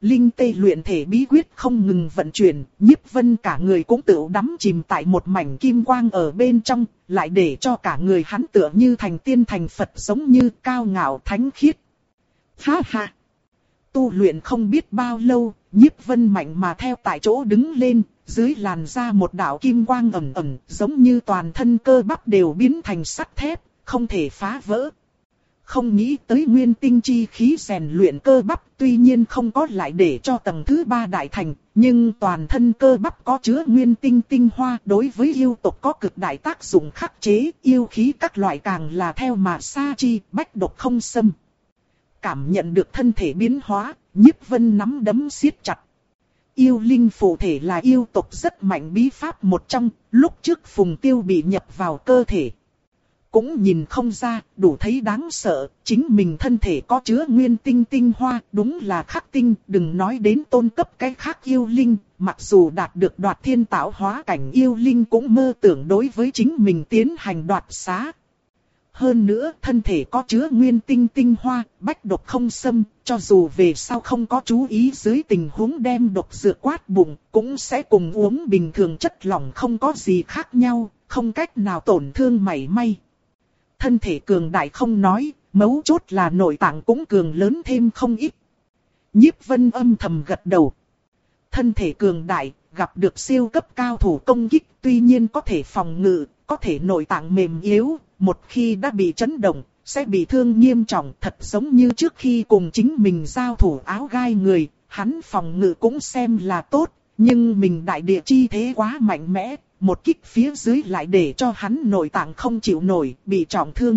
Linh tê luyện thể bí quyết không ngừng vận chuyển, Nhiếp Vân cả người cũng tự đắm chìm tại một mảnh kim quang ở bên trong, lại để cho cả người hắn tựa như thành tiên thành Phật giống như cao ngạo thánh khiết. Ha ha! Tu luyện không biết bao lâu, Nhiếp Vân mạnh mà theo tại chỗ đứng lên, dưới làn da một đạo kim quang ẩn ẩn, giống như toàn thân cơ bắp đều biến thành sắt thép, không thể phá vỡ. Không nghĩ tới nguyên tinh chi khí rèn luyện cơ bắp, tuy nhiên không có lại để cho tầng thứ ba đại thành, nhưng toàn thân cơ bắp có chứa nguyên tinh tinh hoa, đối với yêu tộc có cực đại tác dụng khắc chế, yêu khí các loại càng là theo mà sa chi, bách độc không xâm. Cảm nhận được thân thể biến hóa, Nhiếp Vân nắm đấm siết chặt. Yêu linh phụ thể là yêu tộc rất mạnh bí pháp một trong, lúc trước Phùng Tiêu bị nhập vào cơ thể. Cũng nhìn không ra, đủ thấy đáng sợ, chính mình thân thể có chứa nguyên tinh tinh hoa, đúng là khắc tinh, đừng nói đến tôn cấp cái khác yêu linh, mặc dù đạt được đoạt thiên tạo hóa cảnh yêu linh cũng mơ tưởng đối với chính mình tiến hành đoạt xá. Hơn nữa, thân thể có chứa nguyên tinh tinh hoa, bách độc không xâm, cho dù về sau không có chú ý dưới tình huống đem độc dược quát bụng, cũng sẽ cùng uống bình thường chất lỏng không có gì khác nhau, không cách nào tổn thương mảy may. Thân thể cường đại không nói, mấu chốt là nội tạng cũng cường lớn thêm không ít. Nhiếp Vân âm thầm gật đầu. Thân thể cường đại, gặp được siêu cấp cao thủ công kích, tuy nhiên có thể phòng ngự, có thể nội tạng mềm yếu, một khi đã bị chấn động, sẽ bị thương nghiêm trọng, thật giống như trước khi cùng chính mình giao thủ áo gai người, hắn phòng ngự cũng xem là tốt, nhưng mình đại địa chi thế quá mạnh mẽ, một kích phía dưới lại để cho hắn nội tạng không chịu nổi, bị trọng thương.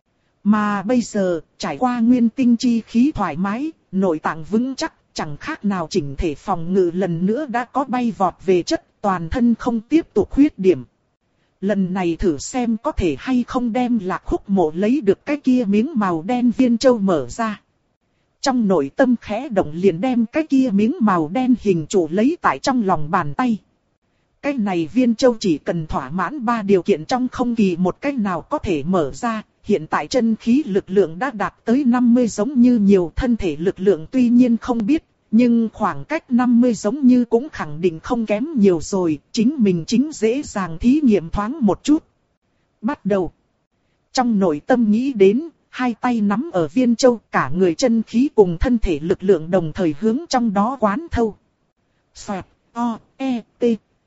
Mà bây giờ, trải qua nguyên tinh chi khí thoải mái, nội tạng vững chắc, chẳng khác nào chỉnh thể phòng ngự lần nữa đã có bay vọt về chất, toàn thân không tiếp tục khuyết điểm. Lần này thử xem có thể hay không đem Lạc Khúc Mộ lấy được cái kia miếng màu đen viên châu mở ra. Trong nội tâm khẽ động liền đem cái kia miếng màu đen hình trụ lấy tại trong lòng bàn tay. Cái này viên châu chỉ cần thỏa mãn ba điều kiện trong không kỳ một cái nào có thể mở ra. Hiện tại chân khí lực lượng đã đạt tới năm mươi giống như nhiều, thân thể lực lượng tuy nhiên không biết, nhưng khoảng cách năm mươi giống như cũng khẳng định không kém nhiều rồi, chính mình chính dễ dàng thí nghiệm thoáng một chút. Bắt đầu. Trong nội tâm nghĩ đến, hai tay nắm ở viên châu, cả người chân khí cùng thân thể lực lượng đồng thời hướng trong đó quán thâu. Xoẹt, o, e, t.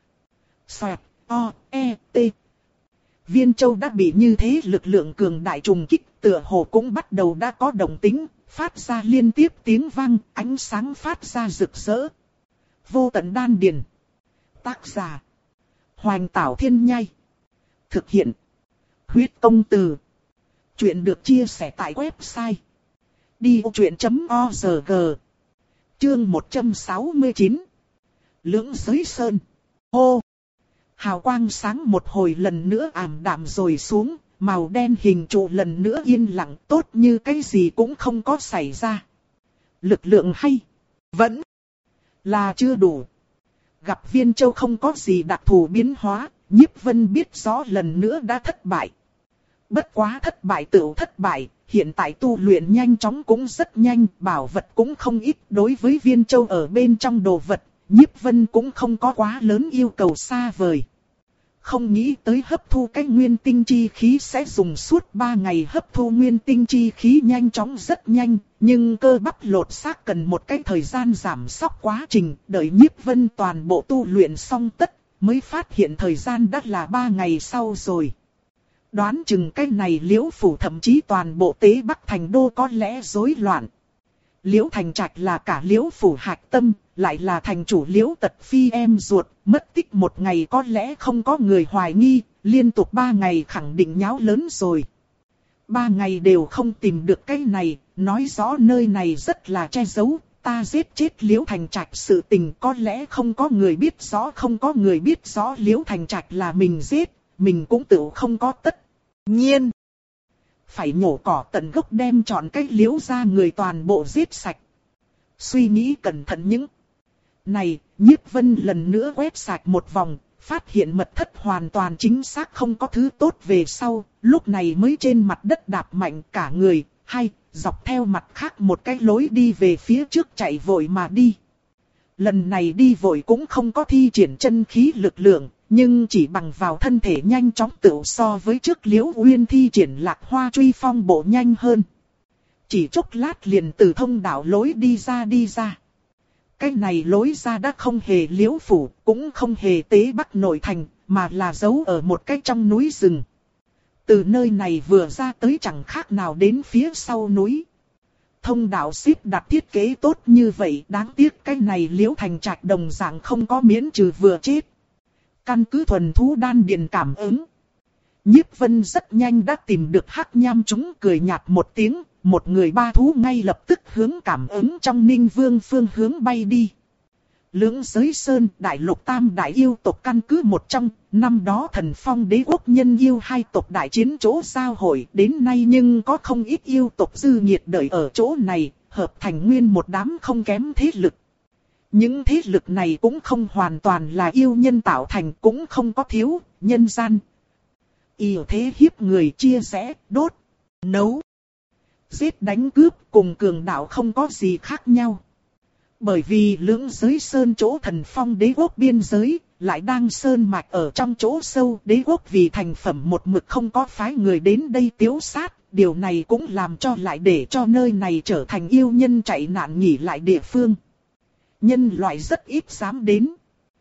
Xoẹt, o, e, t. Viên châu đã bị như thế lực lượng cường đại trùng kích, tựa hồ cũng bắt đầu đã có động tính, phát ra liên tiếp tiếng vang, ánh sáng phát ra rực rỡ. Vô tận đan điền. Tác giả: Hoành Tảo Thiên Nhai. Thực hiện: Huyết Công Từ. Chuyện được chia sẻ tại website đi ô chuyện chấm org. Chương một trăm sáu mươi chín. Lưỡng giới sơn. Hô! Hào quang sáng một hồi lần nữa ảm đạm rồi xuống, màu đen hình trụ lần nữa yên lặng, tốt như cái gì cũng không có xảy ra. Lực lượng hay, vẫn là chưa đủ. Gặp viên châu không có gì đặc thù biến hóa, Nhiếp Vân biết rõ lần nữa đã thất bại. Bất quá thất bại tựu thất bại, hiện tại tu luyện nhanh chóng cũng rất nhanh, bảo vật cũng không ít. Đối với viên châu ở bên trong đồ vật, Nhiếp Vân cũng không có quá lớn yêu cầu xa vời. Không nghĩ tới hấp thu cái nguyên tinh chi khí sẽ dùng suốt ba ngày, hấp thu nguyên tinh chi khí nhanh chóng rất nhanh, nhưng cơ bắp lột xác cần một cái thời gian giảm sóc quá trình, đợi Nhiếp Vân toàn bộ tu luyện xong tất, mới phát hiện thời gian đã là ba ngày sau rồi. Đoán chừng cái này Liễu Phủ thậm chí toàn bộ Tế Bắc Thành Đô có lẽ rối loạn. Liễu Thành Trạch là cả Liễu Phủ hạch tâm, lại là thành chủ Liễu Tật Phi em ruột, mất tích một ngày có lẽ không có người hoài nghi, liên tục ba ngày khẳng định nháo lớn rồi. Ba ngày đều không tìm được cái này, nói rõ nơi này rất là che giấu, ta giết chết Liễu Thành Trạch sự tình có lẽ không có người biết rõ, không có người biết rõ Liễu Thành Trạch là mình giết, mình cũng tự không có tất nhiên. Phải nhổ cỏ tận gốc đem chọn cái Liễu ra người toàn bộ giết sạch. Suy nghĩ cẩn thận những này, Nhiếp Vân lần nữa quét sạch một vòng, phát hiện mật thất hoàn toàn chính xác không có thứ tốt về sau, lúc này mới trên mặt đất đạp mạnh cả người, hay, dọc theo mặt khác một cái lối đi về phía trước chạy vội mà đi. Lần này đi vội cũng không có thi triển chân khí lực lượng, nhưng chỉ bằng vào thân thể nhanh chóng tựu so với trước Liễu Uyên thi triển Lạc Hoa Truy Phong bộ nhanh hơn. Chỉ chốc lát liền từ thông đạo lối đi ra đi ra. Cái này lối ra đã không hề Liễu phủ, cũng không hề tế Bắc nội thành, mà là giấu ở một cái trong núi rừng. Từ nơi này vừa ra tới chẳng khác nào đến phía sau núi. Thông đạo xếp đặt thiết kế tốt như vậy, đáng tiếc cái này Liễu Thành Trạch đồng dạng không có miễn trừ vừa chết. Căn cứ thuần thú đan điền cảm ứng. Nhiếp Vân rất nhanh đã tìm được Hắc Nham chúng, cười nhạt một tiếng, một người ba thú ngay lập tức hướng cảm ứng trong Ninh Vương phương hướng bay đi. Lưỡng Giới Sơn, đại lục tam đại yêu tộc căn cứ một trong, năm đó Thần Phong Đế quốc nhân yêu hai tộc đại chiến chỗ giao hội, đến nay nhưng có không ít yêu tộc dư nhiệt đợi ở chỗ này, hợp thành nguyên một đám không kém thế lực. Những thế lực này cũng không hoàn toàn là yêu nhân tạo thành, cũng không có thiếu, nhân gian. Yêu thế hiếp người chia rẽ, đốt, nấu, giết đánh cướp cùng cường đạo không có gì khác nhau. Bởi vì Lưỡng Giới Sơn chỗ Thần Phong Đế quốc biên giới, lại đang sơn mạch ở trong chỗ sâu, đế quốc vì thành phẩm một mực không có phái người đến đây tiếu sát, điều này cũng làm cho lại để cho nơi này trở thành yêu nhân chạy nạn nghỉ lại địa phương. Nhân loại rất ít dám đến.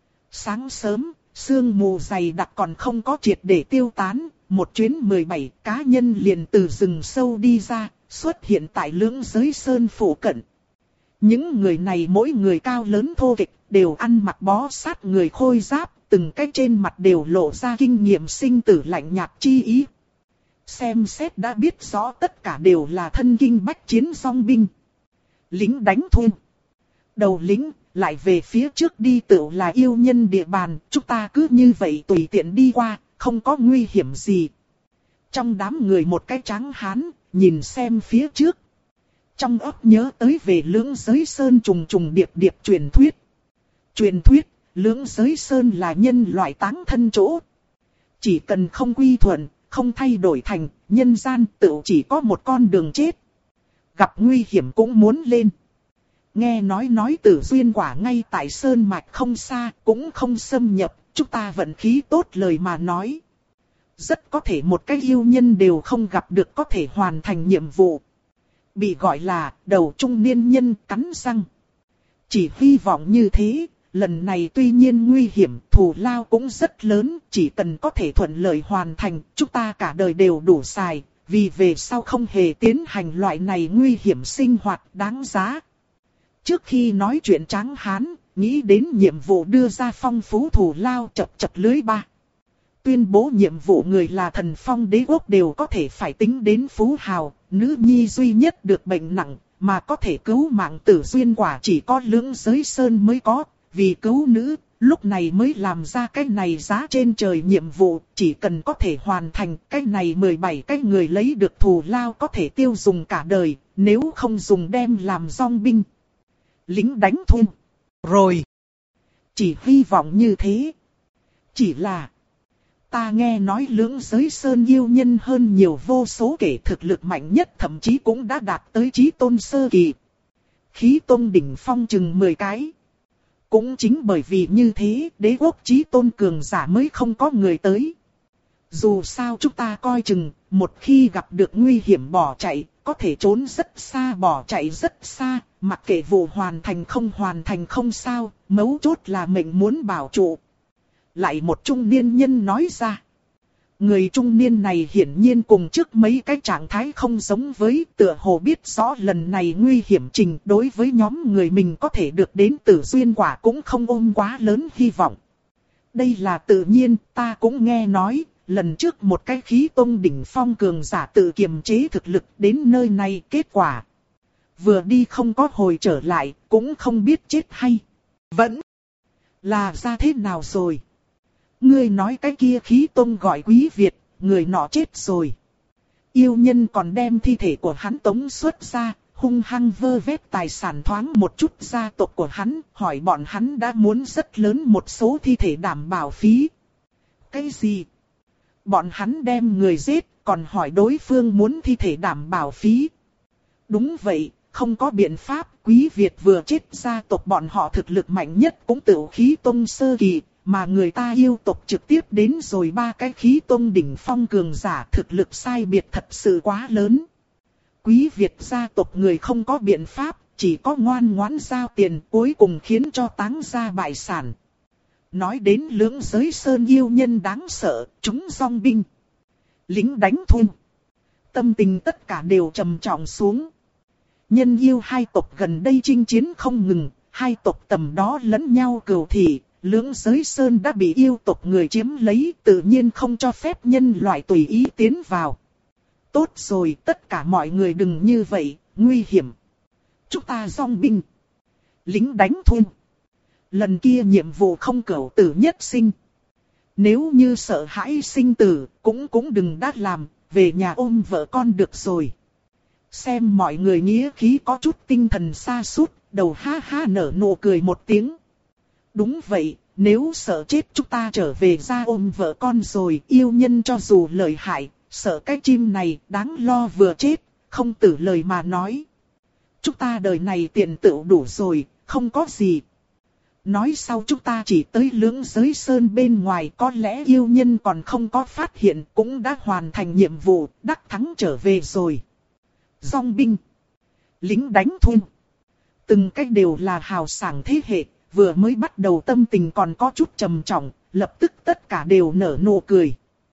Sáng sớm, sương mù dày đặc còn không có triệt để tiêu tán, một chuyến mười bảy cá nhân liền từ rừng sâu đi ra, xuất hiện tại Lưỡng Giới Sơn phủ cận. Những người này mỗi người cao lớn thô kệch, đều ăn mặc bó sát người khôi giáp, từng cái trên mặt đều lộ ra kinh nghiệm sinh tử lạnh nhạt chi ý. Xem xét đã biết rõ tất cả đều là thân kinh bách chiến song binh. Lính đánh thuê. Đầu lính, lại về phía trước đi tựu là yêu nhân địa bàn, chúng ta cứ như vậy tùy tiện đi qua, không có nguy hiểm gì. Trong đám người một cái trắng hán, nhìn xem phía trước. Trong óc nhớ tới về Lưỡng Giới Sơn trùng trùng điệp điệp truyền thuyết. Truyền thuyết, Lưỡng Giới Sơn là nhân loại táng thân chỗ. Chỉ cần không quy thuận, không thay đổi thành, nhân gian tự chỉ có một con đường chết. Gặp nguy hiểm cũng muốn lên. Nghe nói nói Tử Duyên quả ngay tại Sơn Mạch không xa, cũng không xâm nhập, chúng ta vận khí tốt lời mà nói. Rất có thể một cái yêu nhân đều không gặp được có thể hoàn thành nhiệm vụ. Bị gọi là đầu trung niên nhân cắn răng. Chỉ hy vọng như thế, lần này tuy nhiên nguy hiểm, thù lao cũng rất lớn, chỉ cần có thể thuận lợi hoàn thành, chúng ta cả đời đều đủ xài, vì về sau không hề tiến hành loại này nguy hiểm sinh hoạt đáng giá. Trước khi nói chuyện Tráng Hán, nghĩ đến nhiệm vụ đưa ra phong phú thù lao chập chập lưới ba. Tuyên bố nhiệm vụ người là Thần Phong Đế quốc đều có thể phải tính đến phú hào, nữ nhi duy nhất được bệnh nặng, mà có thể cứu mạng Tử Duyên quả chỉ có Lưỡng Giới Sơn mới có, vì cứu nữ, lúc này mới làm ra cái này giá trên trời nhiệm vụ, chỉ cần có thể hoàn thành cái này mười bảy cái người lấy được thù lao có thể tiêu dùng cả đời, nếu không dùng đem làm dong binh. Lính đánh thuê. Rồi. Chỉ hy vọng như thế. Chỉ là ta nghe nói Lưỡng Giới Sơn yêu nhân hơn nhiều vô số kể thực lực mạnh nhất thậm chí cũng đã đạt tới chí tôn sơ kỳ. Khí tôn đỉnh phong chừng mười cái. Cũng chính bởi vì như thế, đế quốc chí tôn cường giả mới không có người tới. Dù sao chúng ta coi chừng, một khi gặp được nguy hiểm bỏ chạy, có thể trốn rất xa bỏ chạy rất xa, mặc kệ vụ hoàn thành không hoàn thành không sao, mấu chốt là mình muốn bảo trụ. Lại một trung niên nhân nói ra. Người trung niên này hiển nhiên cùng trước mấy cái trạng thái không giống với, tựa hồ biết rõ lần này nguy hiểm trình, đối với nhóm người mình có thể được đến Tử Duyên quả cũng không ôm quá lớn hy vọng. Đây là tự nhiên, ta cũng nghe nói, lần trước một cái khí tông đỉnh phong cường giả tự kiềm chế thực lực đến nơi này, kết quả vừa đi không có hồi trở lại, cũng không biết chết hay vẫn là ra thế nào rồi. Ngươi nói cái kia khí tông gọi Quý Việt, người nọ chết rồi. Yêu nhân còn đem thi thể của hắn tống xuất ra, hung hăng vơ vét tài sản thoáng một chút gia tộc của hắn, hỏi bọn hắn đã muốn rất lớn một số thi thể đảm bảo phí. Cái gì? Bọn hắn đem người giết, còn hỏi đối phương muốn thi thể đảm bảo phí. Đúng vậy, không có biện pháp, Quý Việt vừa chết gia tộc bọn họ thực lực mạnh nhất cũng tự khí tông sơ kỳ, mà người ta yêu tộc trực tiếp đến rồi ba cái khí tông đỉnh phong cường giả, thực lực sai biệt thật sự quá lớn. Quý Việt gia tộc người không có biện pháp, chỉ có ngoan ngoãn giao tiền, cuối cùng khiến cho táng gia bại sản. Nói đến lưỡng giới sơn yêu nhân đáng sợ, chúng dòng binh, lính đánh thuê, tâm tình tất cả đều trầm trọng xuống. Nhân yêu hai tộc gần đây chinh chiến không ngừng, hai tộc tầm đó lẫn nhau cừu thị, lưỡng giới sơn đã bị yêu tộc người chiếm lấy, tự nhiên không cho phép nhân loại tùy ý tiến vào. Tốt rồi, tất cả mọi người đừng như vậy, nguy hiểm. Chúng ta dòng binh, lính đánh thuê. Lần kia nhiệm vụ không cửu tử nhất sinh. Nếu như sợ hãi sinh tử, cũng cũng đừng đắt làm, về nhà ôm vợ con được rồi. Xem mọi người nghĩa khí có chút tinh thần sa sút, đầu ha ha nở nụ cười một tiếng. Đúng vậy, nếu sợ chết chúng ta trở về ra ôm vợ con rồi, yêu nhân cho dù lợi hại, sợ cái chim này đáng lo vừa chết, không tử lời mà nói. Chúng ta đời này tiền tựu đủ rồi, không có gì. Nói sau chúng ta chỉ tới lưỡng giới sơn bên ngoài, có lẽ yêu nhân còn không có phát hiện, cũng đã hoàn thành nhiệm vụ, đắc thắng trở về rồi. Dòng binh, lính đánh thuê, từng cách đều là hào sảng thế hệ, vừa mới bắt đầu tâm tình còn có chút trầm trọng, lập tức tất cả đều nở nụ cười.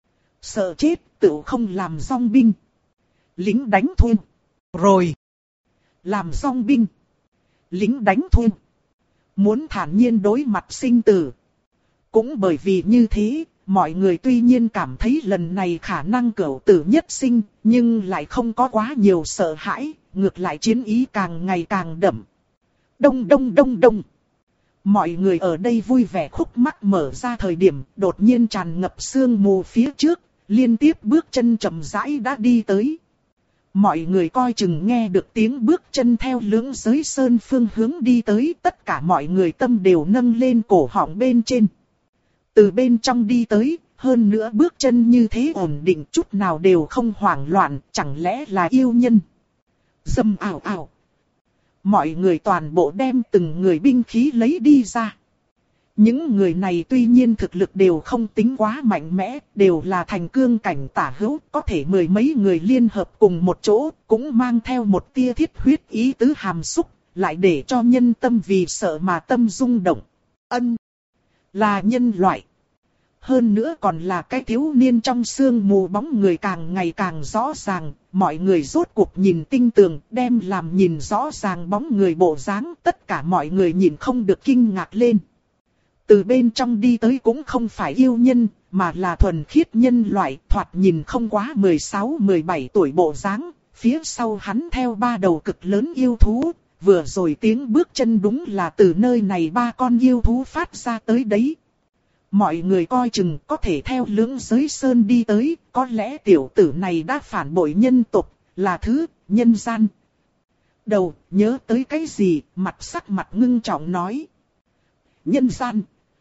Sợ chết, tự không làm dòng binh, lính đánh thuê, rồi làm dòng binh, lính đánh thuê, muốn thản nhiên đối mặt sinh tử. Cũng bởi vì như thế, mọi người tuy nhiên cảm thấy lần này khả năng cửu tử nhất sinh, nhưng lại không có quá nhiều sợ hãi, ngược lại chiến ý càng ngày càng đậm. Đông đông đông đông. Mọi người ở đây vui vẻ khúc mắc mở ra thời điểm, đột nhiên tràn ngập sương mù phía trước, liên tiếp bước chân chậm rãi đã đi tới. Mọi người coi chừng nghe được tiếng bước chân theo lưỡng giới sơn phương hướng đi tới, tất cả mọi người tâm đều nâng lên cổ họng bên trên. Từ bên trong đi tới, hơn nữa bước chân như thế ổn định, chút nào đều không hoảng loạn, chẳng lẽ là yêu nhân. Dầm ảo ảo. Mọi người toàn bộ đem từng người binh khí lấy đi ra. Những người này tuy nhiên thực lực đều không tính quá mạnh mẽ, đều là thành cương cảnh tả hữu, có thể mười mấy người liên hợp cùng một chỗ, cũng mang theo một tia thiết huyết ý tứ hàm xúc, lại để cho nhân tâm vì sợ mà tâm rung động. Ân, là nhân loại. Hơn nữa còn là cái thiếu niên trong sương mù bóng người càng ngày càng rõ ràng, mọi người rốt cuộc nhìn tinh tường, đem làm nhìn rõ ràng bóng người bộ dáng, tất cả mọi người nhìn không được kinh ngạc lên. Từ bên trong đi tới cũng không phải yêu nhân, mà là thuần khiết nhân loại, thoạt nhìn không quá mười sáu mười bảy tuổi bộ dáng, phía sau hắn theo ba đầu cực lớn yêu thú, vừa rồi tiếng bước chân đúng là từ nơi này ba con yêu thú phát ra tới đấy. Mọi người coi chừng có thể theo lưỡng giới sơn đi tới, có lẽ tiểu tử này đã phản bội nhân tộc, là thứ, nhân gian. Đầu, nhớ tới cái gì, mặt sắc mặt ngưng trọng nói. Nhân gian.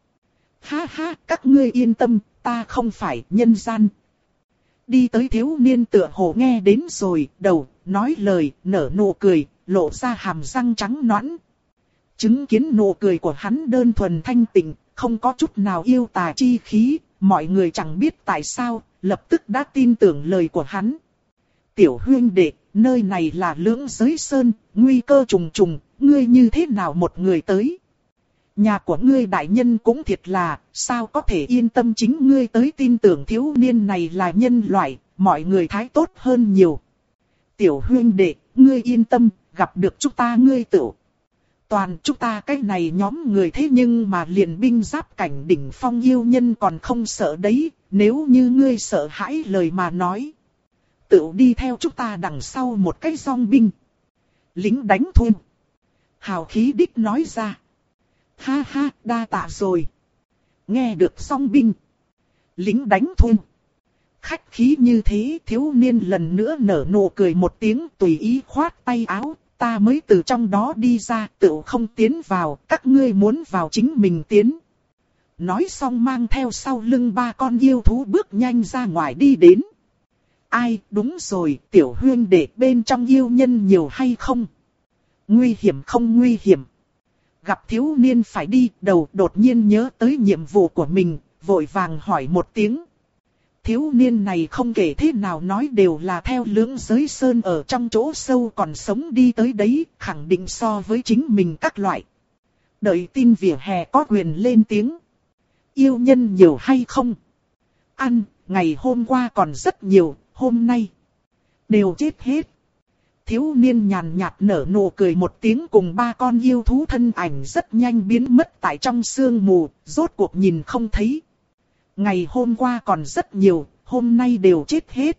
Ha ha, các ngươi yên tâm, ta không phải nhân gian. Đi tới thiếu niên tựa hồ nghe đến rồi, đầu, nói lời, nở nụ cười, lộ ra hàm răng trắng nõn. Chứng kiến nụ cười của hắn đơn thuần thanh tịnh, không có chút nào yêu tà chi khí, mọi người chẳng biết tại sao, lập tức đã tin tưởng lời của hắn. Tiểu huynh đệ, nơi này là lưỡng giới sơn, nguy cơ trùng trùng, ngươi như thế nào một người tới? Nhà của ngươi đại nhân cũng thiệt là, sao có thể yên tâm chính ngươi tới tin tưởng thiếu niên này là nhân loại, mọi người thái tốt hơn nhiều. Tiểu huynh đệ, ngươi yên tâm, gặp được chúng ta ngươi tự. Toàn chúng ta cái này nhóm người thế nhưng mà liền binh giáp cảnh đỉnh phong yêu nhân còn không sợ đấy, nếu như ngươi sợ hãi lời mà nói. Tự đi theo chúng ta đằng sau một cái dòng binh. Lính đánh thuê. Hào khí đích nói ra. Ha ha, đa tạ rồi. Nghe được dòng binh. Lính đánh thuê. Khách khí như thế, thiếu niên lần nữa nở nụ cười một tiếng, tùy ý khoát tay áo. Ta mới từ trong đó đi ra, tự không tiến vào, các ngươi muốn vào chính mình tiến. Nói xong mang theo sau lưng ba con yêu thú bước nhanh ra ngoài đi đến. Ai, đúng rồi, tiểu huynh đệ bên trong yêu nhân nhiều hay không? Nguy hiểm không nguy hiểm. Gặp thiếu niên phải đi, đầu đột nhiên nhớ tới nhiệm vụ của mình, vội vàng hỏi một tiếng. Thiếu niên này không kể thế nào nói đều là theo lưỡng giới sơn ở trong chỗ sâu còn sống đi tới đấy, khẳng định so với chính mình các loại. Đợi tin vỉa hè có quyền lên tiếng. Yêu nhân nhiều hay không? Ăn, ngày hôm qua còn rất nhiều, hôm nay đều chết hết. Thiếu niên nhàn nhạt nở nụ cười một tiếng, cùng ba con yêu thú thân ảnh rất nhanh biến mất tại trong sương mù, rốt cuộc nhìn không thấy. Ngày hôm qua còn rất nhiều, hôm nay đều chết hết.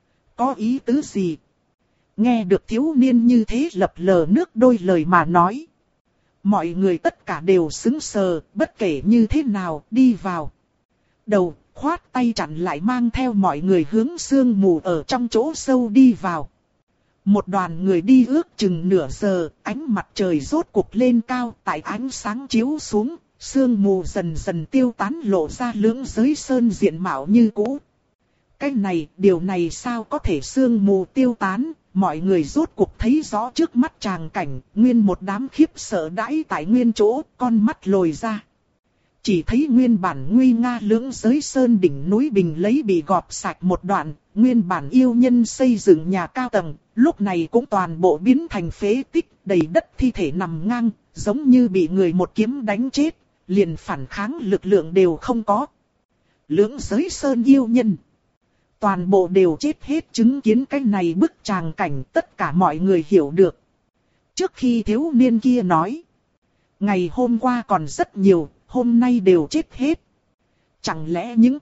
Có ý tứ gì? Nghe được thiếu niên như thế lập lờ nước đôi lời mà nói. Mọi người tất cả đều sững sờ, bất kể như thế nào, đi vào. Đầu, khoát tay chặn lại mang theo mọi người hướng sương mù ở trong chỗ sâu đi vào. Một đoàn người đi ước chừng nửa giờ, ánh mặt trời rốt cuộc lên cao, tại ánh sáng chiếu xuống, sương mù dần dần tiêu tán lộ ra lưỡng giới sơn diện mạo như cũ. Cái này, điều này sao có thể sương mù tiêu tán, mọi người rốt cuộc thấy rõ trước mắt tràng cảnh, nguyên một đám khiếp sợ đãi tại nguyên chỗ, con mắt lồi ra. Chỉ thấy nguyên bản nguy nga lưỡng giới sơn đỉnh núi bình lấy bị gọt sạch một đoạn, nguyên bản yêu nhân xây dựng nhà cao tầng, lúc này cũng toàn bộ biến thành phế tích, đầy đất thi thể nằm ngang, giống như bị người một kiếm đánh chết, liền phản kháng lực lượng đều không có. Lưỡng giới sơn yêu nhân, toàn bộ đều chết hết. Chứng kiến cái này bức tràng cảnh, tất cả mọi người hiểu được. Trước khi thiếu niên kia nói, ngày hôm qua còn rất nhiều, hôm nay đều chết hết. Chẳng lẽ những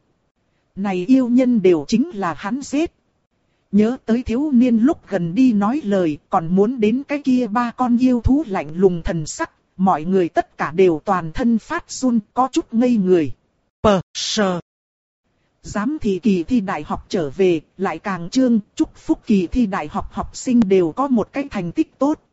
này yêu nhân đều chính là hắn giết? Nhớ tới thiếu niên lúc gần đi nói lời, còn muốn đến cái kia ba con yêu thú lạnh lùng thần sắc, mọi người tất cả đều toàn thân phát run, có chút ngây người. Pờ sờ. Giám thị kỳ thi đại học trở về, lại càng trương, chúc phúc kỳ thi đại học học sinh đều có một cái thành tích tốt.